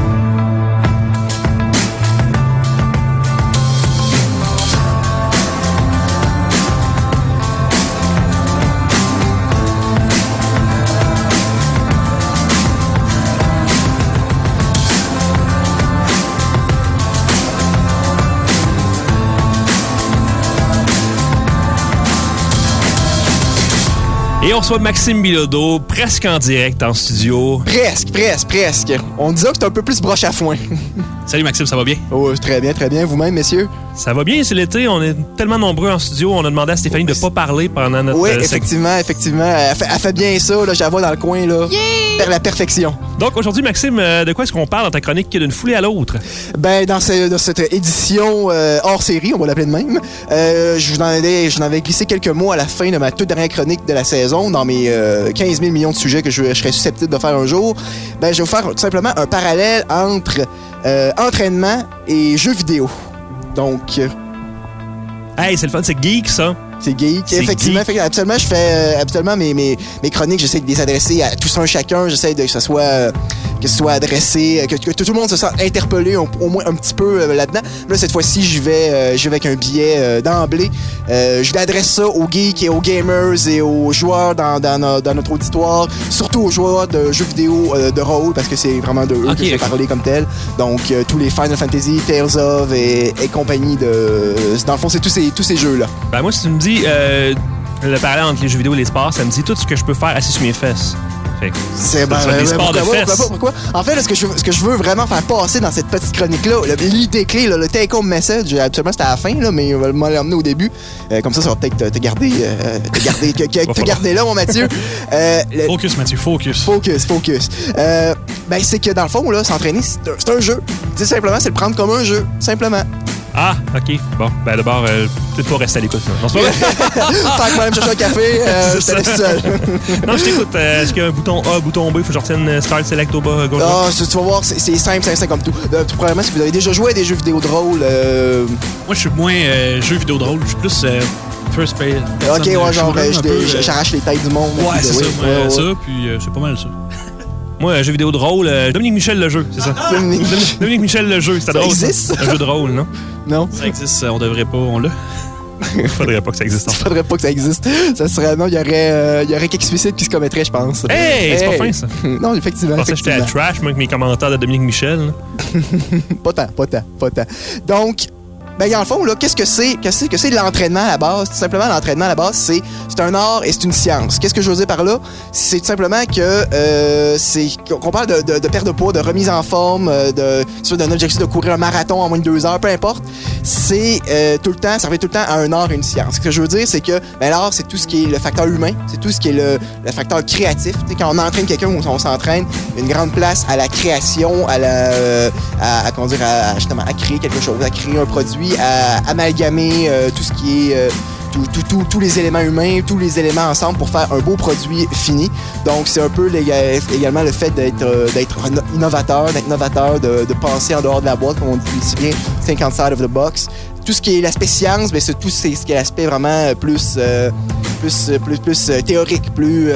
Et on reçoit Maxime Bilodeau, presque en direct en studio.
Presque. On disait que c'était un peu plus broche à foin.
Salut Maxime, ça va bien?
Oh, très bien. Vous-même, messieurs?
Ça va bien, c'est l'été, on est tellement nombreux en studio, on a demandé à Stéphanie de ne pas parler pendant notre...
Oui, effectivement. Elle fait bien ça, là, je la vois dans le coin, là. Vers la perfection.
Donc aujourd'hui, Maxime, de quoi est-ce qu'on parle dans ta chronique d'une foulée à l'autre?
Ben, dans cette édition hors série, on va l'appeler de même, je vous en avais glissé quelques mots à la fin de ma toute dernière chronique de la saison, dans mes 15 000 millions de sujets que je serais susceptible de faire un jour. Ben, je vais vous faire tout simplement un parallèle entre entraînement et jeux vidéo. Donc...
Hey, c'est le fun, c'est geek, ça.
C'est geek. Effectivement, absolument, je fais habituellement mes chroniques, j'essaie de les adresser à tous un chacun. J'essaie que ce soit adressé, que tout le monde se sente interpellé au moins un petit peu là-dedans. Là, cette fois-ci, je vais avec un billet d'emblée. Je l'adresse ça aux geeks et aux gamers et aux joueurs dans notre auditoire, surtout aux joueurs de jeux vidéo de rôle, parce que c'est vraiment de eux que je vais parler comme tel. Donc, tous les Final Fantasy, Tales of et compagnie dans le fond, c'est tous ces jeux-là.
Ben moi, si tu me dis le parallèle entre les jeux vidéo et les sports, ça me dit tout ce que je peux faire assis sur mes fesses.
C'est des sports de fesses. Pourquoi? En fait, là, ce que je veux vraiment faire passer dans cette petite chronique-là, l'idée clé, le take-home message, absolument c'était à la fin, là, mais on va l'emmener au début. Comme ça va peut-être te garder là, mon Mathieu.
Focus, Mathieu, focus.
Ben, c'est que dans le fond, là, s'entraîner, c'est un jeu. Dis simplement, c'est le prendre comme un jeu, simplement.
Ah, OK. Bon, ben d'abord, peut-être pas rester à l'écoute. Non, c'est pas vrai.
Fait que moi, me chercher un café, je te laisse seul.
Non, je t'écoute. Est-ce qu'il y a un bouton A, bouton B? Il faut que je retienne Start, Select au bas, gauche.
Ah, tu vas voir, c'est simple comme tout. Tout premièrement, si vous avez déjà joué à des jeux vidéo de rôle...
Moi, je suis moins jeux vidéo de rôle. Je suis plus first person
Ok, ouais, genre,
shooter, un peu,
j'arrache les têtes du monde.
Ouais,
puis
c'est ça.
ouais, ouais.
Ça, puis c'est pas mal ça.
Moi, jeu vidéo de rôle, Dominique Michel le jeu, c'est ça. Dominique Michel le jeu, c'était
Ça
drôle.
existe?
Un jeu de rôle, non?
Non,
Ça existe, on devrait pas, on l'a.
Faudrait pas que ça existe.
il faudrait pas que ça existe. Ça serait, non, il y aurait quelques suicides qui se commettraient, je pense.
Hey, c'est pas fin, ça.
Non, effectivement.
Je pensais que j'étais à
effectivement.
trash, moi, avec mes commentaires de Dominique Michel. là.
Pas tant. Donc, ben, dans le fond, là, qu'est-ce que c'est de l'entraînement à la base? Tout simplement, l'entraînement à la base, c'est un art et c'est une science. Qu'est-ce que je veux dire par là? C'est tout simplement qu'on parle de perte de poids, de remise en forme, d'un objectif de courir un marathon en moins de 2 heures, peu importe. C'est tout le temps, ça revient tout le temps à un art et une science. Ce que je veux dire, c'est que ben, l'art, c'est tout ce qui est le facteur humain, c'est tout ce qui est le facteur créatif. Tu sais, quand on entraîne quelqu'un ou on s'entraîne, il y a une grande place à la création, justement, à créer quelque chose, à créer un produit, à amalgamer tout ce qui est tous les éléments humains, tous les éléments ensemble pour faire un beau produit fini. Donc, c'est un peu également le fait d'être innovateur, de penser en dehors de la boîte, comme on dit si bien, think outside of the box. Tout ce qui est l'aspect science, ben, c'est ce qui est l'aspect vraiment plus théorique,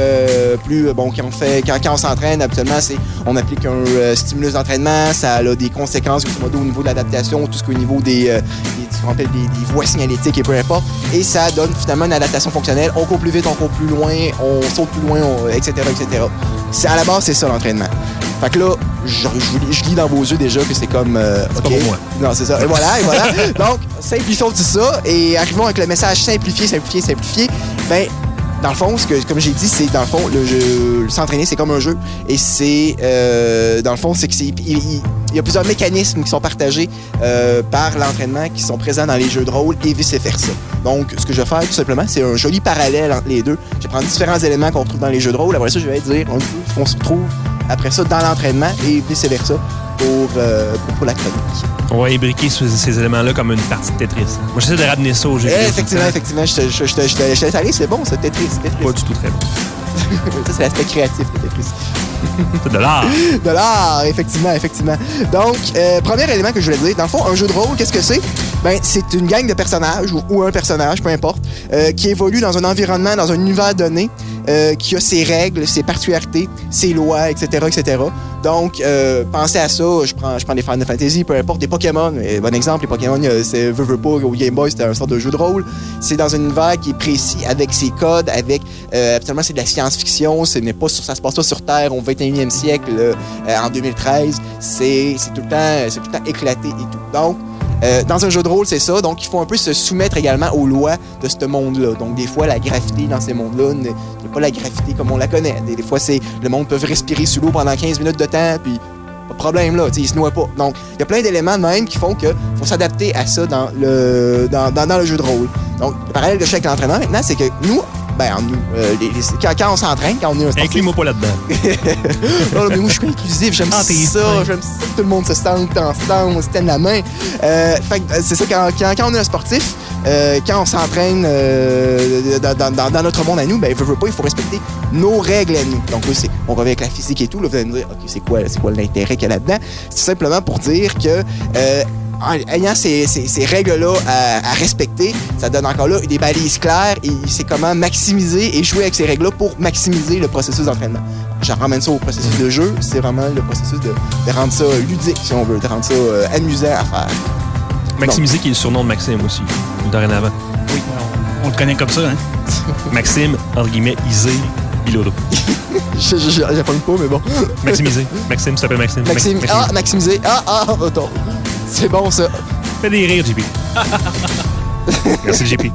bon, quand on s'entraîne, habituellement, on applique un stimulus d'entraînement, ça a des conséquences, grosso modo, au niveau de l'adaptation, tout ce qui est au niveau ce qu'on appelle des voies signalétiques et peu importe. Et ça donne finalement une adaptation fonctionnelle. On court plus vite, on court plus loin, on saute plus loin, etc., etc. À la base, c'est ça l'entraînement. Fait que là, je lis dans vos yeux déjà que c'est comme...
C'est pas pour moi.
Non, c'est ça. Et voilà. Donc, simplifions tout ça et arrivons avec le message simplifier. Ben, dans le fond, comme j'ai dit, c'est dans le fond, s'entraîner, c'est comme un jeu. Et c'est, dans le fond, c'est que il y a plusieurs mécanismes qui sont partagés par l'entraînement qui sont présents dans les jeux de rôle et vice-versa. Donc, ce que je vais faire, tout simplement, c'est un joli parallèle entre les deux. Je vais prendre différents éléments qu'on retrouve dans les jeux de rôle. Après ça, je vais dire un peu ce qu'on se retrouve après ça dans l'entraînement et vice-versa pour la chronique.
On va imbriquer ces éléments-là comme une partie de Tetris. Moi, j'essaie de ramener ça au jeu.
Effectivement, je te laisse aller, c'est bon, ça, Tetris.
Pas du tout très bon.
Ça, c'est l'aspect créatif de Tetris.
C'est de l'art.
De l'art, effectivement. Donc, premier élément que je voulais dire, dans le fond, un jeu de rôle, qu'est-ce que c'est? Ben, c'est une gang de personnages, ou un personnage, peu importe, qui évolue dans un environnement, dans un univers donné, qui a ses règles, ses particularités, ses lois, etc., etc. Donc, pensez à ça, je prends des Final Fantasy, peu importe, des Pokémon. Bon exemple, les Pokémon, c'est veux pas, au Game Boy, c'était un sorte de jeu de rôle. C'est dans un univers qui est précis, avec ses codes, absolument, c'est de la science-fiction, ça se passe pas sur Terre au 21e siècle, en 2013. C'est tout le temps éclaté et tout. Donc, dans un jeu de rôle, c'est ça. Donc, il faut un peu se soumettre également aux lois de ce monde-là. Donc, des fois, la gravité dans ces mondes-là n'est pas la gravité comme on la connaît. Des fois, le monde peut respirer sous l'eau pendant 15 minutes de temps, puis pas de problème, là. Il se noie pas. Donc, il y a plein d'éléments de même qui font qu'il faut s'adapter à ça dans le jeu de rôle. Donc, le parallèle que je fais avec l'entraînement, maintenant, c'est que nous, quand on s'entraîne, quand on est un sportif...
Inclus-moi pas là-dedans.
Non, mais moi, je suis inclusif, j'aime ça. J'aime ça que tout le monde se sente ensemble, on se tienne la main. C'est ça, quand on est un sportif, quand on s'entraîne dans notre monde à nous, ben, veut pas, il faut respecter nos règles à nous. Donc là, on revient avec la physique et tout. Là, vous allez me dire, OK, c'est quoi l'intérêt qu'il y a là-dedans? C'est tout simplement pour dire que... en ayant ces règles-là à respecter, ça donne encore là des balises claires et c'est comment maximiser et jouer avec ces règles-là pour maximiser le processus d'entraînement. J'en ramène ça au processus de jeu, c'est vraiment le processus de rendre ça ludique, si on veut, de rendre ça amusant à faire.
Maximiser, qui est le surnom de Maxime aussi, dorénavant.
Oui, on le connaît comme ça, hein?
Maxime, entre guillemets, Isé, Bilodeau.
J'apprends pas, mais bon.
Maximiser. Maxime, ça s'appelle Maxime.
Maximiser. Attends. C'est bon, ça.
Fais des rires, JP. Merci, JP.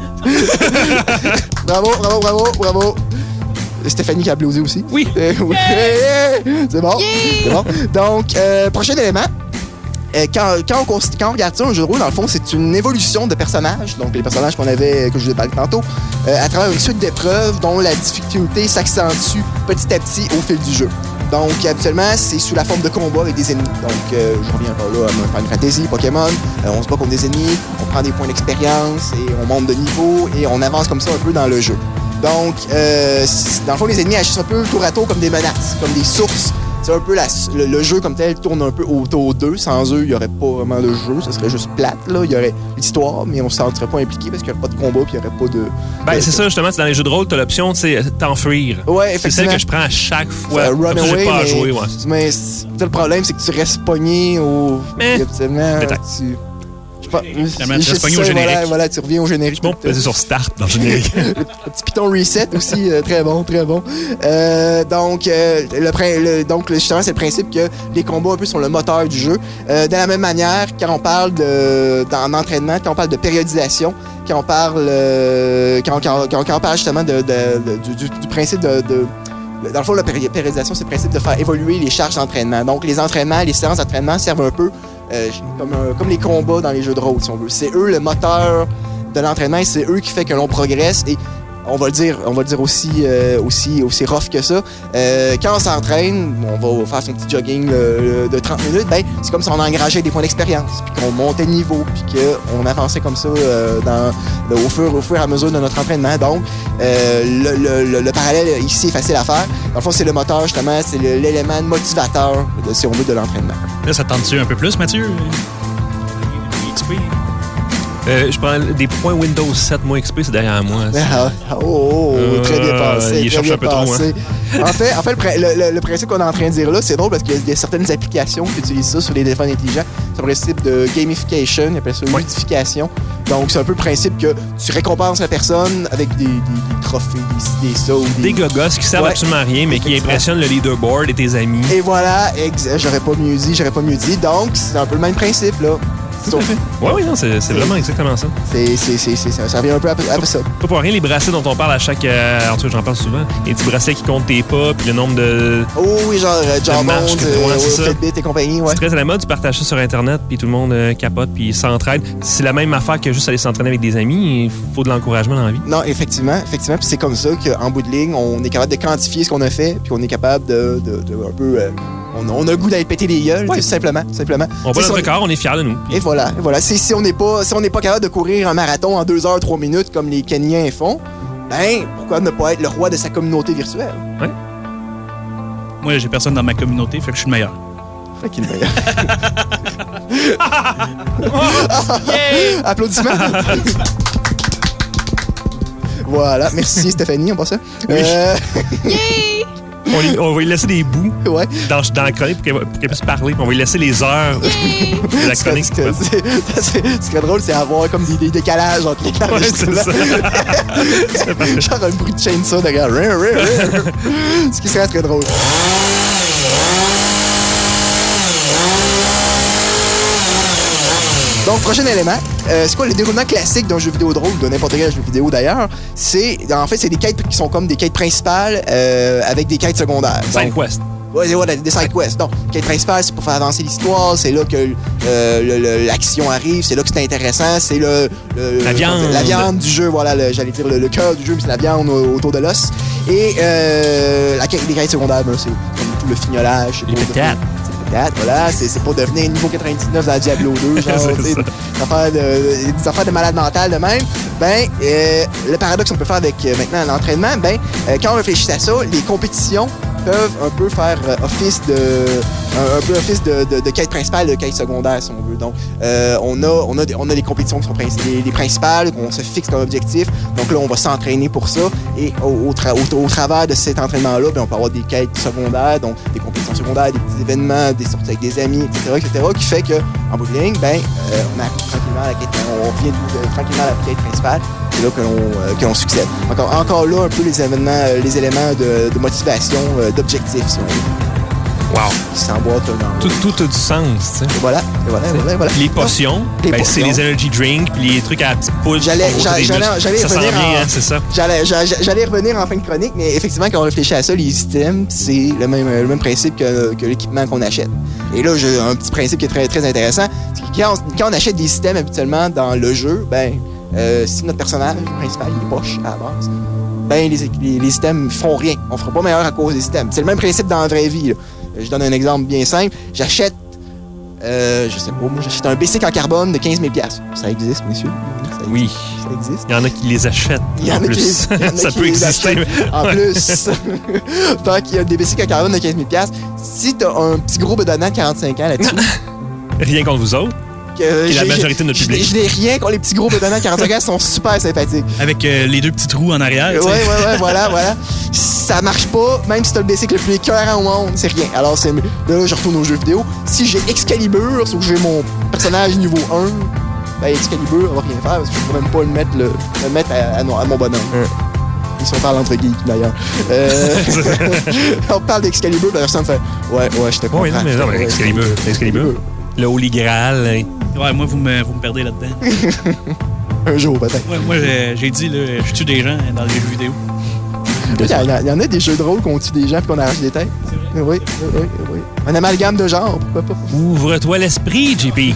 Bravo. Stéphanie qui a applaudi aussi.
Oui.
Oui. C'est bon. C'est bon. Donc, prochain élément. Quand on regarde ça, un jeu de rôle, dans le fond, c'est une évolution de personnages. Donc, les personnages que je vous ai parlé tantôt, à travers une suite d'épreuves dont la difficulté s'accentue petit à petit au fil du jeu. Donc, habituellement, c'est sous la forme de combat avec des ennemis. Donc, je reviens encore là à Final Fantasy, Pokémon. On se bat contre des ennemis, on prend des points d'expérience et on monte de niveau et on avance comme ça un peu dans le jeu. Donc, dans le fond, les ennemis agissent un peu tour à tour comme des menaces, comme des sources. c'est un peu le jeu comme tel tourne un peu autour d'eux. Sans eux, il n'y aurait pas vraiment de jeu. Ça serait juste plate, là. Il y aurait l'histoire, mais on ne se sentirait pas impliqué parce qu'il n'y aurait pas de combat puis il n'y aurait pas de...
Ben, c'est ça, justement, dans les jeux de rôle, t'as l'option, tu sais, t'enfuir.
Ouais,
C'est
effectivement.
celle que je prends à chaque fois.
Run
Comme ça, j'ai
away,
pas à
mais-
jouer, ouais.
Mais le problème, c'est que tu restes pogné au...
Mais-
Absolument,
Peut-être.
Finalement, tu restes pogné au générique.
Voilà, tu reviens au générique.
Bon, peser sur Start dans le générique.
Le petit piton reset aussi, très bon, très bon. Donc, justement, c'est le principe que les combats un peu sont le moteur du jeu. De la même manière, quand on parle en entraînement, quand on parle de périodisation, quand on parle, quand on parle justement du principe dans le fond, la périodisation, c'est le principe de faire évoluer les charges d'entraînement. Donc, les entraînements, les séances d'entraînement servent un peu comme les combats dans les jeux de rôle, si on veut. C'est eux le moteur de l'entraînement et c'est eux qui fait que l'on progresse. Et on va le dire aussi rough que ça. Quand on s'entraîne, on va faire son petit jogging de 30 minutes, ben, c'est comme si on engageait des points d'expérience, puis qu'on montait de niveau, puis qu'on avançait comme ça au fur et à mesure de notre entraînement. Donc, le parallèle ici est facile à faire. Dans le fond, c'est le moteur, justement, c'est l'élément motivateur, si on veut, de l'entraînement.
Là, ça te tente-tu un peu plus, Mathieu? XP?
Je prends des points Windows 7, moins XP, c'est derrière moi.
Très bien pensé.
Il
très
cherche
bien
un peu trop,
pensé. En fait, le principe qu'on est en train de dire là, c'est drôle parce qu'il y a certaines applications qui utilisent ça sur les téléphones intelligents. C'est le principe de gamification, ils appellent ça ludification. Donc, c'est un peu le principe que tu récompenses la personne avec des trophées, des ça ou
Des gogos qui servent
Ouais.
absolument à rien, mais qui
Effectivement.
impressionnent le leaderboard et tes amis.
Et voilà, j'aurais pas mieux dit. Donc, c'est un peu le même principe, là. Sauf-
Oui, non, c'est vraiment exactement ça.
ça revient un peu après ça.
Pas pour rien, les bracelets dont on parle à chaque... en tout cas, j'en parle souvent. Les petits bracelets qui comptent tes pas, puis le nombre de...
Oh oui, genre Jawbone,
marche que- ouais, c'est ça.
Fitbit et compagnie, ouais.
C'est très à la mode, tu partages ça sur Internet, puis tout le monde capote, puis s'entraide. C'est la même affaire que juste aller s'entraîner avec des amis. Il faut de l'encouragement dans la vie.
Non, effectivement. Puis c'est comme ça qu'en bout de ligne, on est capable de quantifier ce qu'on a fait, puis on est capable de un peu... on a le goût d'aller péter les gueules,
Ouais.
tout simplement.
On
Tu
bat
sais,
notre
si
record, on est fiers de nous.
Et voilà. Si on n'est pas capable de courir un marathon en 2 heures, 3 minutes comme les Kenyans font, ben, pourquoi ne pas être le roi de sa communauté virtuelle?
Moi, j'ai personne dans ma communauté, fait que je suis le meilleur.
Fait qu'il est meilleur. Applaudissements. Voilà. Merci, Stéphanie, on passe ça.
On va lui laisser des bouts
Ouais.
dans la chronique pour qu'elle puisse parler. On va lui laisser les heures de la
Ce
chronique.
qui serait drôle, c'est avoir comme des décalages entre les
Ouais, c'est ça.
Genre un bruit de chainsaw derrière. Ce qui serait très drôle. Donc, prochain élément, c'est quoi le déroulement classique d'un jeu vidéo de rôle ou de n'importe quel jeu vidéo d'ailleurs? C'est des quêtes qui sont comme des quêtes principales avec des quêtes secondaires.
Side
Donc,
Quest.
Ouais, des side quests. Donc, quête principale, c'est pour faire avancer l'histoire. C'est là que l'action arrive. C'est là que c'est intéressant. C'est
La viande.
La viande du jeu. Voilà, j'allais dire le cœur du jeu, mais c'est la viande autour de l'os. Et les quêtes secondaires, ben, c'est comme tout le fignolage.
Les pétates.
Voilà, c'est pour devenir niveau 99 dans Diablo 2, genre,
C'est
tu sais,
ça.
des affaires de malade mental de même. Ben, le paradoxe qu'on peut faire avec maintenant l'entraînement, ben, quand on réfléchit à ça, les compétitions peuvent un peu faire office de quête principale, de quête secondaire, si on veut. Donc, on a des compétitions qui sont les principales, qu'on se fixe comme objectif. Donc là, on va s'entraîner pour ça. Et au travers de cet entraînement-là, ben, on peut avoir des quêtes secondaires, donc des compétitions secondaires, des petits événements, des sorties avec des amis, etc., qui fait que, en bout de ligne, ben, on arrive tranquillement à la quête, on revient tranquillement à la quête principale. C'est là que l'on succède. Encore là, un peu les éléments de motivation, d'objectif, si on veut.
Wow.
Qui s'emboîtent dans
Tout a du sens, tu sais.
Et voilà.
Puis les potions,
Les
ben, c'est
potions.
les energy drinks, puis les trucs à la petite poudre.
J'allais
qui font grossir des muscles.
y
Ça sent
revenir
bien,
en-
hein, c'est ça.
J'allais y revenir en fin de chronique, mais effectivement, quand on réfléchit à ça, les items, c'est le même principe que l'équipement qu'on achète. Et là, j'ai un petit principe qui est très, très intéressant. C'est que quand on achète des items habituellement dans le jeu, ben, si notre personnage principal il est poche à la base, ben, les items font rien. On fera pas meilleur à cause des items. C'est le même principe dans la vraie vie, là. Je donne un exemple bien simple. J'achète, je sais pas, moi, j'achète un bicycle en carbone de 15 000 $. Ça existe, messieurs. Ça existe.
Oui.
ça existe.
Il y en a qui les achètent.
Il y en
en
a qui
plus.
il y en a
Ça
qui
peut
les
exister.
achètent en plus. Donc, il y a des bicycles à carbone de 15 000 $. Si t'as un petit gros bedonnant de 45 ans là-dessus,
Rien contre vous autres.
que
Et la
j'ai-
majorité de notre
je n'ai-
public.
Je n'ai rien contre les petits gros bedonnants de 45 ans, ils sont super sympathiques.
Avec les deux petits trous en arrière. tu sais.
Ouais, voilà. Ça marche pas, même si t'as le bicycle le plus écœurant au monde, c'est rien. Alors, là, je retourne aux jeux vidéo. Si j'ai Excalibur, sauf que j'ai mon personnage niveau 1, ben Excalibur, on va rien faire parce que je peux même pas le mettre à mon bonhomme. Ils sont parlent entre geeks, d'ailleurs. On parle d'Excalibur, la personne fait « Ouais, je te comprends.
Oui, mais non, mais Excalibur. Le Holy Graal. Hein.
Ouais, moi, vous me perdez là-dedans.
Un jour, peut-être.
Ouais, moi, j'ai dit, là, je tue des gens dans les jeux vidéo.
Il y en a des jeux de rôle qu'on tue des gens et qu'on arrache des têtes. Oui. Un amalgame de genre, pourquoi pas.
Ouvre-toi l'esprit, JP.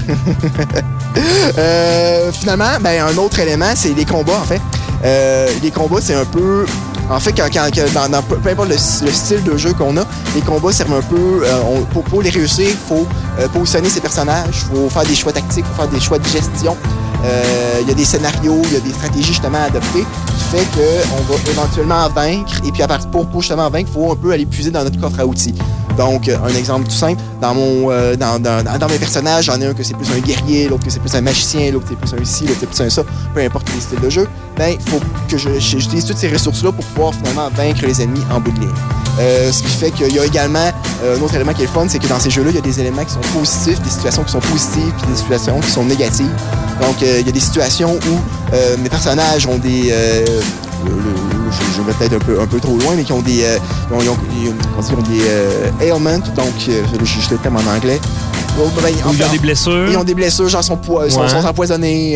Finalement, ben, un autre élément, c'est les combats, en fait. Les combats, c'est un peu... En fait, dans peu importe le style de jeu qu'on a, les combats servent un peu... pour les réussir, il faut positionner ses personnages, il faut faire des choix tactiques, il faut faire des choix de gestion. Il y a des scénarios, il y a des stratégies justement à adopter qui fait qu'on va éventuellement vaincre. Et puis, pour justement vaincre, il faut un peu aller puiser dans notre coffre à outils. Donc, un exemple tout simple, dans mes personnages, j'en ai un que c'est plus un guerrier, l'autre que c'est plus un magicien, l'autre c'est plus un ci, l'autre c'est plus un ça, peu importe les styles de jeu, ben, il faut que j'utilise toutes ces ressources-là pour pouvoir finalement vaincre les ennemis en bout de ligne. Ce qui fait qu'il y a également un autre élément qui est le fun, c'est que dans ces jeux-là, il y a des éléments qui sont positifs, des situations qui sont positives, puis des situations qui sont négatives. Donc, il y a des situations où mes personnages ont des... je vais peut-être un peu trop loin, mais qui ont des... ils ont des ailments, donc je le terme en anglais.
Ils ont des blessures.
Ils ont des blessures, genre sont empoisonnés,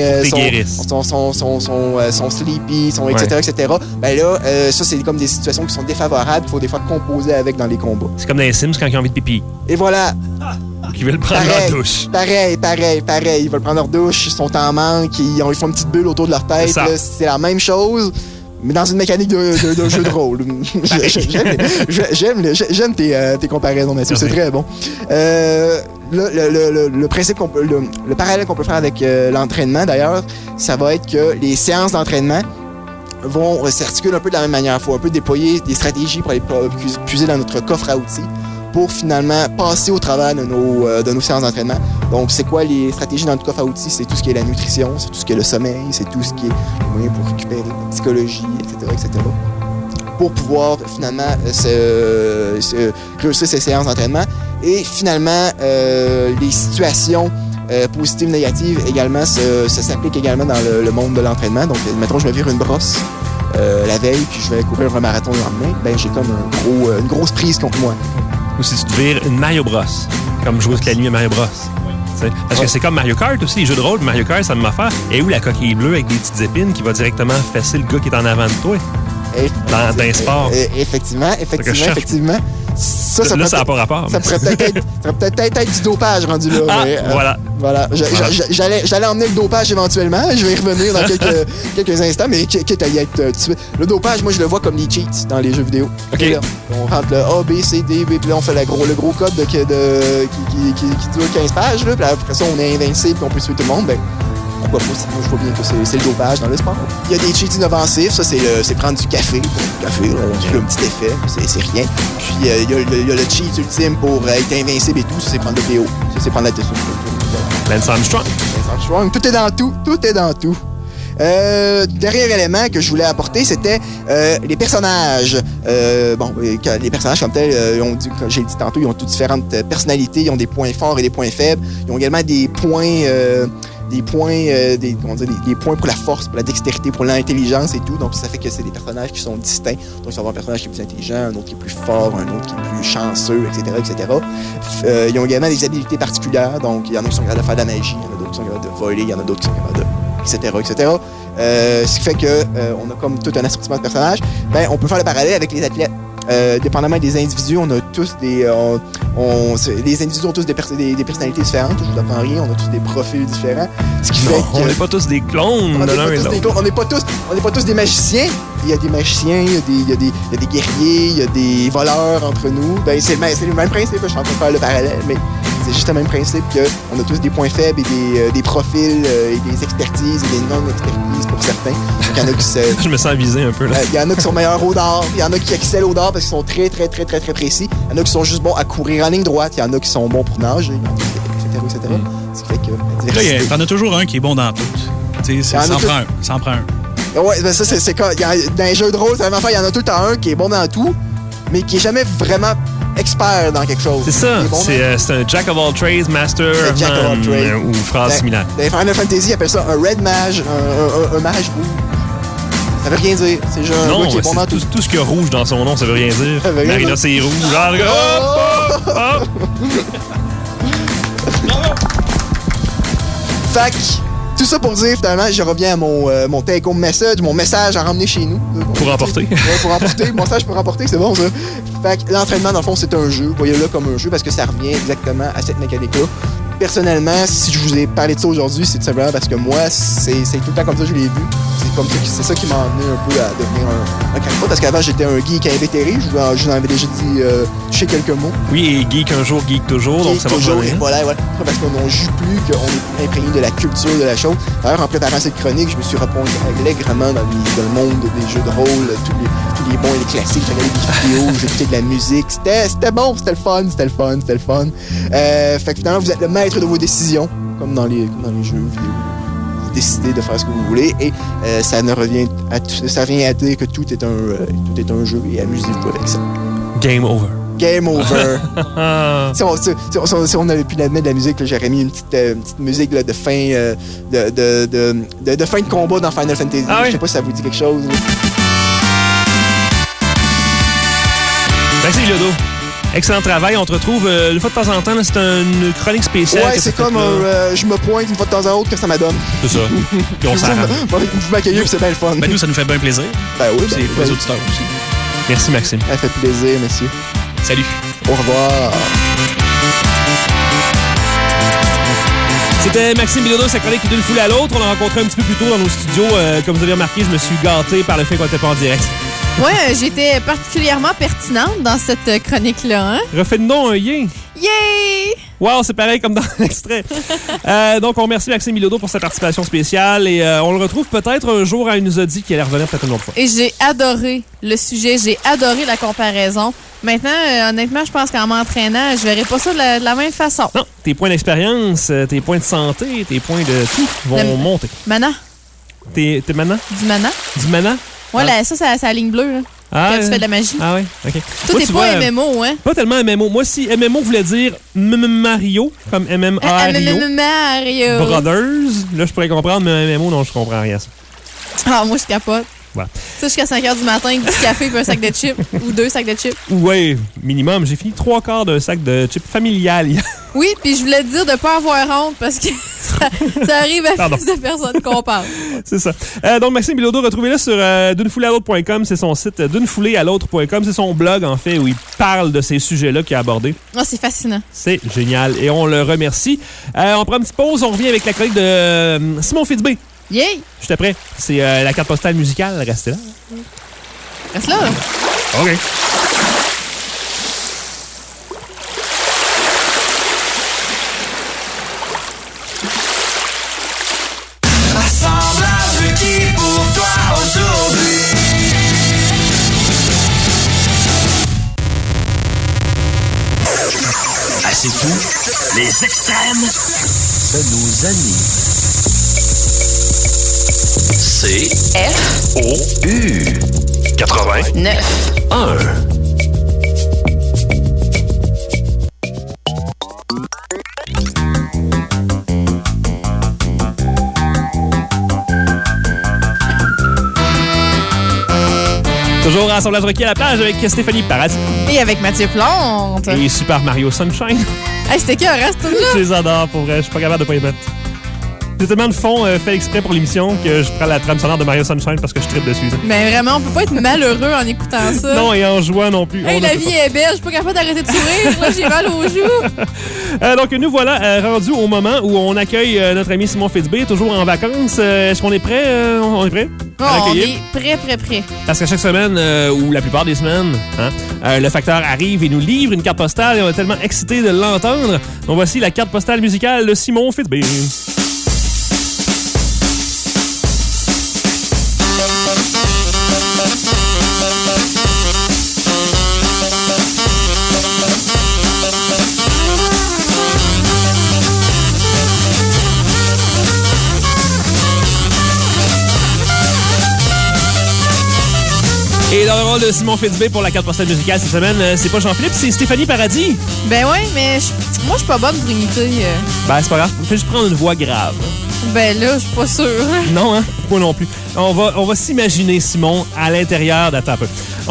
sont sleepy, etc. Ben là, ça, c'est comme des situations qui sont défavorables. Il faut des fois composer avec dans les combats.
C'est comme dans les Sims quand ils ont envie de pipi.
Et voilà.
Ils veulent prendre leur douche.
Pareil. Ils veulent prendre leur douche, ils sont en manque, ils font une petite bulle autour de leur tête.
C'est ça.
Là, c'est la même chose, mais dans une mécanique d'un jeu de rôle. J'aime tes comparaisons, Mathieu. C'est très bon. Le principe le parallèle qu'on peut faire avec l'entraînement, d'ailleurs, ça va être que les séances d'entraînement vont s'articuler un peu de la même manière. Il faut un peu déployer des stratégies pour aller puiser dans notre coffre à outils pour finalement passer au travers de nos séances d'entraînement. Donc, c'est quoi les stratégies dans notre coffre à outils? C'est tout ce qui est la nutrition, c'est tout ce qui est le sommeil, c'est tout ce qui est les moyens pour récupérer la psychologie, etc. Pour pouvoir finalement réussir ces séances d'entraînement. Et finalement, les situations positives, négatives également, ça s'applique également dans le monde de l'entraînement. Donc, mettons, je me vire une brosse la veille, puis je vais courir un marathon le lendemain, ben j'ai comme une grosse prise contre moi.
Ou si tu te vires une Mario Bros. Comme jouer toute la nuit à Mario Bros. T'sais, parce que c'est comme Mario Kart aussi, les jeux de rôle. Mario Kart, ça me affaire. Et où la coquille bleue avec des petites épines qui va directement fesser le gars qui est en avant de toi? Dans un sport.
Effectivement. Ça
Là, ça n'a pas rapport.
Ça pourrait peut-être être du dopage rendu là.
Ah,
mais,
voilà.
J'allais emmener le dopage éventuellement. Je vais y revenir dans quelques instants, mais quitte à y être tout de suite. Le dopage, moi, je le vois comme les cheats dans les jeux vidéo.
OK.
Là, on rentre le A, B, C, D, B, puis là, on fait le gros code qui dure 15 pages. Là, puis après ça, on est invincible puis on peut suivre tout le monde. Ben, pourquoi pas? Moi, je vois bien que c'est le dopage dans le sport. Il y a des cheats inoffensifs. Ça, c'est prendre du café. Du café, on fait un petit effet. C'est rien. Puis, il y a le cheat ultime pour être invincible et tout. Ça, c'est prendre le PO. Ça, c'est prendre la testosterone.
Lance Armstrong.
Tout est dans tout. Dernier élément que je voulais apporter, c'était les personnages. Les personnages comme tels, comme j'ai dit tantôt, ils ont toutes différentes personnalités, ils ont des points forts et des points faibles. Ils ont également des points pour la force, pour la dextérité, pour l'intelligence et tout. Donc, ça fait que c'est des personnages qui sont distincts. Donc, il va y avoir un personnage qui est plus intelligent, un autre qui est plus fort, un autre qui est plus chanceux, etc. Ils ont également des habiletés particulières. Donc, il y en a qui sont capables de faire de la magie, il y en a d'autres qui sont capables de voler, il y en a d'autres qui sont capables de... etc. Ce qui fait que on a comme tout un assortiment de personnages. Ben, on peut faire le parallèle avec les athlètes. Dépendamment des individus, on a tous les individus ont tous des personnalités différentes. Je vous apprends rien, on a tous des profils différents. Ce qui fait
On n'est pas tous des clones de l'un et de l'autre.
On n'est pas tous des magiciens. Il y a des magiciens, il y a des guerriers, il y a des voleurs entre nous. Ben, c'est le même principe, je suis en train de faire le parallèle, mais C'est juste le même principe qu'on a tous des points faibles et des profils et des expertises et des non-expertises pour certains. Donc, il y en a qui se...
Je me sens visé un peu, là.
Il y en a qui sont meilleurs au dard, il y en a qui excellent au dard parce qu'ils sont très précis. Il y en a qui sont juste bons à courir en ligne droite, il y en a qui sont bons pour nager, etc. Ce qui fait que la diversité...
Là, t'en as toujours un qui est bon dans tout. Tu sais, ça en prend un.
Ouais, ben ça, c'est quand... Dans les jeux de rôle, c'est la même affaire, il y en a tout le temps un qui est bon dans tout, mais qui est jamais vraiment expert dans quelque chose.
C'est ça.
Bon
C'est un Jack of all trades, Master of
Jack of all
none,
trades.
ou phrase similaire.
Dans Final Fantasy, ils appellent ça un Red Mage, un Mage rouge. Ça veut rien dire. C'est genre un
Non,
gars qui est bon dans tout.
tout ce qu'il y a rouge dans son nom, ça veut rien dire.
Ça veut rien
Marina,
dire.
c'est rouge. Genre, le gars, hop, hop, hop.
Fait que, tout ça pour dire, finalement, je reviens à mon take-home message, mon message à ramener chez nous.
Pour emporter.
Ouais, pour emporter. Mon message pour emporter, c'est bon, ça. Fait que l'entraînement, dans le fond, c'est un jeu. Voyez-le comme un jeu parce que ça revient exactement à cette mécanique-là. Personnellement, si je vous ai parlé de ça aujourd'hui, c'est tout simplement parce que moi, c'est tout le temps comme ça que je l'ai vu. C'est ça qui m'a amené un peu à devenir un crackpot. Parce qu'avant, j'étais un geek invétéré. Je vous en avais déjà dit touché quelques mots.
Oui, et geek un jour, geek toujours, donc ça va
toujours,
pas bien.
voilà. Parce qu'on n'en joue plus, qu'on est plus imprégné de la culture de la chose. D'ailleurs, en préparant cette chronique, je me suis replongé allègrement dans le monde des jeux de rôle, tous les bons et les classiques. J'ai regardé des vidéos, j'ai écouté de la musique. C'était bon, c'était le fun. Fait que finalement, vous êtes le maître de vos décisions, comme dans les jeux vidéo. Vous décidez de faire ce que vous voulez et ça revient à dire que tout est un jeu et amusez-vous avec ça.
Game over.
Game over. Si on avait pu mettre de la musique, là, j'aurais mis une petite musique là, de fin de fin de combat dans Final Fantasy.
Ah oui?
Je sais pas si ça vous dit quelque chose. Là.
Merci, Lodo. Excellent travail. On te retrouve une fois de temps en temps. là, C'est une chronique spéciale.
Ouais,
que
c'est
t'as
comme
faite, là.
je me pointe une fois de temps en temps que ça m'adonne.
C'est ça. Puis on s'arrange.
Vous m'accueillez puis c'est bien le fun.
Ben nous, ça nous fait bien plaisir.
Ben oui,
C'est pour les auditeurs aussi.
Merci, Maxime.
Ça fait plaisir, messieurs.
Salut.
Au revoir.
C'était Maxime Bilodeau, sa chronique d'une foule à l'autre. On l'a rencontré un petit peu plus tôt dans nos studios. Comme vous avez remarqué, je me suis gâté par le fait qu'on n'était pas en direct.
Ouais, j'étais particulièrement pertinente dans cette chronique-là, hein?
Refais-nous un yin.
Yay!
Wow, c'est pareil comme dans l'extrait. Donc, on remercie Maxime Bilodeau pour sa participation spéciale et on le retrouve peut-être un jour. Il nous a dit qu'il allait revenir peut-être une autre fois.
Et j'ai adoré le sujet, j'ai adoré la comparaison. Maintenant, honnêtement, je pense qu'en m'entraînant, je verrai pas ça de la même façon.
Non, tes points d'expérience, tes points de santé, tes points de tout vont monter.
Mana?
T'es mana?
Du mana?
Du mana?
Ouais, là, ça, c'est la ligne bleue, là. Quand tu fais de la magie.
Ah oui, OK.
Toi, t'es
tu
pas
vois,
MMO, hein?
Pas tellement MMO. Moi, si MMO voulait dire Mario, comme MMARIO,
Mario.
Brothers, là, je pourrais comprendre, mais MMO, non, je comprends rien à ça.
Ah, moi, je capote.
Voilà.
Ça, jusqu'à 5 h du matin, avec du café et un sac de chips. Ou 2 sacs de chips.
Ouais, minimum. J'ai fini 3/4 d'un sac de chips familial.
Oui, puis je voulais te dire de pas avoir honte parce que ça arrive à
Pardon.
plus de personnes qu'on parle.
C'est ça. Donc, Maxime Bilodeau, retrouvez-le sur d'unefoulée-à-l'autre.com. C'est son site d'unefoulée-à-l'autre.com. C'est son blog, en fait, où il parle de ces sujets-là qu'il a abordés.
Ah, c'est fascinant.
C'est génial. Et on le remercie. On prend une petite pause. On revient avec la chronique de Simon Fitzbé.
Yay!
Juste après. C'est la carte postale musicale. Restez là.
Reste là.
OK.
Assemblage qui pour toi aujourd'hui.
Ah, c'est tout. Les extrêmes, ça nous anime. C-F-O-U 89 1.
Toujours Assemblage requis à la plage avec Stéphanie Paradis
Et avec Mathieu Plante.
et Super Mario Sunshine.
Hey, c'était qui, reste là?
Je les adore, pour vrai. Je suis pas capable de pas les mettre. J'ai tellement de fond fait exprès pour l'émission que je prends la trame sonore de Mario Sunshine parce que je trippe dessus. Ça.
Mais vraiment, on peut pas être malheureux en écoutant ça.
Non, et en jouant non plus.
Hey, la vie est belle, je suis pas capable d'arrêter de sourire. Là, j'ai mal aux joues.
Donc, nous voilà rendus au moment où on accueille notre ami Simon Fitzbé, toujours en vacances. Est-ce qu'on est prêt? On est prêt?
Oh, on est prêt.
Parce qu'à chaque semaine, ou la plupart des semaines, le facteur arrive et nous livre une carte postale et on est tellement excités de l'entendre. Donc, voici la carte postale musicale de Simon Fitzbé. Et dans le rôle de Simon Fitzbé pour la carte postale musicale cette semaine, c'est pas Jean-Philippe, c'est Stéphanie Paradis.
Ben ouais, mais moi, je suis pas bonne pour imiter.
Ben, c'est pas grave, fais juste prendre une voix grave.
Ben là, je suis pas sûre.
Non, hein? Moi non plus. On va s'imaginer Simon à l'intérieur d'Attends un peu.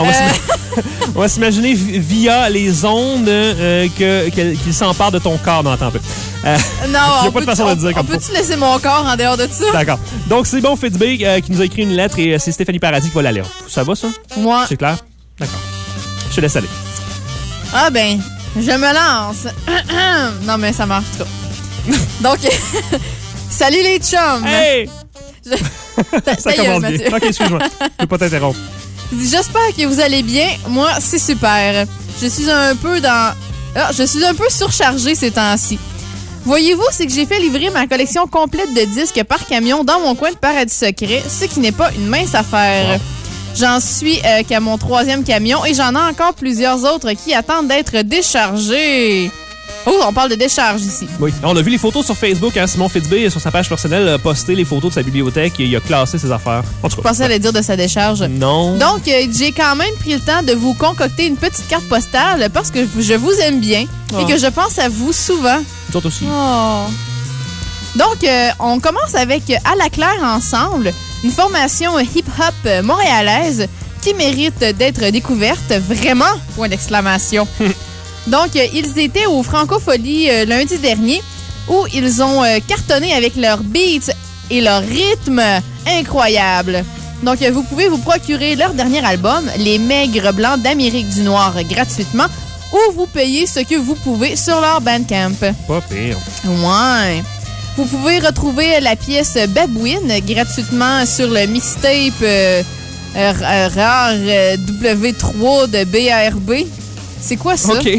On va s'imaginer via les ondes qu'il s'empare de ton corps dans Attends un peu.
Non,
il y a pas de façon de dire comme ça.
Peux-tu laisser mon corps en dehors de ça?
D'accord. Donc, c'est bon, Fitzbé qui nous a écrit une lettre et c'est Stéphanie Paradis qui va la lire. Ça va, ça?
Moi.
C'est clair? D'accord. Je te laisse aller.
Ah ben, je me lance. Non, mais ça marche, en tout cas. Donc, salut les chums!
Hey! Ça commence bien.
Mathieu.
OK, excuse-moi. Je peux pas t'interrompre.
J'espère que vous allez bien. Moi, c'est super. Je suis un peu surchargée ces temps-ci. Voyez-vous, c'est que j'ai fait livrer ma collection complète de disques par camion dans mon coin de Paradis Secret, ce qui n'est pas une mince affaire. Wow. J'en suis qu'à mon 3e camion et j'en ai encore plusieurs autres qui attendent d'être déchargés. Oh, on parle de décharge ici.
Oui. On a vu les photos sur Facebook. Simon Fitzbé, sur sa page personnelle, a posté les photos de sa bibliothèque et il a classé ses affaires. En tout cas,
je pensais aller dire de sa décharge.
Non.
Donc, j'ai quand même pris le temps de vous concocter une petite carte postale parce que je vous aime bien et que je pense à vous souvent.
Nous autres aussi.
Oh. Donc, on commence avec À la claire ensemble, une formation hip-hop montréalaise qui mérite d'être découverte. Vraiment? Point d'exclamation. Donc, ils étaient au Francofolie lundi dernier où ils ont cartonné avec leurs beats et leur rythme incroyable. Donc, vous pouvez vous procurer leur dernier album, Les Maigres Blancs d'Amérique du Nord, gratuitement ou vous payez ce que vous pouvez sur leur Bandcamp.
Pas pire.
Ouais. Vous pouvez retrouver la pièce Babouine gratuitement sur le mixtape rare W3 de BARB. C'est quoi ça?
OK.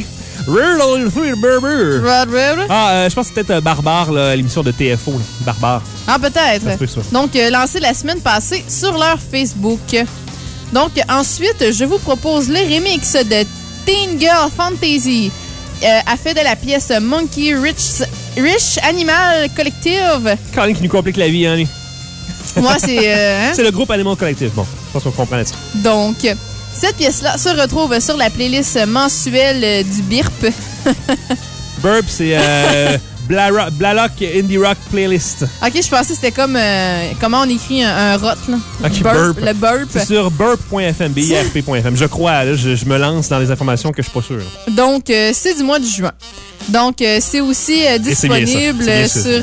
Je pense que c'est peut-être Barbare, l'émission de TFO. Là. Barbare.
Ah, peut-être.
Ça.
Donc, lancé la semaine passée sur leur Facebook. Donc, ensuite, je vous propose le remix de Teen Girl Fantasy, a fait de la pièce Monkey Rich Animal Collective.
Colin qui nous complique la vie, hein, lui.
Moi, c'est...
C'est le groupe Animal Collective. Bon, je pense qu'on comprend là-dessus.
Donc, cette pièce-là se retrouve sur la playlist mensuelle du BIRP.
BIRP, c'est Blalock Indie Rock Playlist.
OK, je pensais que c'était comme comment on écrit un rot, là.
OK,
burp. Le burp.
C'est sur burp.fm, birp.fm. Je crois, là, je me lance dans les informations que je suis pas sûr.
Donc, c'est du mois de juin. Donc, c'est aussi disponible sur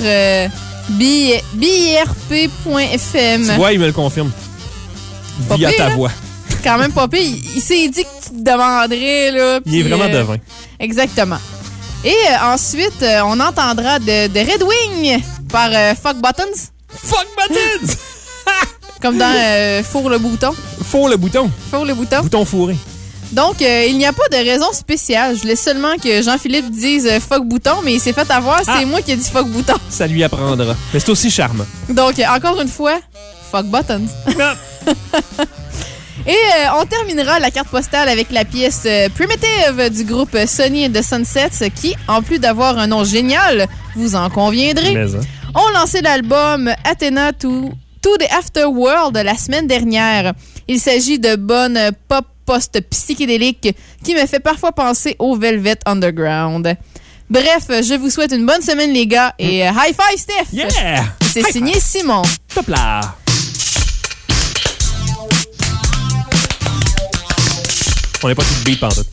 birp.fm.
Tu vois, il me le confirme. Via ta voix.
Quand même pas pire. Il s'est dit que tu te demanderais, là.
Il est vraiment devin.
Exactement. Et ensuite, on entendra de Red Wing par Fuck Buttons.
Fuck Buttons!
Comme dans Four le bouton.
Four le bouton.
Four le bouton.
Bouton fourré.
Donc, il n'y a pas de raison spéciale. Je voulais seulement que Jean-Philippe dise fuck bouton, mais il s'est fait avoir. C'est moi qui ai dit fuck bouton.
Ça lui apprendra. Mais c'est aussi charmant.
Donc, encore une fois, fuck buttons. Et on terminera la carte postale avec la pièce Primitive du groupe Sonny and the Sunsets qui, en plus d'avoir un nom génial, vous en conviendrez, ont lancé l'album Athena to the Afterworld la semaine dernière. Il s'agit de bonne pop post-psychédélique qui me fait parfois penser au Velvet Underground. Bref, je vous souhaite une bonne semaine, les gars, et high five, Steph!
Yeah!
C'est signé Simon.
Top là! On n'est pas tout beat pendant tout.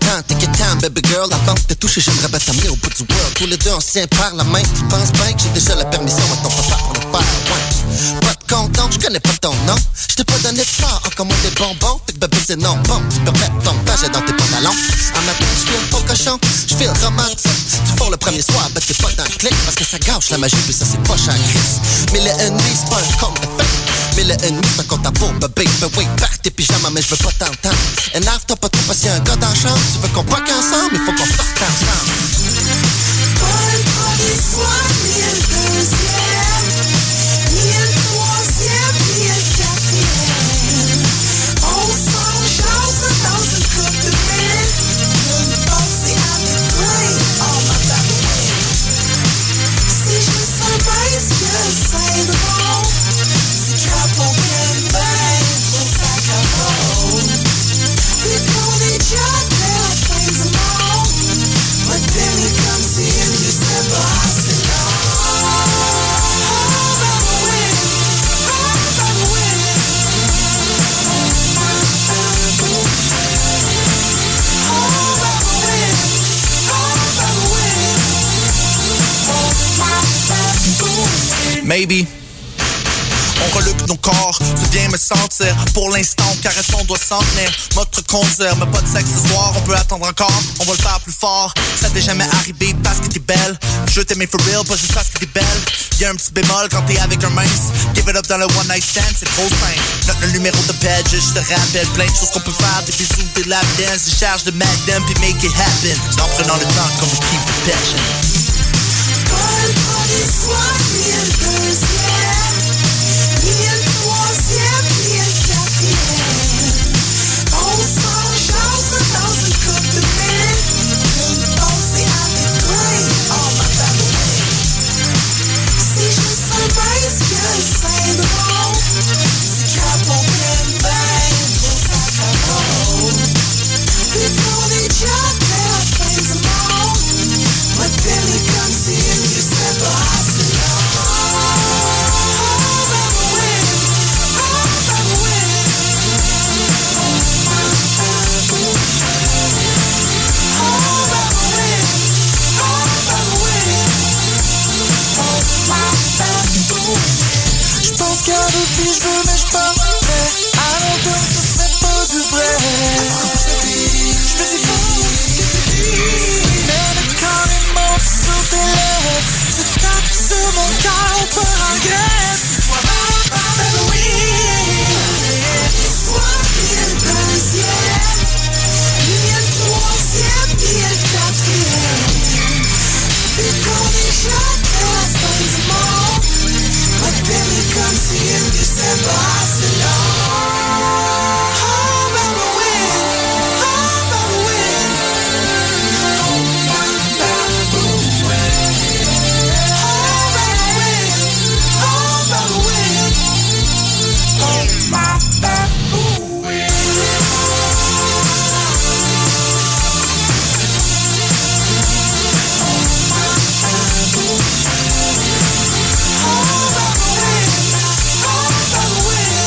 temps, take your time, baby girl. Avant de te toucher, j'aimerais bien t'amener au bout du world. Tous les deux, on se tient par la main. Tu penses bien que j'ai déjà la permission à ton papa pour le faire, ouais. Pas de content, je connais pas ton nom. Je t'ai pas donné de fleurs, encore moins des bonbons. Fait que bébé, c'est non bon. Tu peux mettre ton page dans tes pantalons. En matin, je file pas cochon, je file romantique. Tu fous le premier soir, ben t'es pas dans le clic. Parce que ça gâche la magie, puis ça c'est pas cher Chris. Mais le ennemi, c'est pas un compte de fait. Mais le ennemi, c'est un compte à pour bébé. Ben oui, par tes pyjamas, mais je veux pas t'entendre. Énerve, t'as pas trop parce qu'il y a un gars dans la chambre. Tu veux qu'on poque ensemble, il faut qu'on sorte ensemble.
Pas le premier soir, ni le deuxième, ni le troisième, ni le quatrième. On s'enchasse dans une coupe de mille. Une pensée à mes brains, all my baby. Si je sens bien ce que le syndrome, c'est qu'à ton bien, ton sac à dos. Puis qu'on est déjà à la fin du monde. But then it comes in, you said, Barcelona.
Maybe. On reluque nos corps, tu viens me sentir. Pour l'instant, caressons doit s'en tenir. Notre conduire, mais pas de sexe ce soir. On peut attendre encore, on va le faire plus fort. Ça t'est jamais arrivé parce que t'es belle. Je t'aimais for real, pas juste parce que t'es belle. Y'a un petit bémol quand t'es avec un mince. Give it up dans le one night stand, c'est trop simple. Note le numéro de page, je te rappelle. Plein de choses qu'on peut faire, des bisous, des lap dance, des charges de magnum, puis make it happen. En prenant le temps comme we keep the passion.
Pas le premier soir, ni le deuxième, ni le troisième, ni le quatrième. On s'enchasse dans une coupe de mille. Une pensée à mes brains, all my baby. Si je sens bien ce que le syndrome, c'est qu'à ton bien, ton sac à dos. Puis qu'on est déjà à la fin du monde. But then it comes in, you said Barcelona. Je pense qu'à d'autres filles je veux mais je pas prêt. À l'automne ce serait pas du vrai. Je fais des fautes, mais le corps est mort sur tes lèvres. Tu tapes sur mon cœur, on peut en grève. Sois ma oui. Sois ni le deuxième, ni le troisième, ni le quatrième. Puis qu'on est jamais à la fin du monde. But then it comes in, you said Barcelona. Oh, baby, win. Oh, baby, win. Oh, my baby, win. Oh, baby, win. Oh, baby, win. Oh, my baby, win. Oh, baby, win.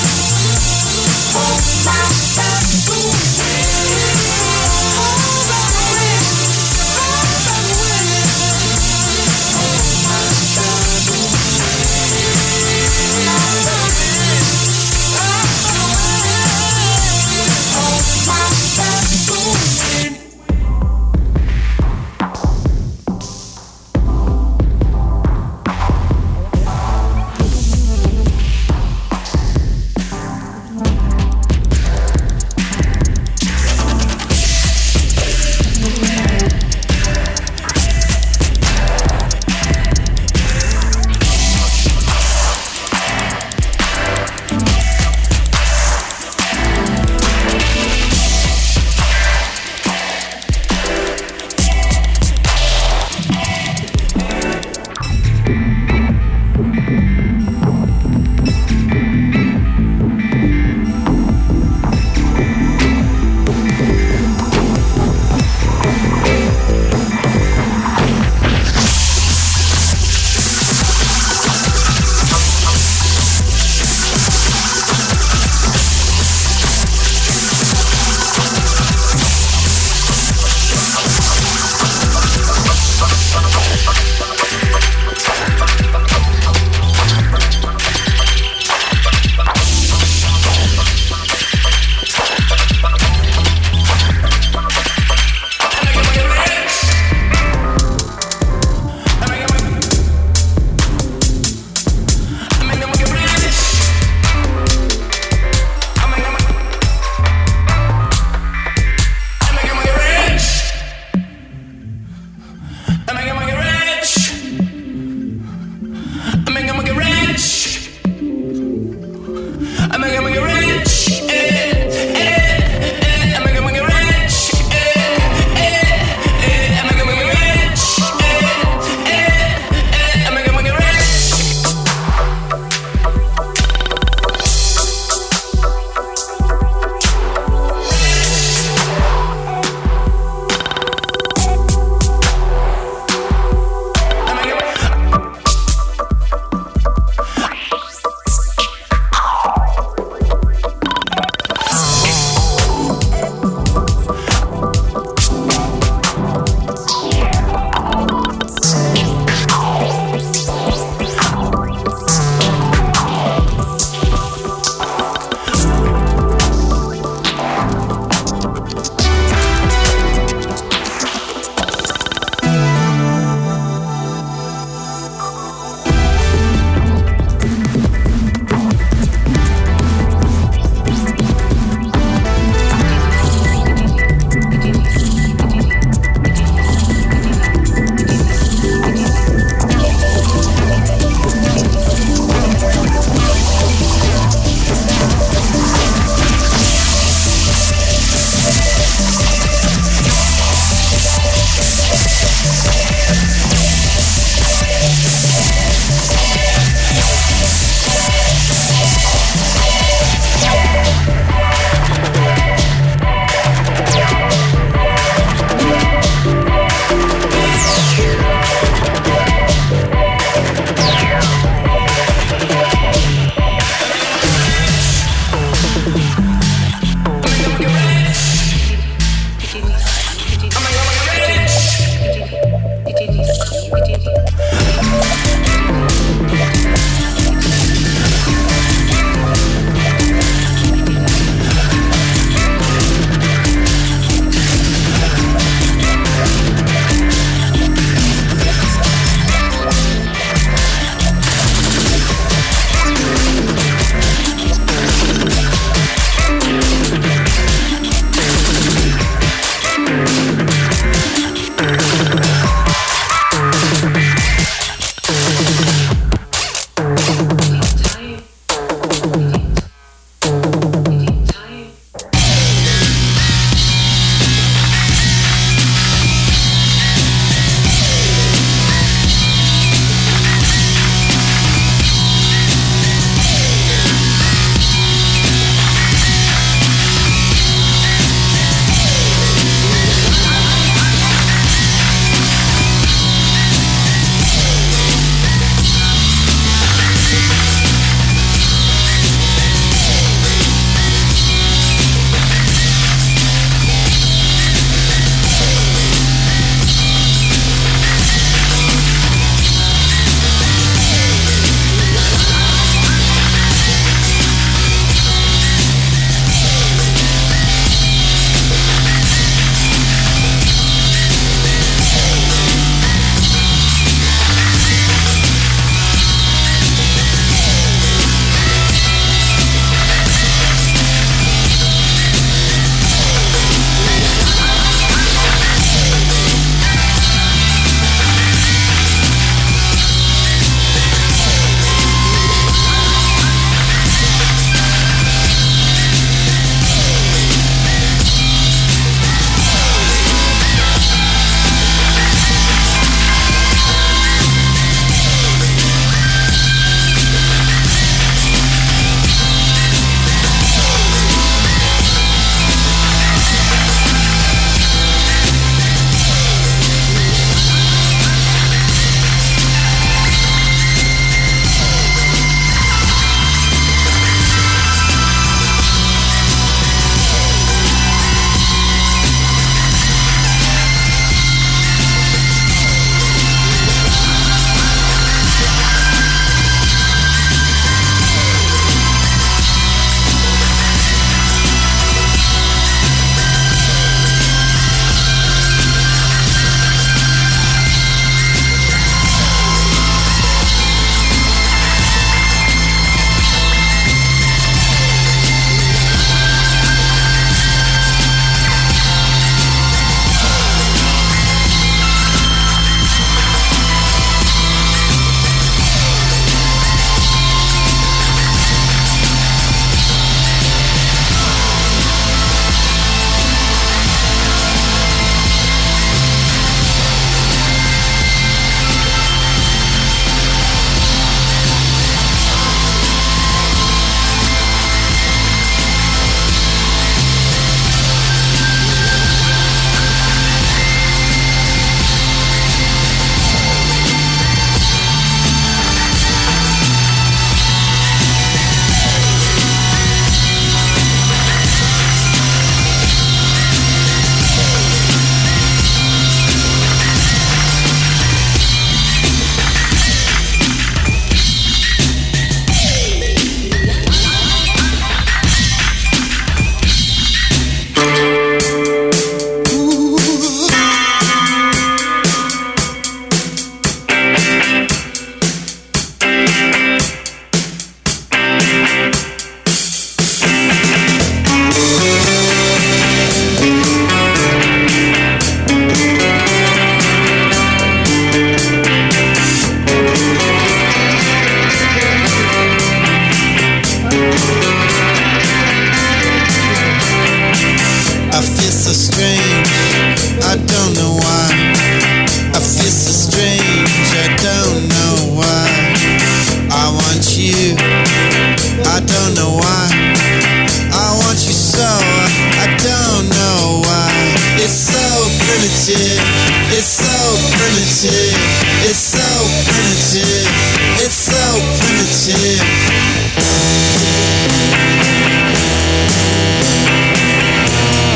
It's so primitive. It's so primitive.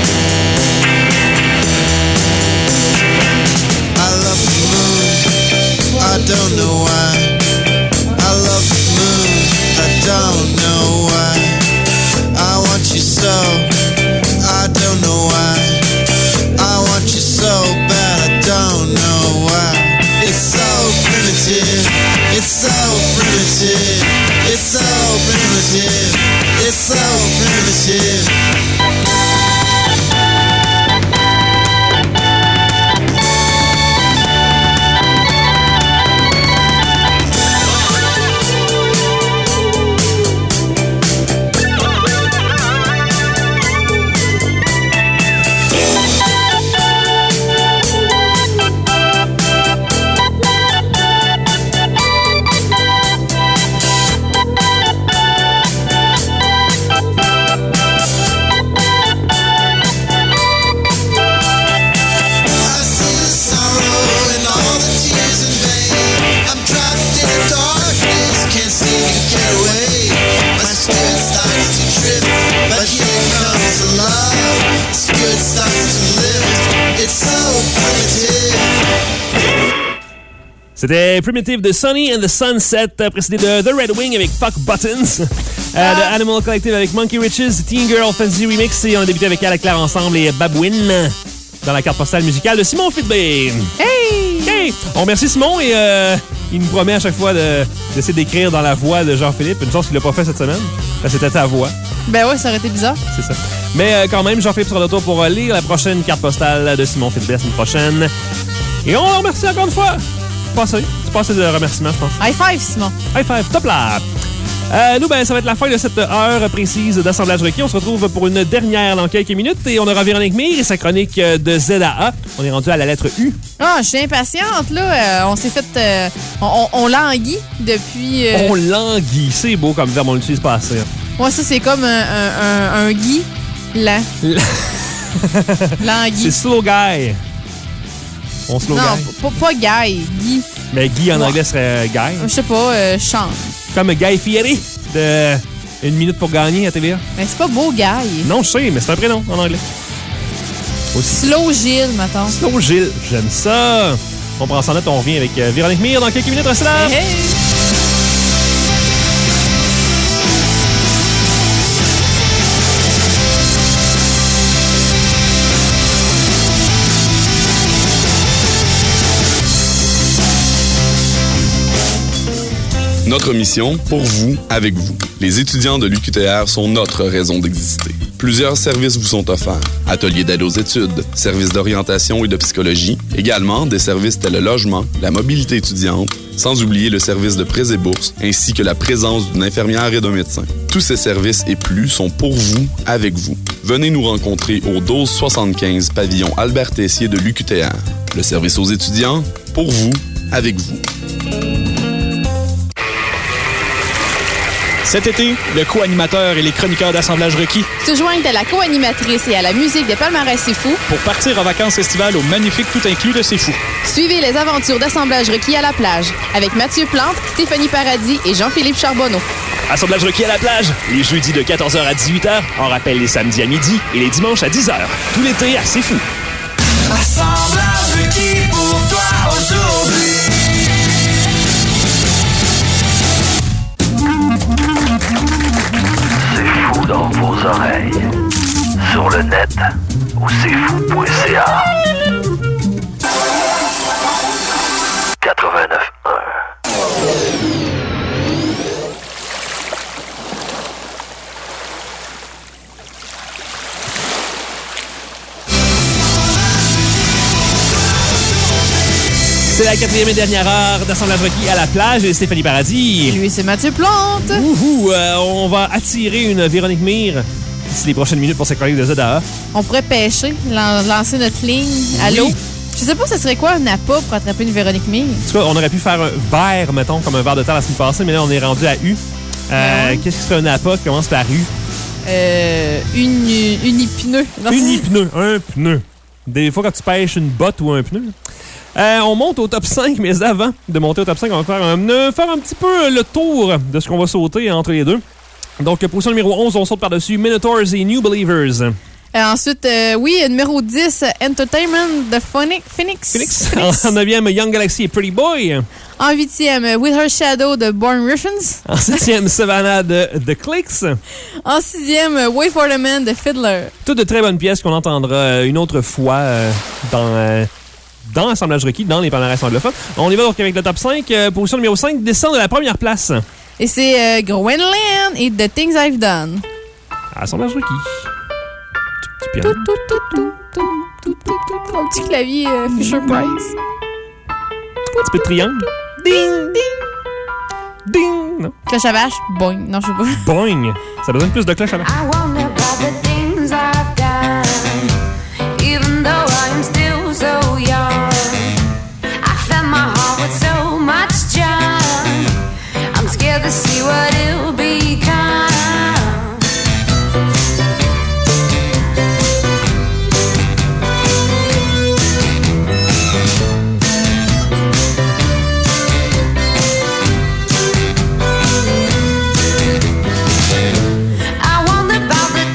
I love the moon.
C'était Primitive de Sunny and the Sunset, précédé de The Red Wing avec Fuck Buttons, de Animal Collective avec Monkey Riches, Teen Girl Fantasy Remix, et on a débuté avec Ala Claire ensemble et Babouine dans la carte postale musicale de Simon Fitbé. Hey! On remercie Simon et il nous promet à chaque fois d'essayer d'écrire dans la voix de Jean-Philippe. Une chance qu'il l'a pas fait cette semaine. C'était ta voix.
Ben ouais, ça aurait été bizarre.
C'est ça. Mais quand même, Jean-Philippe sera de retour pour lire la prochaine carte postale de Simon Fitbé la semaine prochaine. Et on le remercie encore une fois. C'est pas assez de remerciements, je pense.
High five, Simon.
High five, top là! Nous, ça va être la fin de cette heure précise d'Assemblage requis. On se retrouve pour une dernière dans quelques minutes et on aura Véronique Mire et sa chronique de ZAA. On est rendu à la lettre U.
Ah, je suis impatiente, là. On s'est fait... on languit depuis...
On languit. C'est beau comme verbe, on l'utilise pas assez.
Ouais, ça, c'est comme un gui lent. Languit.
C'est slow guy. On slow
non,
guy.
pas guy, Guy.
Mais Guy en anglais serait guy.
Je sais pas, chante.
Comme Guy Fieri de Une minute pour gagner à TVA.
Mais c'est pas beau, Guy.
Non, je sais, mais c'est un prénom en anglais. Aussi.
Slow Gilles, mettons.
Slow Gilles, j'aime ça. On prend ça en note, on revient avec Véronique Mire dans quelques minutes. Restez là.
Hey.
Notre mission, pour vous, avec vous. Les étudiants de l'UQTR sont notre raison d'exister. Plusieurs services vous sont offerts. Ateliers d'aide aux études, services d'orientation et de psychologie, également des services tels le logement, la mobilité étudiante, sans oublier le service de prêts et bourses, ainsi que la présence d'une infirmière et d'un médecin. Tous ces services et plus sont pour vous, avec vous. Venez nous rencontrer au 1275 pavillon Albert Tessier de l'UQTR. Le service aux étudiants, pour vous, avec vous.
Cet été, le co-animateur et les chroniqueurs d'Assemblage requis
se joignent à la co-animatrice et à la musique de Palmarès C'est Fou
pour partir en vacances estivales au magnifique tout inclus de C'est Fou.
Suivez les aventures d'Assemblage requis à la plage avec Mathieu Plante, Stéphanie Paradis et Jean-Philippe Charbonneau.
Assemblage requis à la plage, les jeudis de 14h à 18h, en rappel les samedis à midi et les dimanches à 10h. Tout l'été à C'est Fou.
Assemblage requis pour toi aujourd'hui.
C'est fou dans vos oreilles. Sur le net ou cestfou.ca. 89.1.
C'est la quatrième et dernière heure d'Assemblage requis à la plage et Stéphanie Paradis.
Lui, c'est Mathieu Plante.
On va attirer une Véronique Mire d'ici les prochaines minutes pour sa chronique de ZAA.
On pourrait pêcher, lancer notre ligne à l'eau. Je sais pas, ce serait quoi un appât pour attraper une Véronique Mire?
En tout cas, on aurait pu faire un verre, mettons, comme un verre de terre la semaine passée, mais là, on est rendu à U. Qu'est-ce qui serait un appât qui commence par U?
Unipneu.
Unipneu, un pneu. Des fois, quand tu pêches une botte ou un pneu. On monte au top 5, mais avant de monter au top 5, on va faire un petit peu le tour de ce qu'on va sauter entre les deux. Donc, position numéro 11, on saute par-dessus Minotaurs et New Believers.
Ensuite, numéro 10, Entertainment de Phoenix.
En 9e, Young Galaxy et Pretty Boy.
En 8e, With Her Shadow de Born Griffins.
En 7e, Savannah de The Clicks.
En 6e, Wait for the Man de Fiddler.
Toutes de très bonnes pièces qu'on entendra une autre fois dans l'assemblage requis, dans les palmarès anglophones. On y va donc avec le top 5. Position numéro 5, descend de la première place.
Et c'est Gwenland et The Things I've Done.
Assemblage requis.
Tout, tout, tout, tout, tout, tout, tout, tout. Un petit clavier Fisher-Price.
Un petit peu de triangle.
Ding, ding.
Ding. Non.
Cloche à vache. Boing. Non, je sais pas.
Boing. Ça a besoin de plus de cloche à vache.
I wonder about the things I've done, even though I'm still so young. I fed my heart with so much junk. I'm scared to see what it'll become. I wonder about the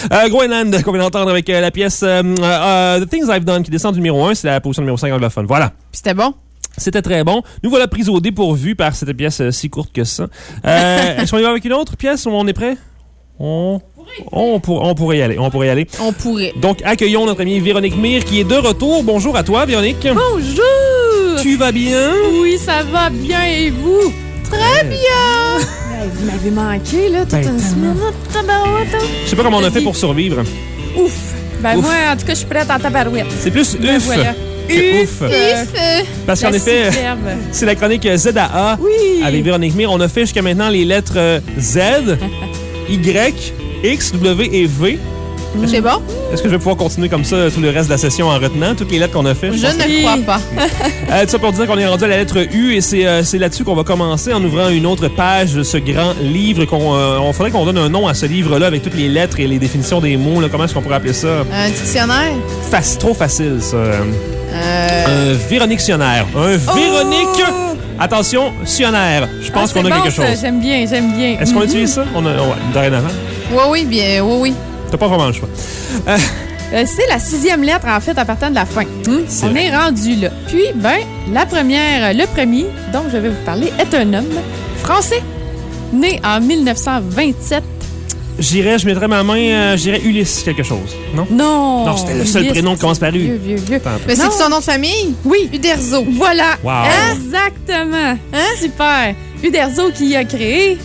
Groenland, qu'on vient d'entendre avec la pièce The Things I've Done, qui descend du numéro 1. C'est la position numéro 5 anglophone. Voilà.
Puis c'était bon.
C'était très bon. Nous voilà pris au dépourvu par cette pièce si courte que ça. Est-ce qu'on y va avec une autre pièce ou on est prêt? On pourrait y aller.
On pourrait.
Donc, accueillons notre amie Véronique Mire qui est de retour. Bonjour à toi, Véronique.
Bonjour!
Tu vas bien?
Oui, ça va bien et vous?
Très bien!
Vous m'avez manqué, là, toute une semaine.
Je sais pas comment on a fait pour survivre.
Ouf! Ben
Ouf.
moi, en tout cas, je suis prête en tabarouette.
C'est plus
Ben
uf
voilà.
que ouf. Parce qu'en
La
effet,
superbe.
c'est la chronique ZAA avec Véronique Mire. On a fait jusqu'à maintenant les lettres Z, Y, X, W et V.
C'est bon?
Est-ce que je vais pouvoir continuer comme ça tout le reste de la session en retenant toutes les lettres qu'on a fait?
Je ne crois pas.
Tout ça pour dire qu'on est rendu à la lettre U et c'est là-dessus qu'on va commencer en ouvrant une autre page de ce grand livre. On faudrait qu'on donne un nom à ce livre-là avec toutes les lettres et les définitions des mots. Là. Comment est-ce qu'on pourrait appeler ça?
Un dictionnaire?
Trop facile, ça. Un Véronictionnaire. Un Véronique... Attention, sionnaire. Je pense qu'on a
bon,
quelque
ça.
chose.
J'aime bien.
Est-ce qu'on utilise ça? Ouais, dorénavant.
Oui, bien, oui.
T'as pas vraiment le choix.
C'est la 6e lettre, en fait, à partir de la fin.
C'est
On
vrai.
est rendu là. Puis, le premier dont je vais vous parler est un homme français, né en 1927.
Je mettrais ma main, j'irais Ulysse quelque chose. Non?
Non.
Non, c'était le seul
Ulysse,
prénom qui commence par U.
Vieux.
Mais
Non.
c'est son nom de famille?
Oui.
Uderzo.
Voilà.
Wow.
Exactement. Super. Uderzo qui a créé...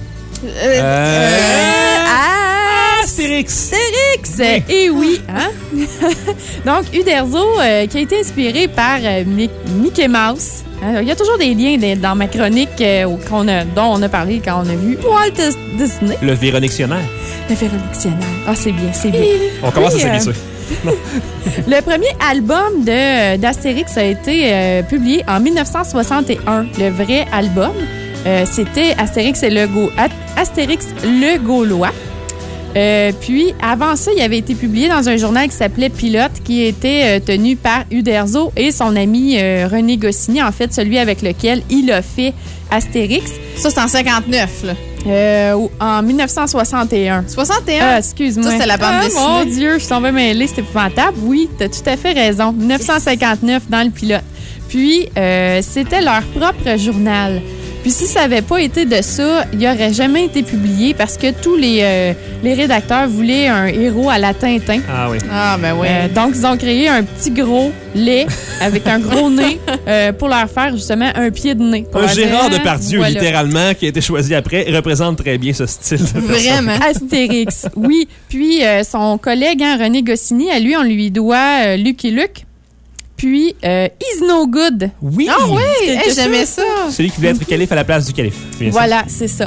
Astérix.
Et oui, hein? Donc, Uderzo, qui a été inspiré par Mickey Mouse. Hein? Il y a toujours des liens dans ma chronique dont on a parlé quand on a vu Walt Disney.
Le Véronictionnaire.
Le Véronictionnaire. Ah, c'est bien.
On commence à s'habituer.
Le premier album d'Astérix a été publié en 1961. Le vrai album, c'était Astérix le Gaulois. Puis, avant ça, il avait été publié dans un journal qui s'appelait Pilote, qui était tenu par Uderzo et son ami René Goscinny, en fait, celui avec lequel il a fait Astérix.
Ça, c'est en 59, là.
En 1961.
61?
Excuse-moi.
Ça, c'était la bande dessinée.
Mon Dieu, je suis tombée mêlée, c'était épouvantable. Oui, t'as tout à fait raison. 1959 dans le Pilote. Puis, c'était leur propre journal. Puis si ça n'avait pas été de ça, il n'aurait jamais été publié parce que tous les rédacteurs voulaient un héros à la Tintin.
Ah oui.
Ah, ben oui.
Donc, ils ont créé un petit gros lait avec un gros nez pour leur faire justement un pied de nez.
Un Gérard Depardieu,
voilà.
littéralement, qui a été choisi après, représente très bien ce style de personne.
Vraiment.
Astérix, oui. Puis son collègue, René Goscinny, à lui, on lui doit Lucky Luke. Puis, Is No Good.
Oui!
Ah oui! J'aimais ça!
Celui qui voulait être calife à la place du calife.
Voilà, c'est ça.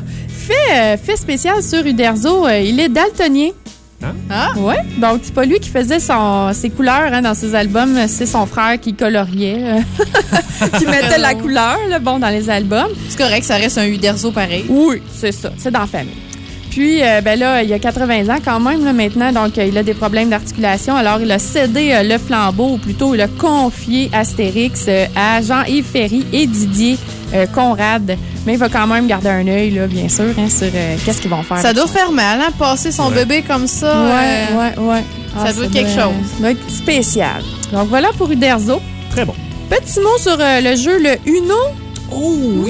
Fait spécial sur Uderzo, il est daltonien.
Ah?
Ouais. Donc, c'est pas lui qui faisait ses couleurs dans ses albums, c'est son frère qui coloriait, qui mettait la couleur dans les albums.
C'est correct, ça reste un Uderzo pareil.
Oui, c'est ça. C'est dans la famille. Puis, là, il a 80 ans quand même, là, maintenant, donc il a des problèmes d'articulation. Alors, il a cédé le flambeau, ou plutôt, il a confié Astérix à Jean-Yves Ferry et Didier Conrad. Mais il va quand même garder un œil, là, bien sûr, sur qu'est-ce qu'ils vont faire.
Ça doit faire mal, hein, passer son bébé comme ça.
Ouais.
Ça doit être quelque chose.
Ça doit être spécial. Donc, voilà pour Uderzo.
Très bon.
Petit mot sur le jeu, le Uno.
Oh oui!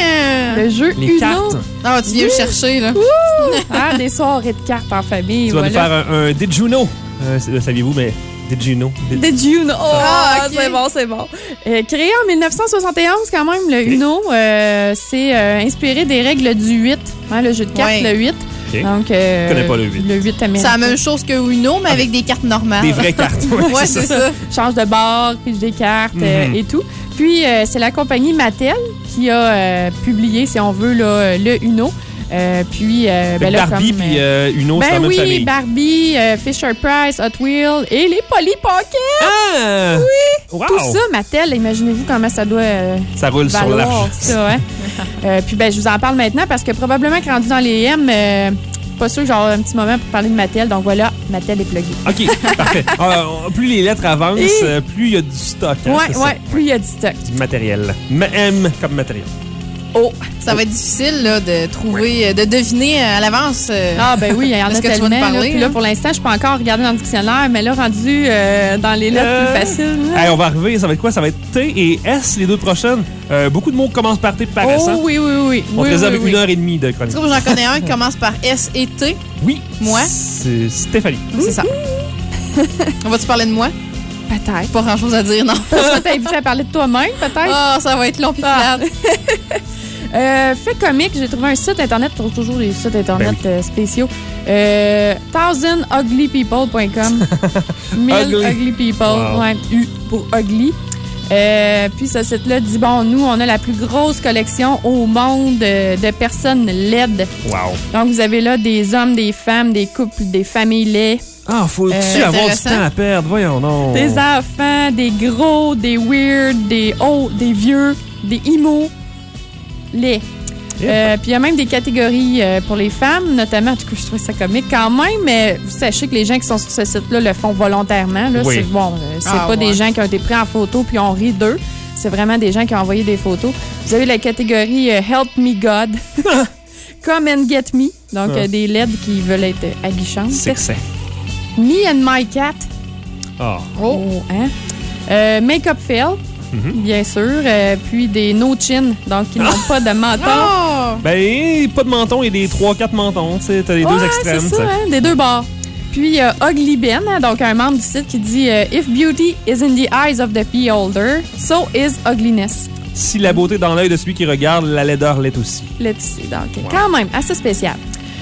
Le jeu
Les
Uno.
cartes.
Ah, tu viens le chercher, là.
Des soirées de cartes en famille.
Tu vas nous faire un Did you know? Le saviez-vous, mais Did you know?
Did you know? Oh,
okay.
C'est bon. Créé en 1971, quand même, le Uno, c'est inspiré des règles du 8, le jeu de cartes, le 8.
Okay.
Donc,
je connais pas le 8.
Le 8 américain.
C'est la même chose que Uno, mais avec des cartes normales.
Des vraies cartes.
Ouais, c'est ça.
Change de bord, pitch des cartes et tout. Puis, c'est la compagnie Mattel qui a publié, si on veut, là, le Uno. Puis,
Barbie puis Uno, c'est la même famille.
Barbie, Fisher-Price, Hot Wheels et les Polly Pocket.
Ah!
Oui!
Wow!
Tout ça, Mattel, imaginez-vous comment ça doit
ça roule sur l'arche.
Ça, hein? Puis, je vous en parle maintenant parce que probablement que rendu dans les M, pas sûr que j'aurai un petit moment pour parler de Mattel. Donc voilà, Mattel est plugué.
OK, parfait. Plus les lettres avancent, plus il y a du stock. Hein,
ouais, plus il y a du stock.
Du matériel. M comme matériel.
Oh, ça va être difficile là, de trouver, de deviner à l'avance.
Ah, ben oui, il y en a
ce que tu vas
tellement.
nous parler,
Puis là,
hein.
pour l'instant, je peux encore regarder dans le dictionnaire, mais là, rendu dans les lettres plus faciles. là.
Hey, on va arriver, ça va être quoi? Ça va être T et S, les deux prochaines. Beaucoup de mots commencent par T et par S.
Oh,
hein?
oui.
On te réserve 1h30 de chronique.
Tu sais, j'en connais un qui commence par S et T.
Oui.
Moi.
C'est Stéphanie.
C'est ça. On va-tu parler de moi?
Peut-être.
Pas grand-chose à dire, non.
Ça t'a invité à parler de toi-même, peut-être?
Ah, ça va être long pis plate.
Fait comique, j'ai trouvé un site internet, je trouve toujours des sites internet spéciaux. 1000uglypeople.com. 1000 ugly people.
Wow.
Ouais, U pour ugly. Puis ce site-là dit, bon, nous, on a la plus grosse collection au monde de personnes laides.
Wow.
Donc, vous avez là des hommes, des femmes, des couples, des familles laides.
Ah, faut-tu avoir du temps à perdre? Voyons, non.
Des enfants, des gros, des weird, des hauts, des vieux, des imos. Puis il y a même des catégories pour les femmes, notamment, en tout cas, je trouve ça comique quand même, mais vous sachez que les gens qui sont sur ce site-là le font volontairement. Là.
Oui.
C'est bon, c'est pas des gens qui ont été pris en photo puis on rit d'eux. C'est vraiment des gens qui ont envoyé des photos. Vous avez la catégorie Help Me God, Come and Get Me, donc des laides qui veulent être aguichantes.
C'est que c'est.
Me and My Cat.
Oh.
Hein? Make-up Fail. Bien sûr. Puis des no-chin, donc qui n'ont pas de menton.
Ben, pas de menton et des 3-4 mentons. Tu sais, t'as les deux extrêmes.
C'est ça, hein, des deux bords. Puis Ugly Ben, hein, donc un membre du site qui dit If beauty is in the eyes of the beholder, so is ugliness.
Si la beauté est dans l'œil de celui qui regarde, la laideur l'est aussi.
L'est aussi, donc quand même, assez spécial.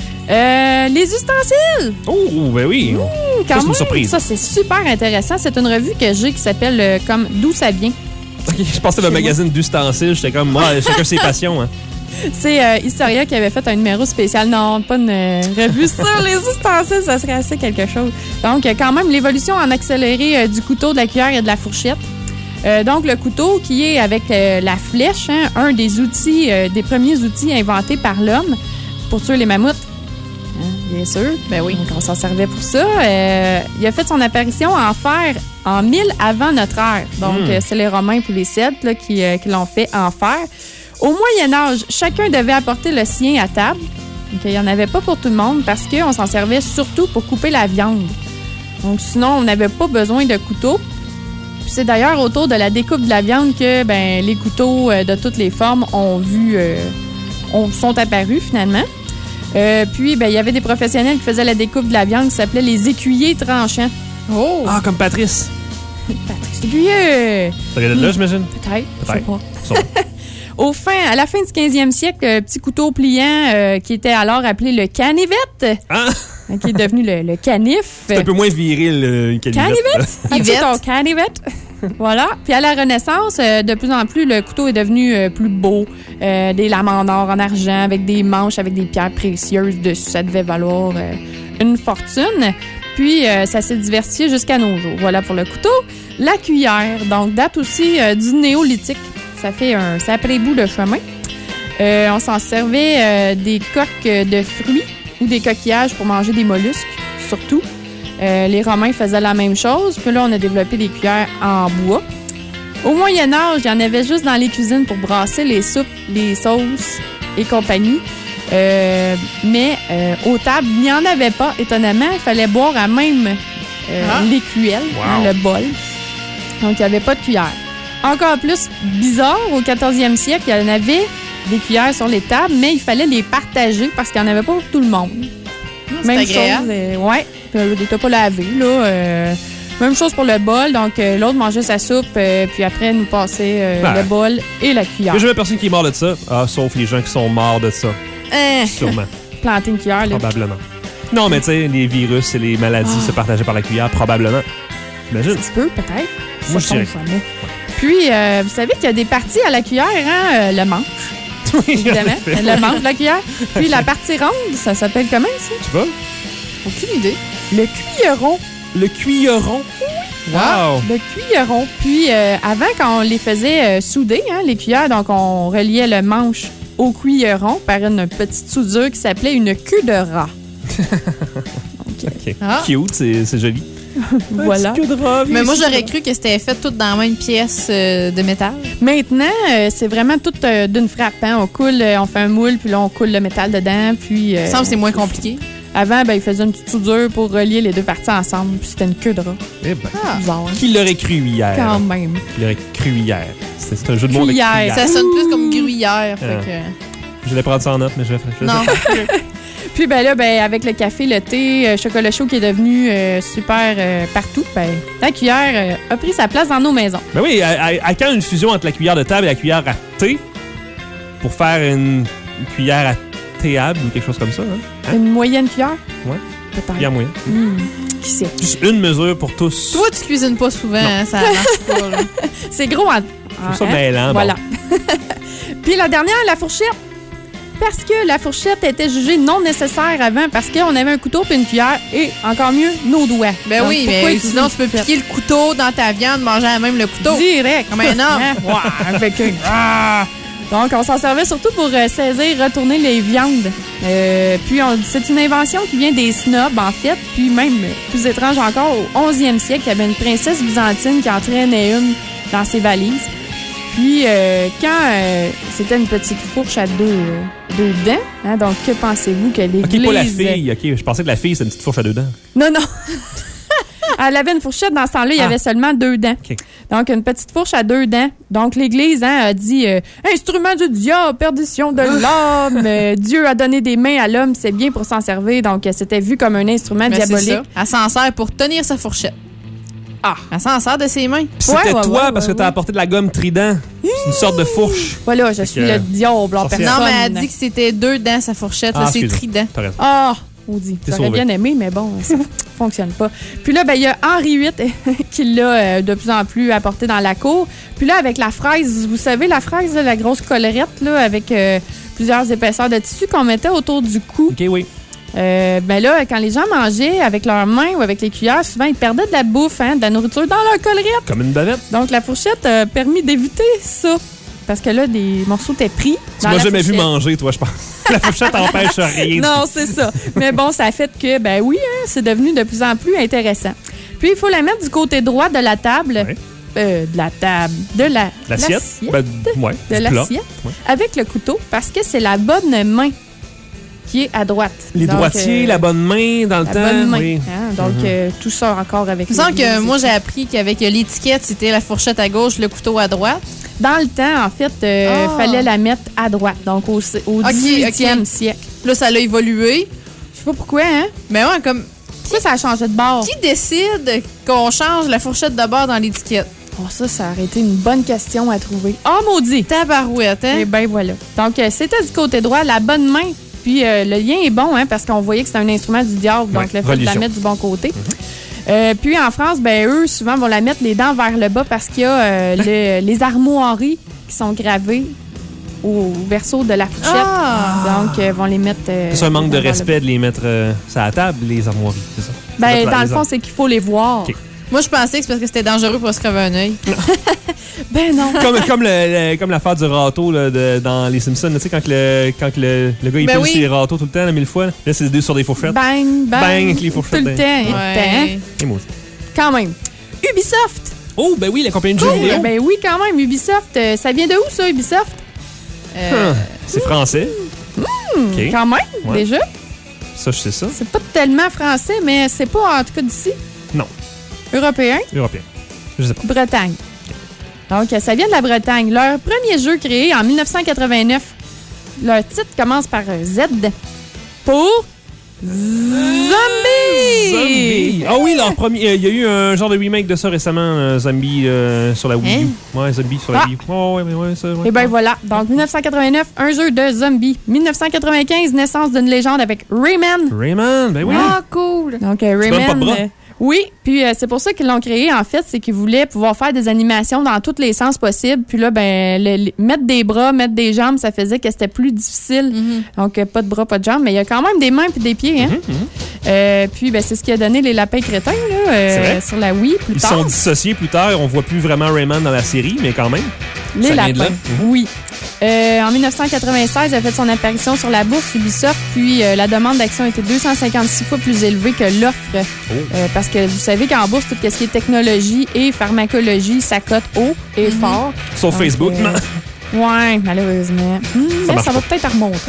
Les ustensiles!
Oh, ben oui.
Quand
Ça, c'est
même,
une surprise.
ça, c'est super intéressant. C'est une revue que j'ai qui s'appelle comme D'où ça vient.
Ok, je pensais le magazine d'ustensiles. J'étais comme, moi, chacun ses passions. Hein.
C'est Historia qui avait fait un numéro spécial. Non, pas une revue sur les ustensiles, ça serait assez quelque chose. Donc, quand même, l'évolution en accéléré du couteau, de la cuillère et de la fourchette. Donc, le couteau qui est avec la flèche, hein, un des outils, des premiers outils inventés par l'homme pour tuer les mammouths. Bien sûr. Ben oui. Donc, on s'en servait pour ça. Il a fait son apparition en fer en 1000 avant notre ère. Donc, c'est les Romains et les Celtes là, qui l'ont fait en fer. Au Moyen-Âge, chacun devait apporter le sien à table. Donc, il n'y en avait pas pour tout le monde parce qu'on s'en servait surtout pour couper la viande. Donc, sinon, on n'avait pas besoin de couteau. Puis c'est d'ailleurs autour de la découpe de la viande que les couteaux de toutes les formes sont apparus finalement. Puis, il y avait des professionnels qui faisaient la découpe de la viande qui s'appelaient les écuyers tranchants. Oh!
Ah, comme Patrice.
Patrice Écuyer!
Ça vient de là, j'imagine?
Peut-être. Je sais pas.
Sûrement.
À la fin du 15e siècle, le petit couteau pliant qui était alors appelé le canivette, qui est devenu le canif.
C'est un peu moins viril, le
Canivette? As-tu ton canivette? Voilà. Puis à la Renaissance, de plus en plus, le couteau est devenu plus beau. Des lames en or, en argent, avec des manches, avec des pierres précieuses dessus. Ça devait valoir une fortune. Puis, ça s'est diversifié jusqu'à nos jours. Voilà pour le couteau. La cuillère, donc, date aussi du néolithique. Ça fait un sacré bout de chemin. On s'en servait des coques de fruits ou des coquillages pour manger des mollusques, surtout. Les Romains faisaient la même chose. Puis là, on a développé des cuillères en bois. Au Moyen-Âge, il y en avait juste dans les cuisines pour brasser les soupes, les sauces et compagnie. Mais aux tables, il n'y en avait pas, étonnamment. Il fallait boire à même l'écuelle, le bol. Donc, il n'y avait pas de cuillère. Encore plus bizarre, au 14e siècle, il y en avait des cuillères sur les tables, mais il fallait les partager parce qu'il n'y en avait pas pour tout le monde. Même chose. Ouais. T'as pas lavé, là. Même chose pour le bol. Donc, l'autre mangeait sa soupe, puis après, nous passait le bol et la cuillère.
Il n'y a jamais personne qui est mort de ça, sauf les gens qui sont morts de ça. Sûrement.
Planter une cuillère, là.
Probablement. Non, mais tu sais, les virus et les maladies se partageaient par la cuillère, probablement. Imagine.
Ça se peut, peut-être.
Moi, je dirais.
Puis, vous savez qu'il y a des parties à la cuillère, hein? Le manche.
Oui,
évidemment. Le manche de la cuillère. Puis, la partie ronde, ça s'appelle comment, ça?
Tu sais pas?
Aucune idée.
Le cuilleron.
Le cuilleron?
Oui.
Wow!
Le cuilleron. Puis, avant, quand on les faisait souder, hein, les cuillères, donc on reliait le manche au cuilleron par une petite soudure qui s'appelait une queue de rat.
OK. Cute, c'est joli.
Voilà.
Mais moi, j'aurais cru que c'était fait tout dans la même pièce de métal.
Maintenant, c'est vraiment tout d'une frappe. Hein? On fait un moule, puis là, on coule le métal dedans. Puis,
Il me semble que c'est moins compliqué.
Avant, ben, ils faisaient une petite soudure pour relier les deux parties ensemble, puis c'était une queue de rat.
Eh ben,
bizarre, hein?
Qui l'aurait cru hier?
Quand même.
Qui l'aurait cru hier? C'est un jeu de mots avec
Gruyère.
cuillère.
Ça sonne plus comme gruyère. Fait que...
Je vais prendre ça en note, mais je vais faire.
Non.
Puis ben là, ben, avec le café, le thé, chocolat chaud qui est devenu super partout, ben, la cuillère a pris sa place dans nos maisons.
Ben oui, à quand une fusion entre la cuillère de table et la cuillère à thé pour faire une cuillère à théable ou quelque chose comme ça? Hein?
Une moyenne cuillère?
Ouais.
Peut-être.
Cuillère moyenne.
Qui sait?
Juste une mesure pour tous.
Toi, tu cuisines pas souvent, hein, ça marche pas. Là.
C'est gros en...
Je trouve ça mêlant.
Voilà. Puis la dernière, la fourchette. Parce que la fourchette était jugée non nécessaire avant, parce qu'on avait un couteau puis une cuillère et, encore mieux, nos doigts.
Ben
donc,
oui,
pourquoi
mais
utiliser
sinon,
une
tu peux
fourchette?
piquer le couteau dans ta viande, manger à même le couteau.
Direct.
Comme un homme.
Ouais, fait que... Donc, on s'en servait surtout pour saisir, retourner les viandes. Puis, c'est une invention qui vient des snobs, en fait. Puis, même plus étrange encore, au 11e siècle, il y avait une princesse byzantine qui entraînait une dans ses valises. Puis, quand c'était une petite fourche à deux dents, hein, donc que pensez-vous que l'Église...
OK, pas la fille. OK, je pensais que la fille, c'était une petite fourche à 2 dents.
Non. Elle avait une fourchette. Dans ce temps-là, il y avait seulement 2 dents.
Okay.
Donc, une petite fourche à 2 dents. Donc, l'Église a dit instrument du diable, perdition de l'homme. Dieu a donné des mains à l'homme, c'est bien pour s'en servir. Donc, c'était vu comme un instrument diabolique.
Elle s'en sert pour tenir sa fourchette. Elle s'en sert de ses mains.
Puis c'était toi parce que t'as apporté de la gomme Trident. C'est une sorte de fourche.
Voilà, je suis le diable en personne.
Non, mais elle a dit que c'était 2 dents, sa fourchette. Là, c'est Trident.
T'as raison.
Maudit. J'aurais bien aimé, mais bon, ça fonctionne pas. Puis là, ben, il y a Henri VIII qui l'a de plus en plus apporté dans la cour. Puis là, avec la fraise, vous savez, la fraise, là, la grosse collerette, là, avec plusieurs épaisseurs de tissu qu'on mettait autour du cou.
OK, oui.
Ben là, quand les gens mangeaient avec leurs mains ou avec les cuillères, souvent, ils perdaient de la bouffe, hein, de la nourriture dans leur collerette.
Comme une bavette.
Donc, la fourchette a permis d'éviter ça. Parce que là, des morceaux étaient pris.
Tu m'as jamais vu manger, toi, je pense. La fourchette empêche rien.
Non, c'est ça. Mais bon, ça a fait que, ben oui, hein, c'est devenu de plus en plus intéressant. Puis, il faut la mettre du côté droit de la table.
Oui.
De la table. De
l'assiette. Ben, ouais,
de l'assiette. Ouais. Avec le couteau, parce que c'est la bonne main qui est à droite.
Les donc, droitiers, la bonne main dans le temps.
La bonne main.
Oui.
Hein, donc, tout ça encore avec...
Il me semble que moi, j'ai appris qu'avec l'étiquette, c'était la fourchette à gauche, le couteau à droite.
Dans le temps, en fait, fallait la mettre à droite, donc au 18e siècle.
Là, ça l'a évolué.
Je sais pas pourquoi, hein?
Mais ouais, comme...
Pourquoi ça a changé de bord?
Qui décide qu'on change la fourchette de bord dans l'étiquette?
Oh, ça aurait été une bonne question à trouver. Oh, maudit!
Tabarouette, hein?
Eh bien, voilà. Donc, c'était du côté droit, la bonne main. Puis, le lien est bon, hein, parce qu'on voyait que c'était un instrument du diable, donc le fait de la mettre du bon côté. Puis en France, ben eux, souvent, vont la mettre les dents vers le bas parce qu'il y a les armoiries qui sont gravées au verso de la fourchette. Donc, vont les mettre...
c'est un manque de respect de les mettre sur la table, les armoiries, c'est ça?
Ben, dans le fond, c'est qu'il faut les voir.
Okay.
Moi, je pensais que c'est parce que c'était dangereux pour se crever un œil.
Ben non.
Comme l'affaire du râteau là, dans Les Simpsons. Tu sais, quand le gars, il pile ses râteaux tout le temps, là, 1000 fois. Là, c'est sur des fourchettes.
Bang, bang.
Bang avec les fourchettes.
Tout le temps.
Et moi.
Quand même. Ubisoft.
Oh, ben oui, la compagnie de jeux vidéo.
Ben oui, quand même. Ubisoft. Ça vient de où, ça, Ubisoft?
C'est français.
Okay. Quand même, déjà.
Ça, je sais ça.
C'est pas tellement français, mais c'est pas en tout cas d'ici.
Non.
Européen?
Européen. Je sais pas.
Bretagne. Donc, ça vient de la Bretagne. Leur premier jeu créé en 1989. Leur titre commence par Z. Pour Zombie!
Ah oui, leur premier. Il y a eu un genre de remake de ça récemment, Zombie sur la Wii U. Ouais, Zombie sur la Wii U. Oh, ouais, ça. Ouais.
Et ben voilà. Donc, 1989, un jeu de zombies. 1995, naissance d'une légende avec Rayman.
Rayman, ben oui.
Ah, cool.
Donc, Rayman.
Pas de bras.
Oui, puis c'est pour ça qu'ils l'ont créé, en fait, c'est qu'ils voulaient pouvoir faire des animations dans tous les sens possibles. Puis là, ben, mettre des bras, mettre des jambes, ça faisait que c'était plus difficile. Donc, pas de bras, pas de jambes, mais il y a quand même des mains puis des pieds. Hein? Puis, ben, c'est ce qui a donné les lapins crétins là, sur la Wii plus tard.
Ils sont dissociés plus tard. On voit plus vraiment Rayman dans la série, mais quand même.
Les
Ça vient de
lapins.
là?
Oui. En 1996, il a fait son apparition sur la bourse Ubisoft, puis la demande d'action était 256 fois plus élevée que l'offre. Parce que vous savez qu'en bourse, tout ce qui est technologie et pharmacologie, ça cote haut et fort.
Sur
Donc,
Facebook, non?
Ouais, malheureusement. Mais
marche
ça va peut-être remonter.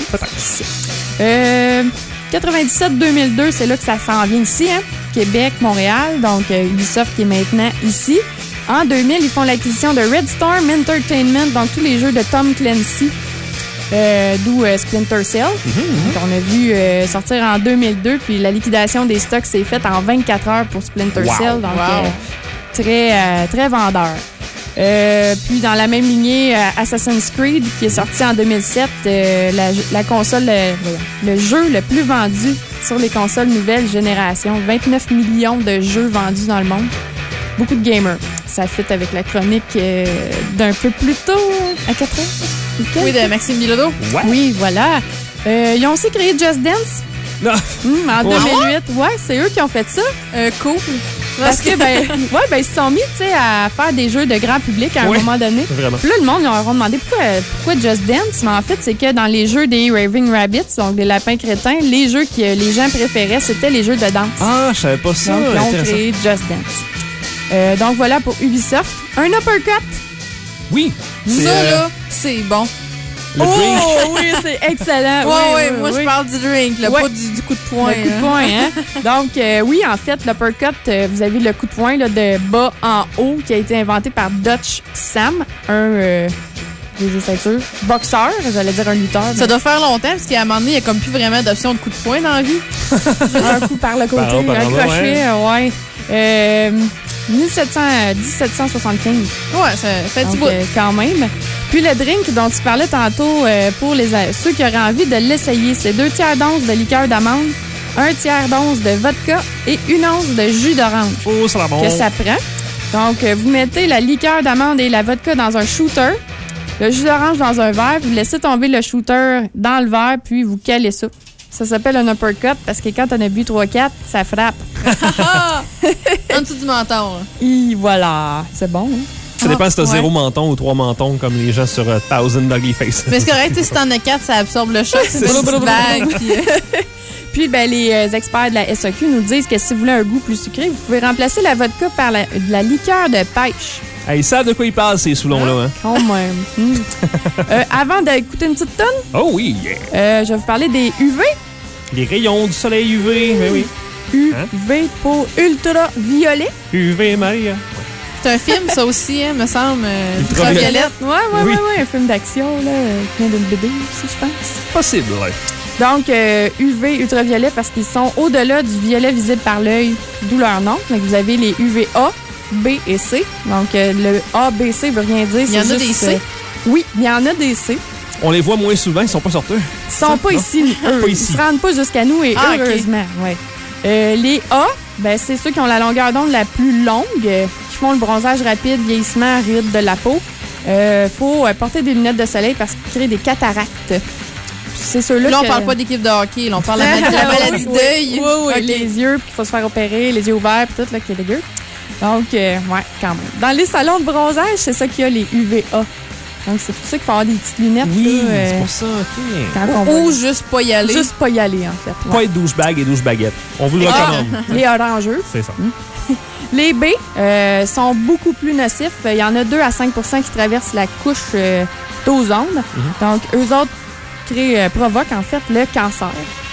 97-2002, c'est là que ça s'en vient ici, hein? Québec, Montréal, donc Ubisoft qui est maintenant ici. En 2000, ils font l'acquisition de Red Storm Entertainment, donc tous les jeux de Tom Clancy, d'où Splinter Cell. Donc, on a vu sortir en 2002, puis la liquidation des stocks s'est faite en 24 heures pour Splinter Cell, donc très vendeur. Puis dans la même lignée, Assassin's Creed, qui est sorti en 2007, la console, le jeu le plus vendu sur les consoles nouvelle génération. 29 millions de jeux vendus dans le monde. Beaucoup de gamers. Ça fit avec la chronique d'un peu plus tôt, à 4 heures.
Oui, de Maxime Bilodeau.
Ouais.
Oui, voilà. Ils ont aussi créé Just Dance. En 2008. Ouais, c'est eux qui ont fait ça. Cool. Parce que, ils se sont mis, à faire des jeux de grand public à un moment donné.
Vraiment.
Puis là, le monde, ils leur ont demandé pourquoi Just Dance. Mais en fait, c'est que dans les jeux des Raving Rabbits, donc des lapins crétins, les jeux que les gens préféraient, c'était les jeux de danse.
Ah, je savais pas ça.
Donc, ils ont
Intéressant.
créé Just Dance. Donc, voilà pour Ubisoft. Un uppercut.
Oui.
Ça, là, c'est bon.
Le drink.
Oui, c'est excellent.
Ouais, moi, je parle du drink, là,
Ouais.
pas du coup de poing.
Le coup de poing, hein? Donc, oui, en fait, l'uppercut, vous avez le coup de poing là, de bas en haut qui a été inventé par Dutch Sam, un boxeur, j'allais dire un lutteur.
Ça doit faire longtemps, parce qu'à un moment donné, il n'y a comme plus vraiment d'option de coup de poing dans la vie.
Un coup par le côté,
Par
un
là,
crochet, ouais. 1775.
Ouais, ça fait du
Donc,
bout.
quand même. Puis le drink dont tu parlais tantôt, pour ceux qui auraient envie de l'essayer, c'est 2 tiers d'once de liqueur d'amande, 1 tiers d'once de vodka et 1 once de jus d'orange.
Oh, ça va bon.
Que ça prend. Donc, vous mettez la liqueur d'amande et la vodka dans un shooter, le jus d'orange dans un verre, vous laissez tomber le shooter dans le verre, puis vous calez ça. Ça s'appelle un uppercut parce que quand on a bu 3-4, ça frappe.
En dessous du menton.
Et voilà. C'est bon, hein?
Ça dépend si t'as
ouais.
0 menton ou 3 mentons, comme les gens sur Thousand Doggy Face.
Mais c'est correct, si t'en as 4, ça absorbe le choc. C'est une petite vague.
Puis, les experts de la SAQ nous disent que si vous voulez un goût plus sucré, vous pouvez remplacer la vodka par de la liqueur de pêche.
Hey, ils savent de quoi ils parlent, ces Soulons-là. Hein?
Quand même. Avant d'écouter une petite tonne,
Oh oui!
je vais vous parler des UV.
Les rayons du soleil UV, mais oui.
UV pour ultraviolet.
UV Maria.
C'est un film, ça aussi, hein, me semble.
Ultraviolette.
Ouais, un film d'action, là, qui vient d'une BD aussi, je pense.
Possible, ouais.
Donc, UV, ultraviolet, parce qu'ils sont au-delà du violet visible par l'œil, d'où leur nom. Donc, vous avez les UVA, B et C. Donc, le A, B, C veut rien dire.
Il y en a
juste,
des C?
Oui, il y en a des C.
On les voit moins souvent, ils sont pas sortis.
Ils sont pas ici, eux.
Pas
Ils
ici.
se rendent pas jusqu'à nous, et
Ah, ok.
heureusement. Ouais. Les A, c'est ceux qui ont la longueur d'onde la plus longue, qui font le bronzage rapide, vieillissement, ride de la peau. Faut porter des lunettes de soleil parce qu'ils créent des cataractes. C'est ceux-là
Là, on
que-
parle pas d'équipe de hockey, là, on parle de la maladie d'œil.
Oui,
Ok.
les yeux, puis qu'il faut se faire opérer, les yeux ouverts, puis tout, là, qui est dégueu. Donc, ouais, quand même. Dans les salons de bronzage, c'est ça qu'il y a, les UVA. Donc, c'est pour ça qu'il faut avoir des petites lunettes.
Oui,
là,
c'est pour ça, OK.
quand on
Ou
va-
juste pas y aller.
Juste pas y aller, en fait.
Pas
Ouais.
être douchebag et douchebaguette. On vous le recommande.
Les orangeux.
C'est ça.
Les B sont beaucoup plus nocifs. Il y en a 2 à 5 qui traversent la couche d'ozone. Donc, eux autres provoquent, en fait, le cancer.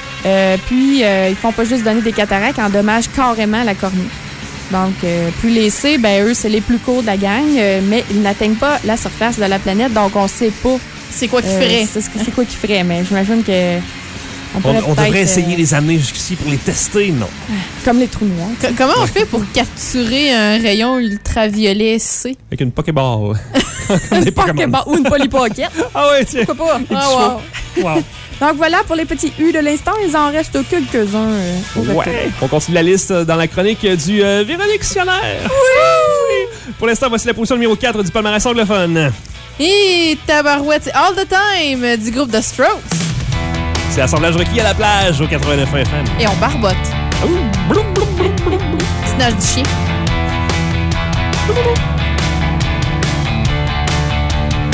Puis, ils font pas juste donner des cataractes, ils endommagent carrément la cornée. Donc, puis les C, eux, c'est les plus courts de la gang, mais ils n'atteignent pas la surface de la planète, donc on sait pas
C'est quoi qu'ils feraient?
c'est quoi qu'ils feraient, mais j'imagine que
On devrait
peut-être,
essayer de les amener jusqu'ici pour les tester, non?
comme les trous noirs.
Comment on fait pour capturer un rayon ultraviolet C?
Avec une Pokéball. Comme des Pokémon.
Ou une polypocket.
Ah ouais, tiens.
Pourquoi pas?
Et du
Ah, wow.
Wow.
Donc voilà pour les petits U de l'instant. Il en reste quelques-uns au retour.
Ouais. On continue la liste dans la chronique du Véronique Sionnaire. Oui! Pour l'instant, voici la position numéro 4 du palmarès anglophone.
Et tabarouette, c'est All the Time du groupe The Strokes.
C'est Assemblage requis à la plage au 89 FM.
Et on barbote. Petit nage du chien.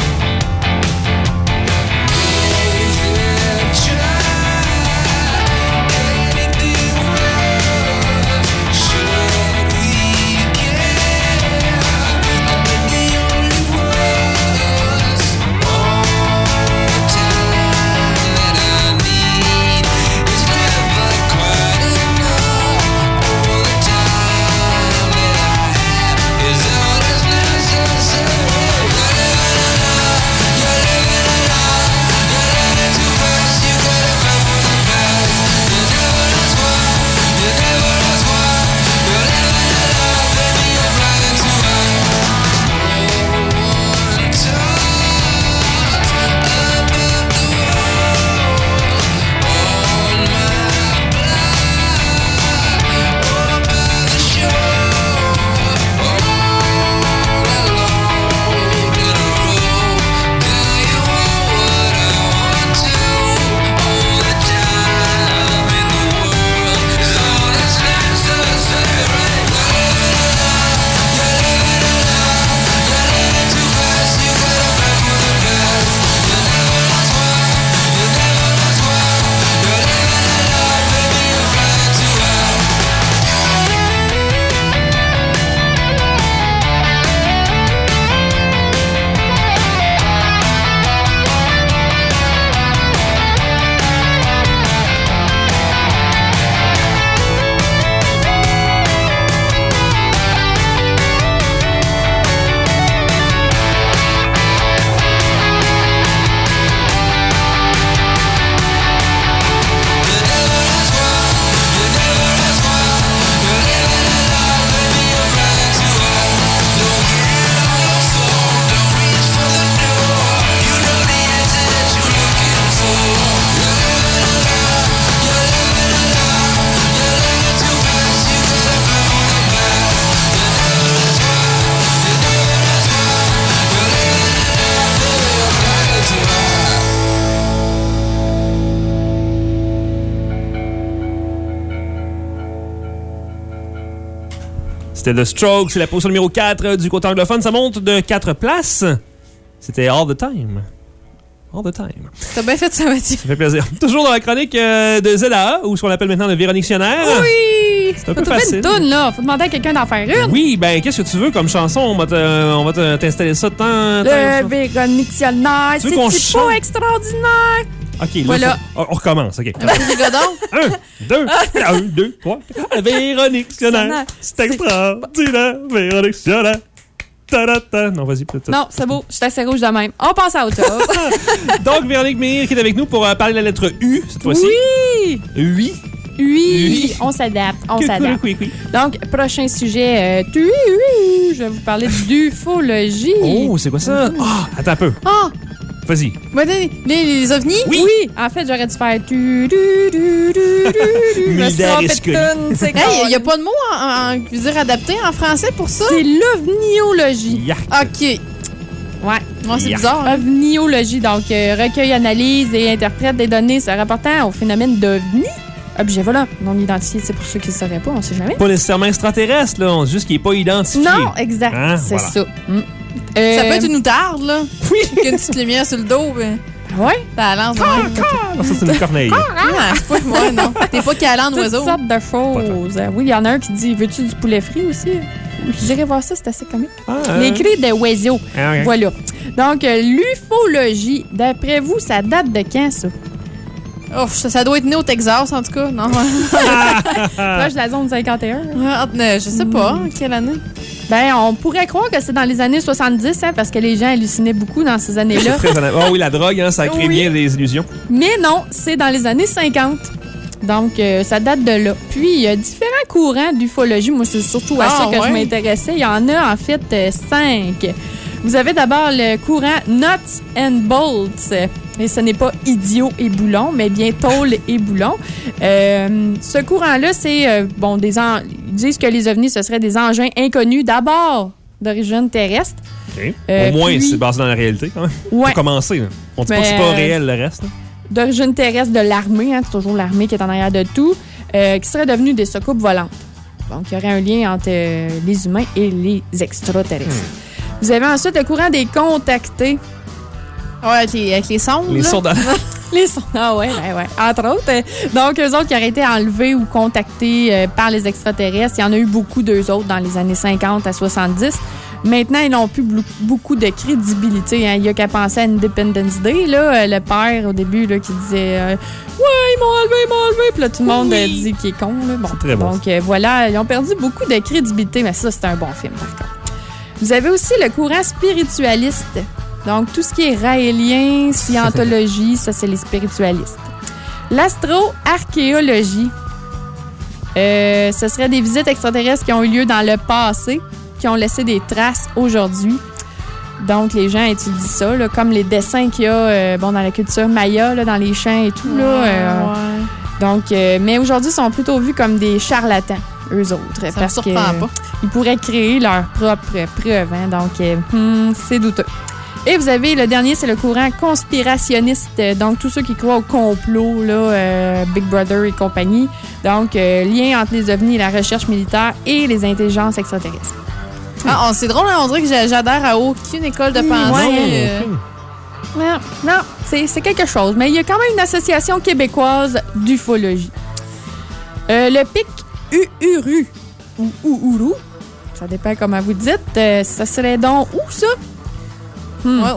C'était The Strokes, c'est la position numéro 4 du côté anglophone. Ça monte de 4 places. C'était All the Time. All the Time.
T'as bien fait ça, Mathieu.
Ça fait plaisir. Toujours dans la chronique de ZAA, ou ce qu'on appelle maintenant le Véronictionnaire.
Oui!
C'est un peu
Faut trouver
facile.
une toune, là. Faut demander à quelqu'un d'en faire une.
Oui, ben, qu'est-ce que tu veux comme chanson? On va t'installer ça tant.
Le Véronictionnaire,
Tu veux qu'on
c'est
chante?
pas extraordinaire.
OK, là,
Voilà.
on recommence. OK.
Un petit rigodon.
1, 2, 3. Le Véronictionnaire, c'est extraordinaire. Véronictionnaire. Ta-da-ta. Non, vas-y, peut-être.
Non, c'est beau. Je suis assez rouge de même. On passe à autre chose.
Donc, Véronique Meir qui est avec nous pour parler de la lettre U cette fois-ci.
Oui!
Oui.
Oui, on s'adapte, on s'adapte.
Oui.
Donc, prochain sujet, je vais vous parler d'ufologie.
Oh, c'est quoi ça? Ah, attends un peu.
Ah!
Vas-y.
Les ovnis?
Oui! En fait, j'aurais dû faire
Mulder et Scully.
Hey, il n'y a pas de mot je veux dire, adapté en français pour ça?
C'est l'ovniologie.
OK.
Ouais.
Moi, c'est bizarre. Hein?
Ovniologie, donc recueil, analyse et interprète des données se rapportant au phénomène d'ovnis. Objet volant non identifié, c'est pour ceux qui ne sauraient pas, on sait jamais.
Pas nécessairement extraterrestre, là. On dit juste qu'il n'est pas identifié.
Non, exact.
Hein?
C'est
Voilà.
ça.
Ça peut être une outarde, là. Oui. Avec une petite lumière sur le dos. Ben.
Ouais.
T'as la lance.
Non, ça, c'est une corneille.
Ah, c'est pas moi, non. T'es pas calant d'oiseau.
Toutes sortes de choses. Oui, il y en a un qui dit, veux-tu du poulet frit aussi? J'irai voir ça, c'est assez comique. Les cris de oiseaux.
Ah, okay.
Voilà. Donc, l'ufologie, d'après vous, ça date de quand, ça?
Oh, ça doit être né au Texas, en tout cas. Non.
Proche de la zone 51.
Je sais pas. Quelle année?
Ben, on pourrait croire que c'est dans les années 70, hein, parce que les gens hallucinaient beaucoup dans ces années-là.
Oh oui, la drogue, hein, ça crée bien des illusions.
Mais non, c'est dans les années 50. Donc, ça date de là. Puis, il y a différents courants d'ufologie. Moi, c'est surtout à ça que je m'intéressais. Il y en a, en fait, 5. Vous avez d'abord le courant Nuts and Bolts. Et ce n'est pas idiot et boulon, mais bien tôle et boulon. Ce courant-là, c'est... ils disent que les ovnis, ce seraient des engins inconnus d'abord d'origine terrestre.
OK. Au moins, c'est basé dans la réalité, quand même.
Ouais.
Pour commencer. Là. On dit pas que c'est pas réel, le reste. Là.
D'origine terrestre de l'armée, hein, c'est toujours l'armée qui est en arrière de tout, qui seraient devenus des soucoupes volantes. Donc, il y aurait un lien entre les humains et les extraterrestres. Vous avez ensuite le courant des contactés.
Ouais, avec les sondes.
Les sondes.
Les sondes, ah ouais. Entre autres. Donc, eux autres qui auraient été enlevés ou contactés par les extraterrestres, il y en a eu beaucoup d'eux autres dans les années 50 à 70. Maintenant, ils n'ont plus beaucoup de crédibilité. Hein. Il y a qu'à penser à Independence Day, là, le père, au début, là, qui disait ouais, ils m'ont enlevé. Puis là, tout le monde dit qu'il est con. Là. Bon.
Très bon.
Donc, voilà, ils ont perdu beaucoup de crédibilité, mais ça, c'est un bon film, par contre. Vous avez aussi le courant spiritualiste. Donc, tout ce qui est raélien, scientologie, ça, c'est les spiritualistes. L'astro-archéologie, ce serait des visites extraterrestres qui ont eu lieu dans le passé, qui ont laissé des traces aujourd'hui. Donc, les gens étudient ça, là, comme les dessins qu'il y a dans la culture maya, là, dans les champs et tout. Là, Donc, mais aujourd'hui, ils sont plutôt vus comme des charlatans, eux autres.
Ça
parce
me surprend pas.
Ils pourraient créer leurs propres preuves. Hein, donc, c'est douteux. Et vous avez le dernier, c'est le courant conspirationniste. Donc, tous ceux qui croient au complot, là, Big Brother et compagnie. Donc, lien entre les ovnis et la recherche militaire et les intelligences extraterrestres.
Ah, c'est drôle, hein, on dirait que j'adhère à aucune école de pensée.
Non, c'est quelque chose. Mais il y a quand même une association québécoise d'ufologie. Le pic Uhuru, ou Uhuru, ça dépend comment vous dites. Ça serait donc où, ça?
Ouais,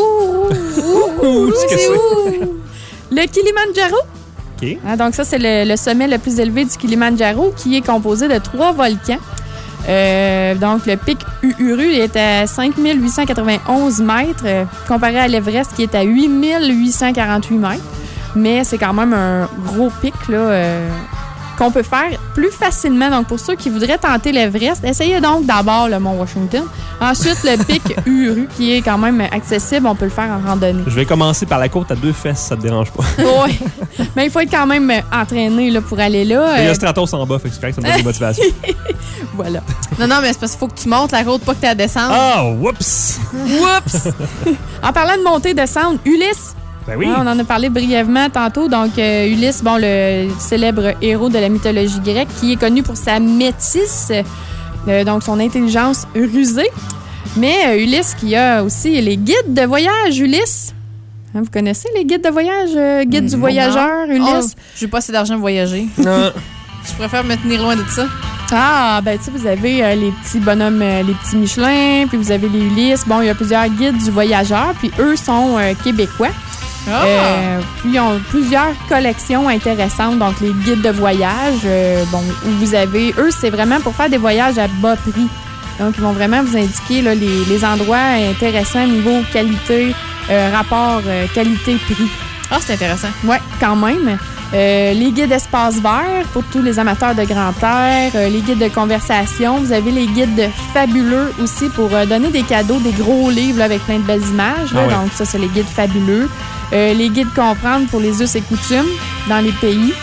c'est
où?
Le Kilimandjaro.
OK.
Hein, donc, ça, c'est le sommet le plus élevé du Kilimandjaro qui est composé de 3 volcans. Donc, le pic Uhuru est à 5891 mètres, comparé à l'Everest qui est à 8848 mètres. Mais c'est quand même un gros pic là, qu'on peut faire plus facilement. Donc, pour ceux qui voudraient tenter l'Everest, essayez donc d'abord le Mont Washington. Ensuite, le pic Uhuru qui est quand même accessible. On peut le faire en randonnée.
Je vais commencer par la côte à 2 fesses, ça te dérange pas.
Oui. Mais il faut être quand même entraîné là, pour aller là.
Il y a Stratos en bas, fait que c'est correct, ça me donne des motivations.
Voilà.
Non, mais c'est parce qu'il faut que tu montes la côte, pas que tu la descendes.
Ah, whoops!
Whoops! En parlant de montée, descendre, Ulysse.
Ben oui.
Ouais, on en a parlé brièvement tantôt. Donc, Ulysse, le célèbre héros de la mythologie grecque, qui est connu pour sa métisse. donc son intelligence rusée. Mais Ulysse qui a aussi les guides de voyage, Ulysse. Hein, vous connaissez les guides de voyage? Guide du voyageur, Ulysse?
J'ai pas assez d'argent de voyager.
Non.
Je préfère me tenir loin de ça.
Ah, ben tu sais, vous avez les petits bonhommes, les petits Michelin, puis vous avez les Ulysse. Bon, il y a plusieurs guides du voyageur, puis eux sont québécois. Puis ils ont plusieurs collections intéressantes, donc les guides de voyage, où vous avez, eux, c'est vraiment pour faire des voyages à bas prix. Donc, ils vont vraiment vous indiquer là, les endroits intéressants niveau qualité, rapport qualité-prix.
Ah, c'est intéressant.
Oui, quand même. Les guides espace vert pour tous les amateurs de grand air, les guides de conversation. Vous avez les guides de fabuleux aussi pour donner des cadeaux, des gros livres là, avec plein de belles images. Là.
Ah ouais.
Donc, ça, c'est les guides fabuleux. Les guides comprendre pour les us et coutumes dans les pays.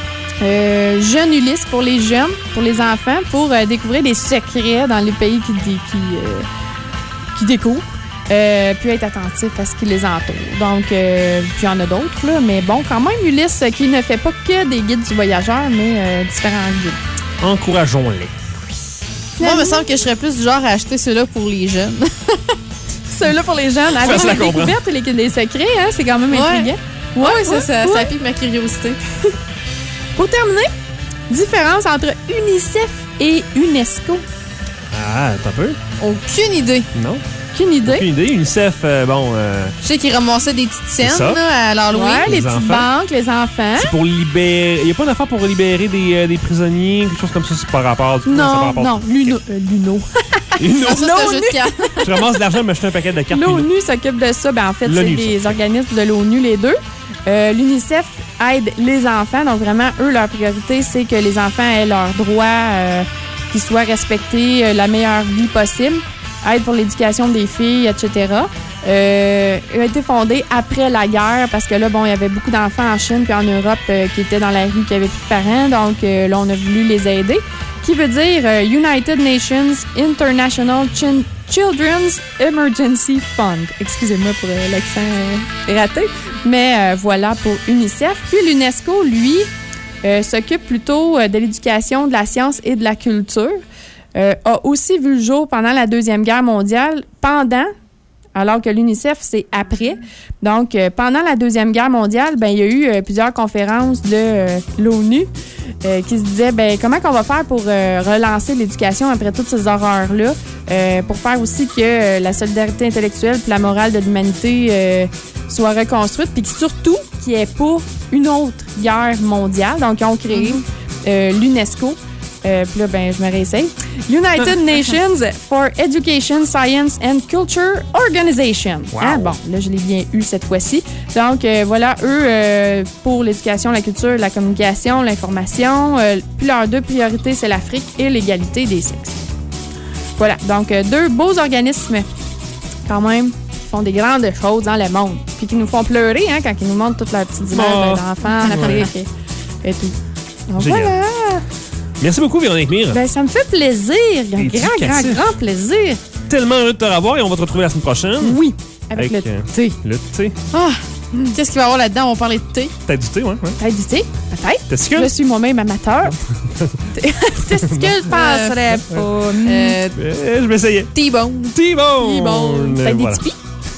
Jeune Ulysse pour les jeunes, pour les enfants, pour découvrir des secrets dans les pays qui découvrent. Puis être attentif à ce qui les entoure. Donc, puis il y en a d'autres, là. Mais bon, quand même, Ulysse qui ne fait pas que des guides du voyageur, mais différents guides.
Encourageons-les.
Moi, il me semble que je serais plus du genre à acheter ceux-là pour les jeunes.
Ceux-là pour les jeunes. Avec les découvertes et les secrets, hein, c'est quand même intriguant.
Ouais, ça pique ma curiosité.
Pour terminer, différence entre UNICEF et UNESCO.
Ah, t'as peu?
Aucune idée.
Non.
Aucune idée.
Aucune idée. UNICEF,
Je sais qu'ils ramassaient des petites scènes là, à l'Halloween.
Ouais, les petites
enfants.
banques, les enfants.
C'est pour libérer. Il n'y a pas d'affaire pour libérer des prisonniers, quelque chose comme ça, c'est par rapport.
Non, l'UNO.
Ça, c'est un jeu de cartes.
Je ramasse de l'argent, mais je un paquet de cartes.
L'ONU s'occupe de ça. Ben, en fait, c'est les organismes de l'ONU, les deux. L'UNICEF aide les enfants. Donc, vraiment, eux, leur priorité, c'est que les enfants aient leurs droits, qu'ils soient respectés, la meilleure vie possible. Aide pour l'éducation des filles, etc. A été fondé après la guerre parce que là, bon, il y avait beaucoup d'enfants en Chine puis en Europe qui étaient dans la rue, qui n'avaient plus de parents. Donc, là, on a voulu les aider. Qui veut dire United Nations International Children's Emergency Fund. Excusez-moi pour l'accent raté. Mais voilà pour UNICEF. Puis l'UNESCO, lui, s'occupe plutôt de l'éducation, de la science et de la culture. A aussi vu le jour pendant la Deuxième Guerre mondiale, alors que l'UNICEF, c'est après. Donc, pendant la Deuxième Guerre mondiale, ben, il y a eu plusieurs conférences de l'ONU qui se disaient comment on va faire pour relancer l'éducation après toutes ces horreurs-là, pour faire aussi que la solidarité intellectuelle et la morale de l'humanité soit reconstruite, puis surtout qu'il n'y ait pas une autre guerre mondiale. Donc, ils ont créé l'UNESCO. Puis là, je me réessaye. United Nations for Education, Science and Culture Organization.
Wow.
Hein? Bon, là, je l'ai bien eu cette fois-ci. Donc, voilà, eux, pour l'éducation, la culture, la communication, l'information. Puis leurs deux priorités, c'est l'Afrique et l'égalité des sexes. Voilà, donc deux beaux organismes, quand même, qui font des grandes choses dans le monde. Puis qui nous font pleurer, hein, quand ils nous montrent toutes leurs petites images d'enfants en Afrique et tout. Donc,
génial.
voilà.
Merci beaucoup, Véronique Mire.
Ça me fait plaisir. Un grand plaisir.
Tellement heureux de te revoir et on va te retrouver la semaine prochaine.
Oui, avec le thé.
Le thé.
Ah, qu'est-ce qu'il va y avoir là-dedans? On va parler de thé.
Peut-être du thé, ouais.
Peut-être du thé, peut-être.
Testicule?
Je suis moi-même amateur. Testicule, je penserais pas.
Je m'essayais.
T-bone.
T-bone.
Peut-être des
Voilà.
tipis.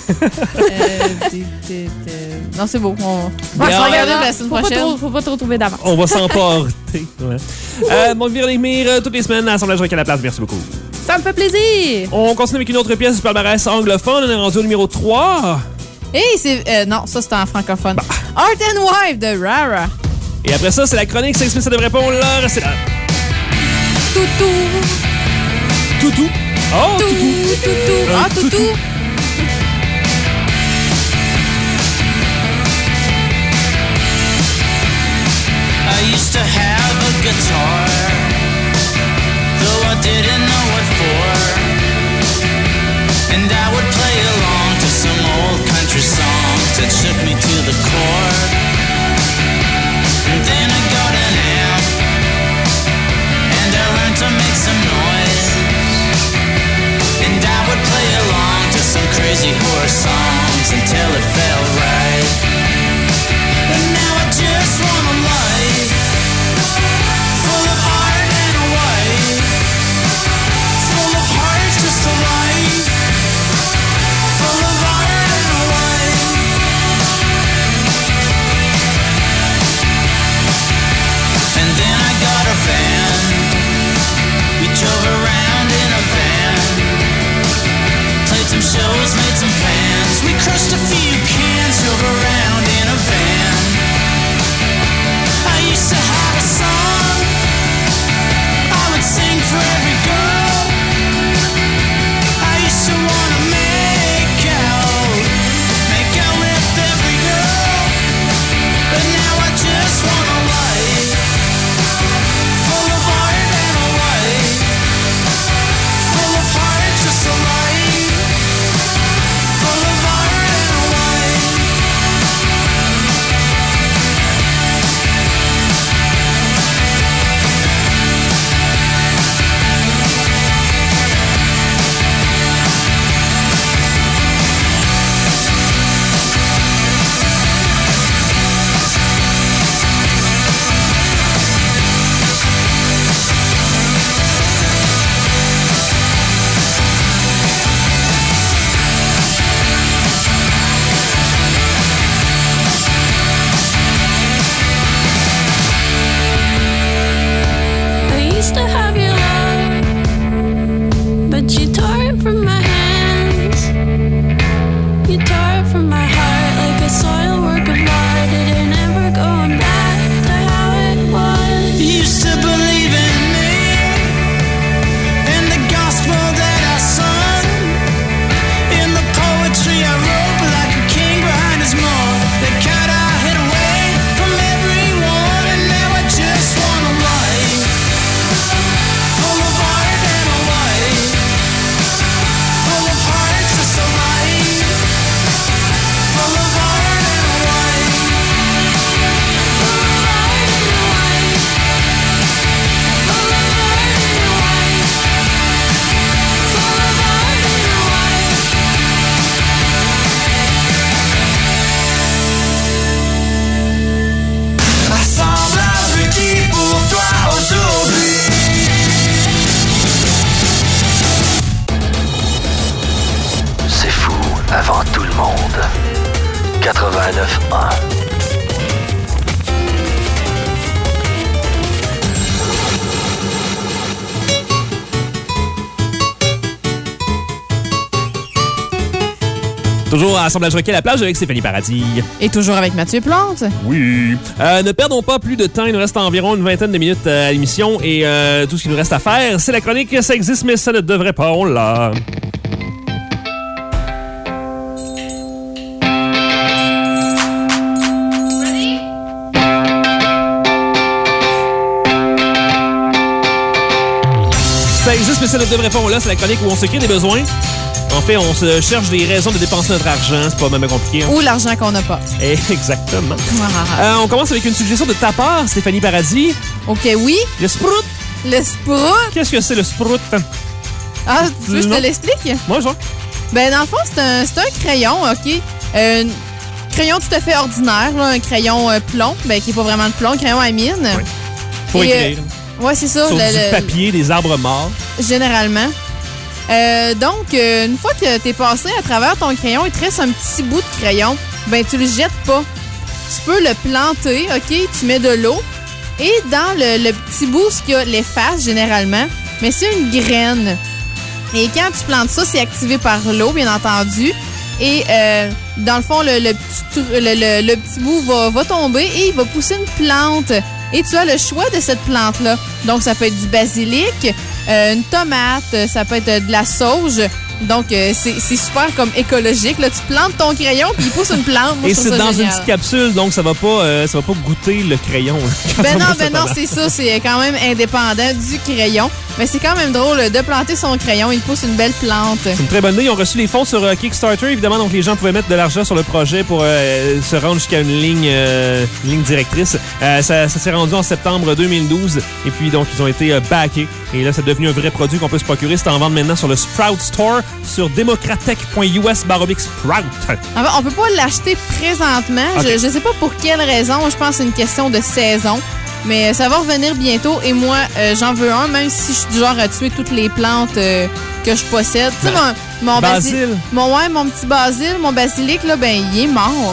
Non, c'est beau. On
Ouais,
va se regarder la semaine prochaine.
Faut pas trop trouver d'avance.
On va s'emporter. Ouais. Mon Véronique Mire, toutes les semaines, à l'Assemblage Rock à la place. Merci beaucoup.
Ça me fait plaisir.
On continue avec une autre pièce du palmarès anglophone. On est rendu au numéro 3.
Et c'est... non, ça, c'était en francophone. Art and Wife de Rara.
Et après ça, c'est la chronique 5 minutes, ça devrait répondre là. C'est là.
Toutou.
Toutou. Oh,
Toutou.
toutou.
Ah, toutou.
I used to have a guitar, though I didn't know what for. And I would play along to some old country songs that shook me to the core. And then I got an amp, and I learned to make some noise. And I would play along to some crazy horror songs until it felt right. And now I just want a life full of art and a wife.
avant tout le monde. 89.1.
Toujours à Assemblage Rocky à la plage avec Stéphanie Paradis.
Et toujours avec Mathieu Plante.
Oui. Ne perdons pas plus de temps. Il nous reste environ une vingtaine de minutes à l'émission. Et tout ce qu'il nous reste à faire, c'est la chronique. Ça existe, mais ça ne devrait pas. On l'a. Ça existe, mais ça ne devrait pas. On l'a. C'est la chronique où on se crée des besoins. En fait, on se cherche des raisons de dépenser notre argent. C'est pas même compliqué. Hein?
Ou l'argent qu'on n'a pas.
Exactement. On commence avec une suggestion de ta part, Stéphanie Paradis.
OK, oui.
Le sprout.
Le sprout.
Qu'est-ce que c'est, le sprout?
Ah, tu veux que je te l'explique?
Moi, genre.
Ben, dans le fond, c'est un crayon, OK? Crayon tout à fait ordinaire, là, un crayon plomb, ben, qui n'est pas vraiment de plomb, un crayon à mine.
Oui. Pour écrire.
Ouais, c'est ça.
Sur du papier, des arbres morts.
Généralement. Donc, une fois que t'es passé à travers ton crayon, il te reste un petit bout de crayon, ben tu le jettes pas. Tu peux le planter, OK? Tu mets de l'eau et dans le petit bout, ce qu'il y a, les faces, généralement, mais c'est une graine. Et quand tu plantes ça, c'est activé par l'eau, bien entendu. Et dans le fond, le petit bout va tomber et il va pousser une plante. Et tu as le choix de cette plante-là. Donc, ça peut être du basilic, une tomate, ça peut être de la sauge. Donc, c'est super comme écologique. Là, tu plantes ton crayon puis il pousse une plante. Moi,
et c'est dans une petite capsule, donc ça va pas goûter le crayon.
Ben non, c'est ça. C'est quand même indépendant du crayon. Mais c'est quand même drôle de planter son crayon. Il pousse une belle plante.
C'est une très bonne idée. Ils ont reçu les fonds sur Kickstarter, évidemment. Donc, les gens pouvaient mettre de l'argent sur le projet pour se rendre jusqu'à une ligne directrice. Ça s'est rendu en septembre 2012. Et puis, donc, ils ont été backés. Et là, c'est devenu un vrai produit qu'on peut se procurer. C'est en vente maintenant sur le Sprout Store, sur democratech.us/Sprout.
En fait, on peut pas l'acheter présentement. Okay. Je sais pas pour quelle raison. Je pense que c'est une question de saison. Mais ça va revenir bientôt. Et moi, j'en veux un, même si je suis du genre à tuer toutes les plantes que je possède. Tu sais, mon basil. Mon petit basil, mon basilic, là, ben, il est mort.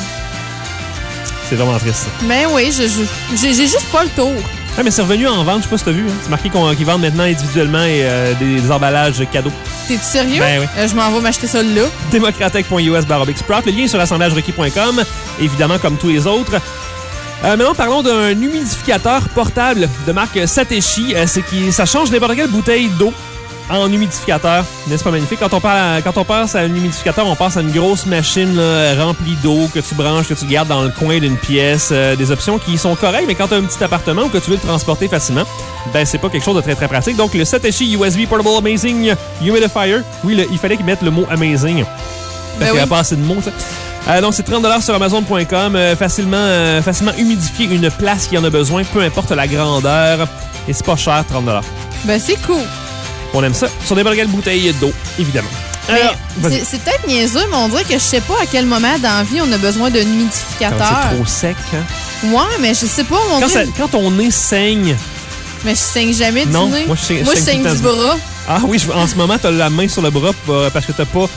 C'est vraiment triste.
Ben oui, j'ai juste pas le tour.
Ouais, mais c'est revenu en vente, je sais pas si t'as vu. Hein? C'est marqué qu'ils vendent maintenant individuellement et des emballages cadeaux.
T'es-tu sérieux?
Ben oui.
Je m'en vais m'acheter ça là.
democratech.us/Sprout. Le lien est sur assemblagerequis.com, évidemment, comme tous les autres. Maintenant, parlons d'un humidificateur portable de marque Satechi. Ça change n'importe quelle bouteille d'eau en humidificateur. N'est-ce pas magnifique? Quand on passe à un humidificateur, on passe à une grosse machine là, remplie d'eau que tu branches, que tu gardes dans le coin d'une pièce. Des options qui sont correctes, mais quand tu as un petit appartement ou que tu veux le transporter facilement, ben c'est pas quelque chose de très très pratique. Donc le Satechi USB Portable Amazing Humidifier. Oui, il fallait qu'ils mettent le mot Amazing. Parce qu'il n'y a pas assez de mots, ça. Donc, c'est 30$ sur Amazon.com. Facilement humidifier une place qui en a besoin, peu importe la grandeur. Et c'est pas cher, 30$.
Ben, c'est cool.
On aime ça. Sur des belles bouteilles d'eau, évidemment.
C'est peut-être niaiseux, mais on dirait que je sais pas à quel moment dans la vie on a besoin d'un humidificateur.
Quand c'est trop sec, hein?
Ouais, mais je sais pas.
Quand ton nez saigne.
Mais je saigne jamais du nez.
Moi, je saigne du
bras.
Ah oui, en ce moment, t'as la main sur le bras parce que t'as pas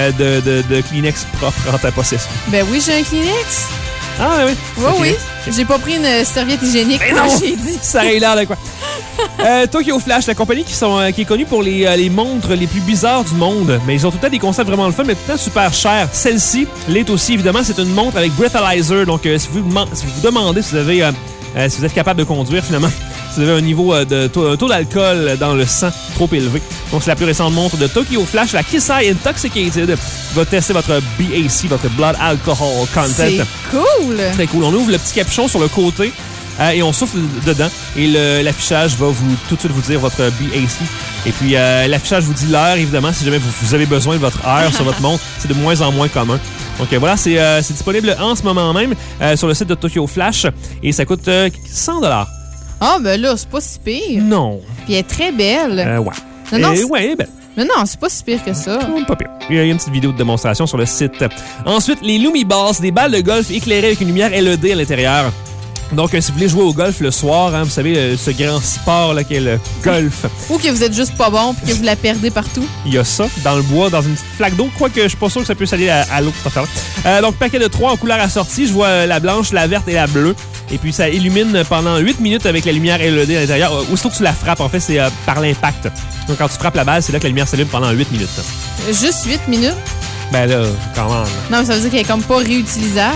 de Kleenex propre en ta possession.
Ben oui, j'ai un Kleenex.
Ah oui.
Oui. J'ai pas pris une serviette hygiénique, comme j'ai dit.
Ça a l'air de quoi. Tokyo Flash, la compagnie qui est connue pour les montres les plus bizarres du monde. Mais ils ont tout le temps des concepts vraiment le fun, mais tout le temps super chers. Celle-ci l'est aussi, évidemment. C'est une montre avec breathalyzer. Donc, si vous demandez si vous êtes capable de conduire, finalement, si vous avez un niveau de taux d'alcool dans le sang trop élevé. Donc, c'est la plus récente montre de Tokyo Flash, la Kisai Intoxicated, qui va tester votre BAC, votre Blood Alcohol Content.
C'est cool!
Très cool. On ouvre le petit capuchon sur le côté et on souffle dedans. Et l'affichage va tout de suite vous dire votre BAC. Et puis, l'affichage vous dit l'heure, évidemment, si jamais vous avez besoin de votre heure sur votre montre. C'est de moins en moins commun. Donc voilà, c'est disponible en ce moment même sur le site de Tokyo Flash. Et ça coûte 100$.
Ah, ben là, c'est pas si pire.
Non.
Puis elle est très belle.
Ouais.
Non,
ouais, elle est belle.
Non, c'est pas si pire que ça.
Pas pire. Il y a une petite vidéo de démonstration sur le site. Ensuite, les Lumi Balls, des balles de golf éclairées avec une lumière LED à l'intérieur. Donc, si vous voulez jouer au golf le soir, hein, vous savez, ce grand sport là, qu'est le golf.
Ou que vous êtes juste pas bon puis que vous la perdez partout.
Il y a ça dans le bois, dans une petite flaque d'eau. Quoique, je suis pas sûr que ça peut s'aller à l'eau, cette affaire-là. Donc, paquet de 3 en couleur assortie. Je vois la blanche, la verte et la bleue. Et puis, ça illumine pendant 8 minutes avec la lumière LED à l'intérieur. Aussitôt que tu la frappes, en fait, c'est par l'impact. Donc, quand tu frappes la balle, c'est là que la lumière s'allume pendant 8 minutes.
Juste 8 minutes?
Ben là, quand même.
Non, mais ça veut dire qu'elle est comme pas réutilisable.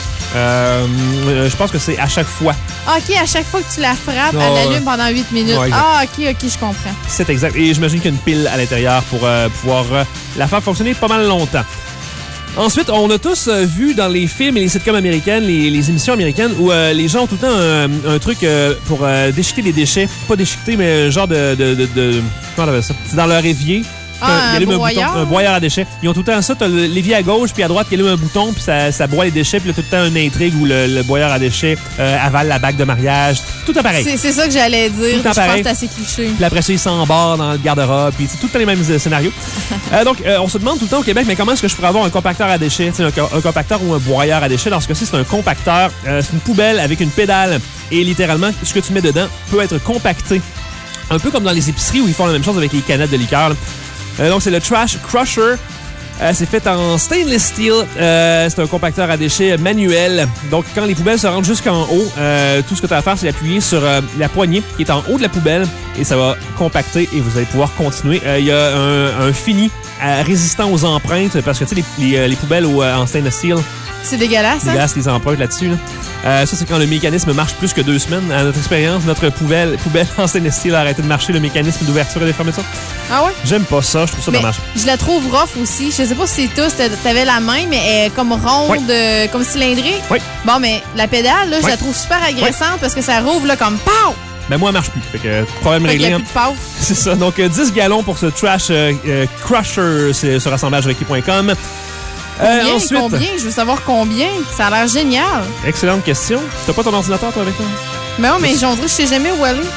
Je pense que c'est à chaque fois.
OK, à chaque fois que tu la frappes,
Oh,
elle allume pendant 8 minutes.
Ouais,
OK, je comprends.
C'est exact. Et j'imagine qu'il y a une pile à l'intérieur pour pouvoir la faire fonctionner pas mal longtemps. Ensuite, on a tous vu dans les films et les sitcoms américaines, les émissions américaines, où les gens ont tout le temps un truc pour déchiqueter les déchets. Pas déchiqueter, mais genre de comment on appelle ça? C'est dans leur évier.
Un broyeur?
Un broyeur à déchets. Ils ont tout le temps ça. T'as l'évier à gauche, puis à droite, il allume un bouton, puis ça broie les déchets. Puis là, tout le temps une intrigue où le broyeur à déchets avale la bague de mariage. Tout est pareil.
C'est ça que j'allais dire.
Tout le temps
Je pense
pareil.
que c'est assez cliché.
Puis après ça, ils s'embarrent dans le garde-robe. Puis c'est tout le temps les mêmes scénarios. Donc, on se demande tout le temps au Québec, mais comment est-ce que je pourrais avoir un compacteur à déchets? Un compacteur ou un broyeur à déchets. Dans ce cas-ci, c'est un compacteur. C'est une poubelle avec une pédale. Et littéralement, ce que tu mets dedans peut être compacté. Un peu comme dans les épiceries où ils font la même chose avec les canettes de liqueur, là. Donc, c'est le Trash Crusher. C'est fait en stainless steel. C'est un compacteur à déchets manuel. Donc, quand les poubelles se rendent jusqu'en haut, tout ce que tu as à faire, c'est d'appuyer sur la poignée qui est en haut de la poubelle et ça va compacter et vous allez pouvoir continuer. Il y a un fini résistant aux empreintes parce que, tu sais, les poubelles en stainless steel...
C'est dégueulasse, hein?
Dégueulasse, les empreintes là-dessus. Là. Ça, c'est quand le mécanisme marche plus que 2 semaines. À notre expérience, notre poubelle en stainless steel a arrêté de marcher, le mécanisme d'ouverture et de fermeture.
Ah ouais?
J'aime pas ça, je trouve ça dommage.
Je la trouve rough aussi. Je sais pas si c'est tous, t'avais la main, mais elle est comme ronde, comme cylindrée.
Oui.
Bon, mais la pédale, là, je la trouve super agressante parce que ça rouvre là, comme POW!
Ben moi, elle marche plus. Fait que problème réglé.
Il n'y a plus de pause.
C'est ça. Donc, 10 gallons pour ce Trash Crusher, c'est sur assemblagerequis.com.
Combien? Je veux savoir combien. Ça a l'air génial.
Excellente question. T'as pas ton ordinateur, toi, avec toi?
Mais non, mais j'en dirais, je sais jamais où aller.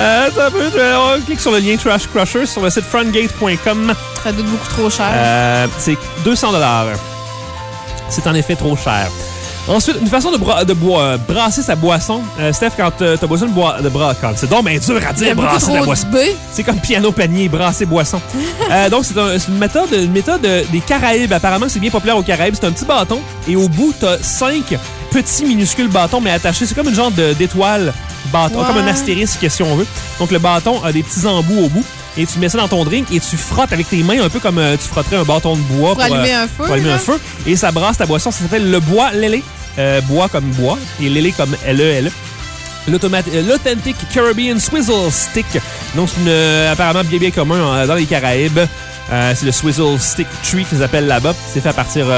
On clique sur le lien Trash Crusher sur le site frontgate.com.
Ça doute beaucoup trop cher.
C'est 200 $. C'est en effet trop cher. Ensuite, une façon de brasser sa boisson. Steph, quand t'as besoin de brasser... C'est donc bien dur à dire, brasser la boisson. C'est comme piano panier, brasser boisson. Donc, c'est une méthode des Caraïbes. Apparemment, c'est bien populaire aux Caraïbes. C'est un petit bâton et au bout, t'as 5 petits minuscules bâtons, mais attachés. C'est comme une genre d'étoile bâton, comme un astérisque, si on veut. Donc, le bâton a des petits embouts au bout. Et tu mets ça dans ton drink et tu frottes avec tes mains un peu comme tu frotterais un bâton de bois
pour allumer un feu.
Pour allumer un feu. Et ça brasse ta boisson. Ça s'appelle le bois lélé. Bois comme bois et lélé comme L-E-L-E. L'Authentic Caribbean Swizzle Stick. Donc, c'est apparemment bien commun dans les Caraïbes. C'est le Swizzle Stick Tree qu'ils appellent là-bas. C'est fait à partir,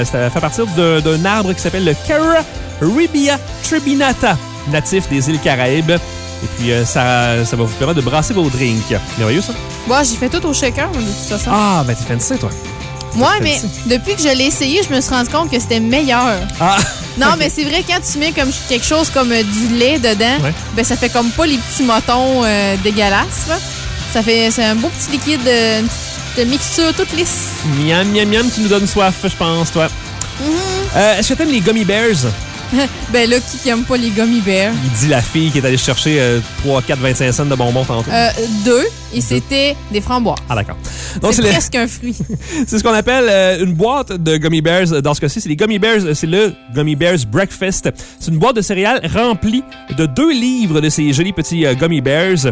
d'un arbre qui s'appelle le Caribia tribinata, natif des îles Caraïbes. Et puis, ça va vous permettre de brasser vos drinks. Merveilleux, ça?
Ouais, j'ai fait tout au shaker, de toute façon.
Ah, ben t'es fancy, toi.
Ouais, mais depuis que je l'ai essayé, je me suis rendu compte que c'était meilleur.
Ah!
Non, mais c'est vrai, quand tu mets comme quelque chose comme du lait dedans, ben ça fait comme pas les petits motons dégueulasses, là. C'est un beau petit liquide de mixture toute lisse.
Miam, miam, miam, tu nous donnes soif, je pense, toi. Est-ce que t'aimes les gummy bears?
Ben là, qui aime pas les gummy bears?
Il dit la fille qui est allée chercher 3, 4, 25 cents de bonbons tantôt.
2, et c'était des framboises.
Ah, d'accord.
C'est presque un fruit.
C'est ce qu'on appelle une boîte de gummy bears. Dans ce cas-ci, c'est les gummy bears. C'est le Gummy Bears Breakfast. C'est une boîte de céréales remplie de 2 livres de ces jolis petits gummy bears.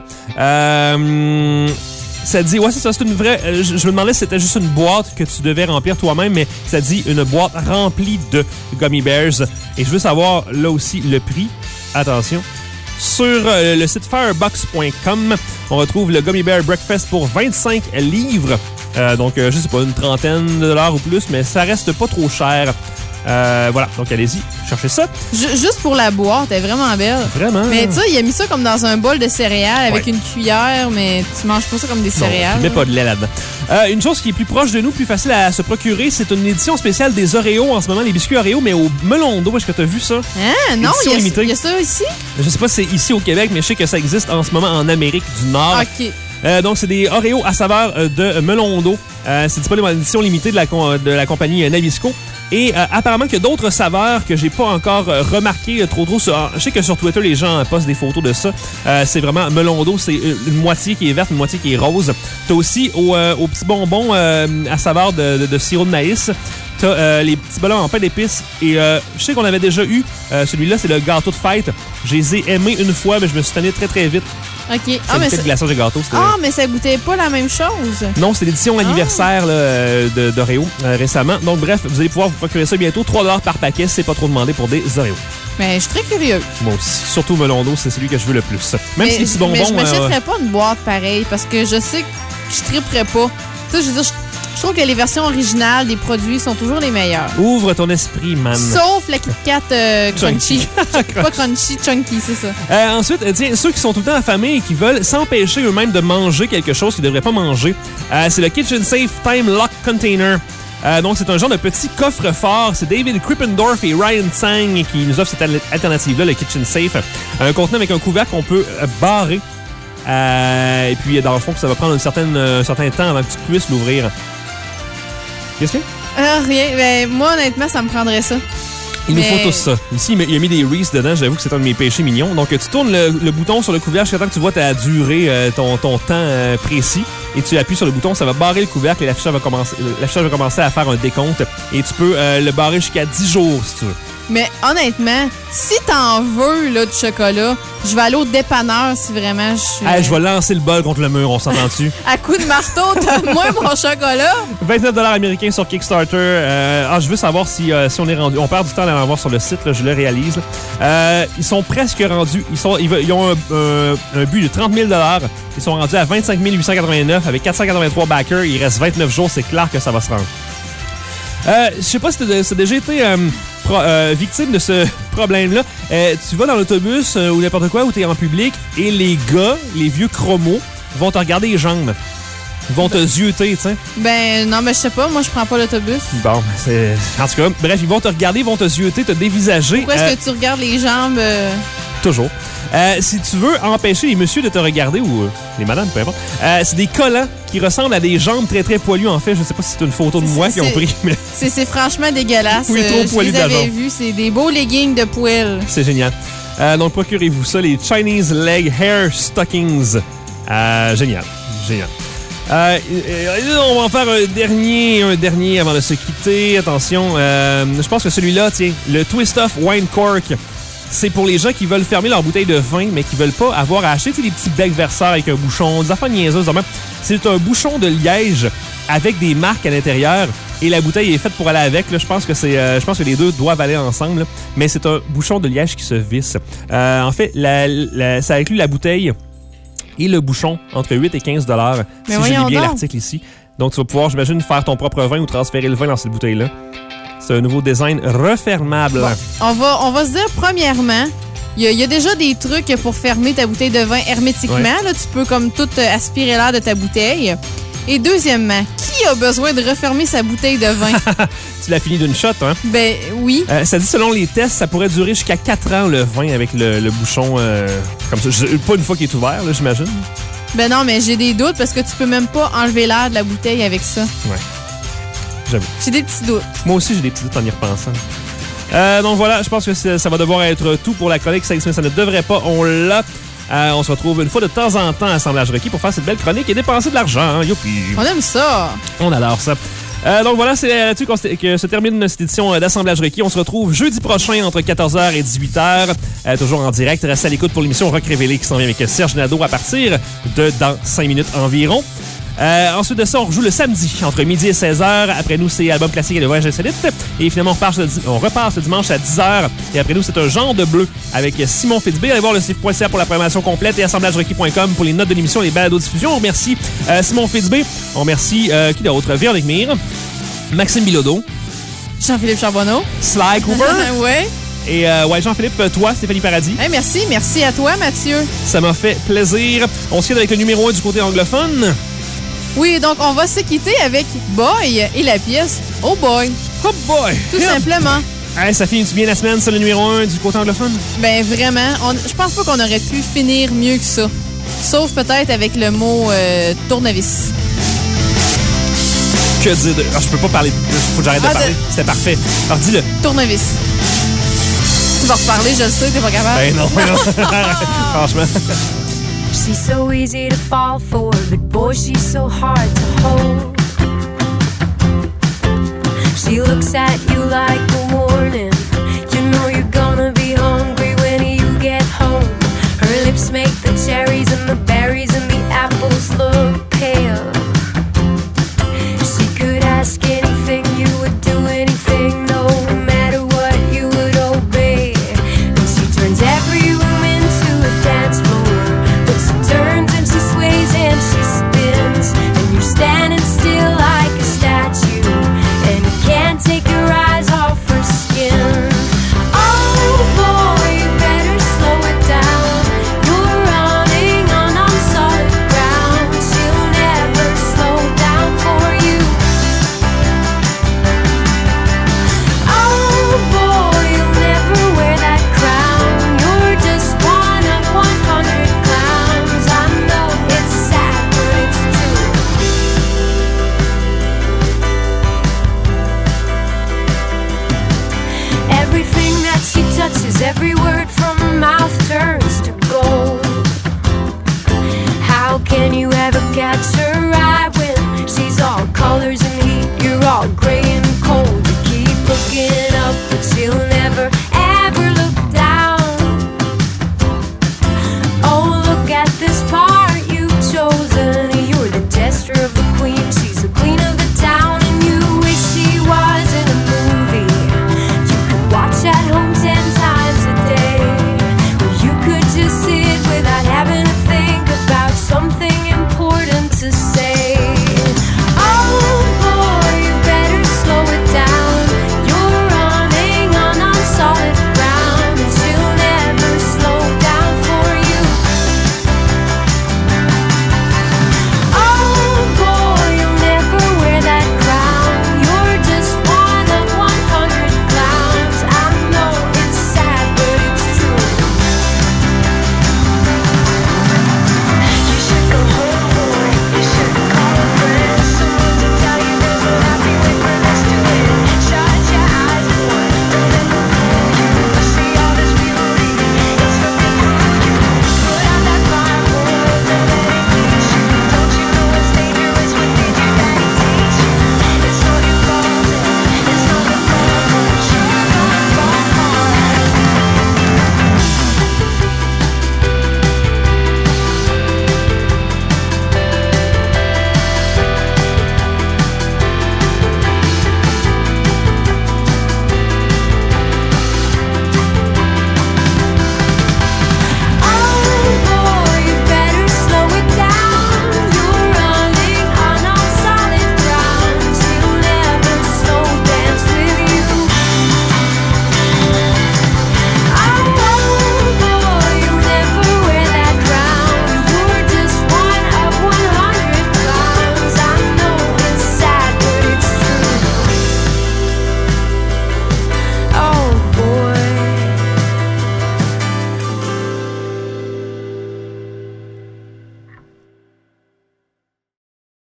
Ça dit, ouais, c'est ça, c'est une vraie... je me demandais si c'était juste une boîte que tu devais remplir toi-même, mais ça dit une boîte remplie de gummy bears. Et je veux savoir, là aussi, le prix. Attention. Sur le site firebox.com, on retrouve le Gummy Bear Breakfast pour 25 livres. Donc, je sais pas, une trentaine de dollars ou plus, mais ça reste pas trop cher. Voilà, donc allez-y, cherchez ça.
Juste pour la boîte, elle est vraiment belle.
Vraiment.
Mais tu sais, il a mis ça comme dans un bol de céréales avec une cuillère, mais tu manges pas ça comme des céréales.
Tu mets pas de lait là-dedans. Une chose qui est plus proche de nous, plus facile à se procurer, c'est une édition spéciale des Oreos en ce moment, les biscuits Oreos, mais au melon d'eau. Est-ce que tu as vu ça?
Ah non, il y a ça ici?
Je sais pas si c'est ici au Québec, mais je sais que ça existe en ce moment en Amérique du Nord.
OK.
Donc, c'est des Oreos à saveur de melon d'eau. C'est disponible en édition limitée de la compagnie Nabisco. Et apparemment qu'il y a d'autres saveurs que j'ai pas encore remarquées trop. Je sais que sur Twitter, les gens postent des photos de ça. C'est vraiment melon d'eau. C'est une moitié qui est verte, une moitié qui est rose. T'as aussi au petit bonbon à saveur de sirop de maïs. T'as les petits ballons en pain d'épices. Et je sais qu'on avait déjà eu celui-là, c'est le gâteau de fête. Je les ai aimés une fois, mais je me suis tanné très très vite.
OK.
C'est le glaçage de gâteau.
Mais ça goûtait pas la même chose.
Non, c'est l'édition anniversaire là, d'Oreo récemment. Donc bref, vous allez pouvoir vous procurer ça bientôt. 3$ par paquet, c'est pas trop demandé pour des Oreos.
Mais je suis très curieuse.
Moi aussi. Surtout melon d'eau, c'est celui que je veux le plus. Même si les petits bonbons...
Mais je m'achèterais pas une boîte pareille parce que je sais que je triperais pas. Tu sais, je veux dire, je trouve que les versions originales des produits sont toujours les meilleures.
Ouvre ton esprit, man.
Sauf la Kit Kat Crunchy. Pas Crunchy, Chunky, c'est ça.
Ensuite, tiens, ceux qui sont tout le temps affamés et qui veulent s'empêcher eux-mêmes de manger quelque chose qu'ils ne devraient pas manger, c'est le Kitchen Safe Time Lock Container. Donc, c'est un genre de petit coffre-fort. C'est David Krippendorf et Ryan Tsang qui nous offrent cette alternative-là, le Kitchen Safe. Un contenant avec un couvercle qu'on peut barrer. Et puis, dans le fond, ça va prendre un certain temps avant que tu puisses l'ouvrir. Qu'est-ce que c'est?
Rien. Ben, moi, honnêtement, ça me prendrait ça.
Il nous faut tous ça. Ici, il a mis des Reese dedans. J'avoue que c'est un de mes péchés mignons. Donc, tu tournes le bouton sur le couvercle jusqu'à temps que tu vois ta durée, ton temps précis. Et tu appuies sur le bouton, ça va barrer le couvercle et l'affichage va commencer à faire un décompte. Et tu peux le barrer jusqu'à 10 jours, si tu veux.
Mais honnêtement, si t'en veux là, de chocolat, je vais aller au dépanneur si vraiment je suis...
je vais lancer le bol contre le mur, on s'entend dessus.
À coup de marteau, donne-moi mon chocolat.
29$ américains sur Kickstarter. Je veux savoir si on est rendu... On perd du temps à aller en voir sur le site, là, je le réalise. Ils sont presque rendus. Ils ont un but de 30 000$. Ils sont rendus à 25 889 avec 483 backers. Il reste 29 jours, c'est clair que ça va se rendre. Je sais pas si t'as déjà été victime de ce problème-là. Tu vas dans l'autobus ou n'importe quoi, où t'es en public, et les gars, les vieux chromos, vont te regarder les jambes. Ils vont te zioter, tu sais.
Ben, non, mais je sais pas. Moi, je prends pas l'autobus.
Bon, c'est... En tout cas, bref, ils vont te regarder, ils vont te zioter, te dévisager.
Pourquoi est-ce que tu regardes les jambes?
Toujours. Si tu veux empêcher les messieurs de te regarder, ou les madames, peu importe, c'est des collants qui ressemblent à des jambes très, très poilues, en fait. Je sais pas si c'est une photo de moi qu'ils ont pris, mais...
C'est franchement dégueulasse.
Oui, trop poilu de la jambe.
Je les avais vus. C'est des beaux leggings de poil.
C'est génial. Donc, procurez-vous ça, les Chinese Leg Hair Stockings. Génial. Génial. On va en faire un dernier avant de se quitter. Attention, je pense que celui-là, tiens, le Twist Off Wine Cork. C'est pour les gens qui veulent fermer leur bouteille de vin, mais qui veulent pas avoir à acheter des petits becs verseurs avec un bouchon, des affaires niaiseuses. C'est un bouchon de liège avec des marques à l'intérieur et la bouteille est faite pour aller avec. Là, je pense que les deux doivent aller ensemble, là. Mais c'est un bouchon de liège qui se visse. En fait, ça inclut la bouteille et le bouchon entre 8 et 15$. Si je lis bien l'article ici. Donc, tu vas pouvoir, j'imagine, faire ton propre vin ou transférer le vin dans cette bouteille-là. C'est un nouveau design refermable.
Bon, on va se dire, premièrement, il y a déjà des trucs pour fermer ta bouteille de vin hermétiquement. Ouais. Là, tu peux comme tout aspirer l'air de ta bouteille. Et deuxièmement, qui a besoin de refermer sa bouteille de vin?
Tu l'as fini d'une shot, hein?
Ben oui.
Ça dit, selon les tests, ça pourrait durer jusqu'à 4 ans, le vin, avec le bouchon comme ça. Pas une fois qu'il est ouvert, là, j'imagine.
Ben non, mais j'ai des doutes parce que tu peux même pas enlever l'air de la bouteille avec ça.
Ouais. J'avoue.
J'ai des petits doutes.
Moi aussi, j'ai des petits doutes en y repensant. Donc voilà, je pense que ça va devoir être tout pour la chronique. Ça ne devrait pas. On l'a. On se retrouve une fois de temps en temps à Assemblage Requis pour faire cette belle chronique et dépenser de l'argent. Hein? Youpi!
On aime ça.
On adore ça. Donc voilà, c'est là-dessus que se termine cette édition d'Assemblage Requis. On se retrouve jeudi prochain entre 14h et 18h. Toujours en direct. Restez à l'écoute pour l'émission Rock Révélé qui s'en vient avec Serge Nadeau à partir de dans 5 minutes environ. Ensuite de ça, on rejoue le samedi entre midi et 16h. Après nous, c'est Album Classique et le Voyage Insolite. Et finalement, on repart ce dimanche à 10h. Et après nous, c'est un genre de bleu avec Simon Fitzbé. Allez voir le site.ca pour la programmation complète et assemblagerequis.com pour les notes de l'émission et les balados-diffusions. On remercie Simon Fitzbé. On remercie qui d'autre? Véronique Mire, Maxime Bilodeau,
Jean-Philippe Charbonneau,
Sly Cooper.
Ouais.
Et Jean-Philippe, toi, Stéphanie Paradis.
Hey, merci à toi, Mathieu.
Ça m'a fait plaisir. On se quitte avec le numéro 1 du côté anglophone.
Oui, donc on va se quitter avec Boy et la pièce Oh Boy.
Oh Boy!
Tout simplement.
Hey, ça finit bien la semaine, c'est le numéro 1 du côté anglophone?
Ben vraiment, je pense pas qu'on aurait pu finir mieux que ça. Sauf peut-être avec le mot tournevis.
Que dire de... Ah, je peux pas parler. Faut que j'arrête de parler. C'était parfait. Alors, dis-le.
Tournevis. Tu vas reparler, je le sais, t'es pas capable.
Ben non. Franchement.
She's so easy to fall for, but boy, she's so hard to hold. She looks at you like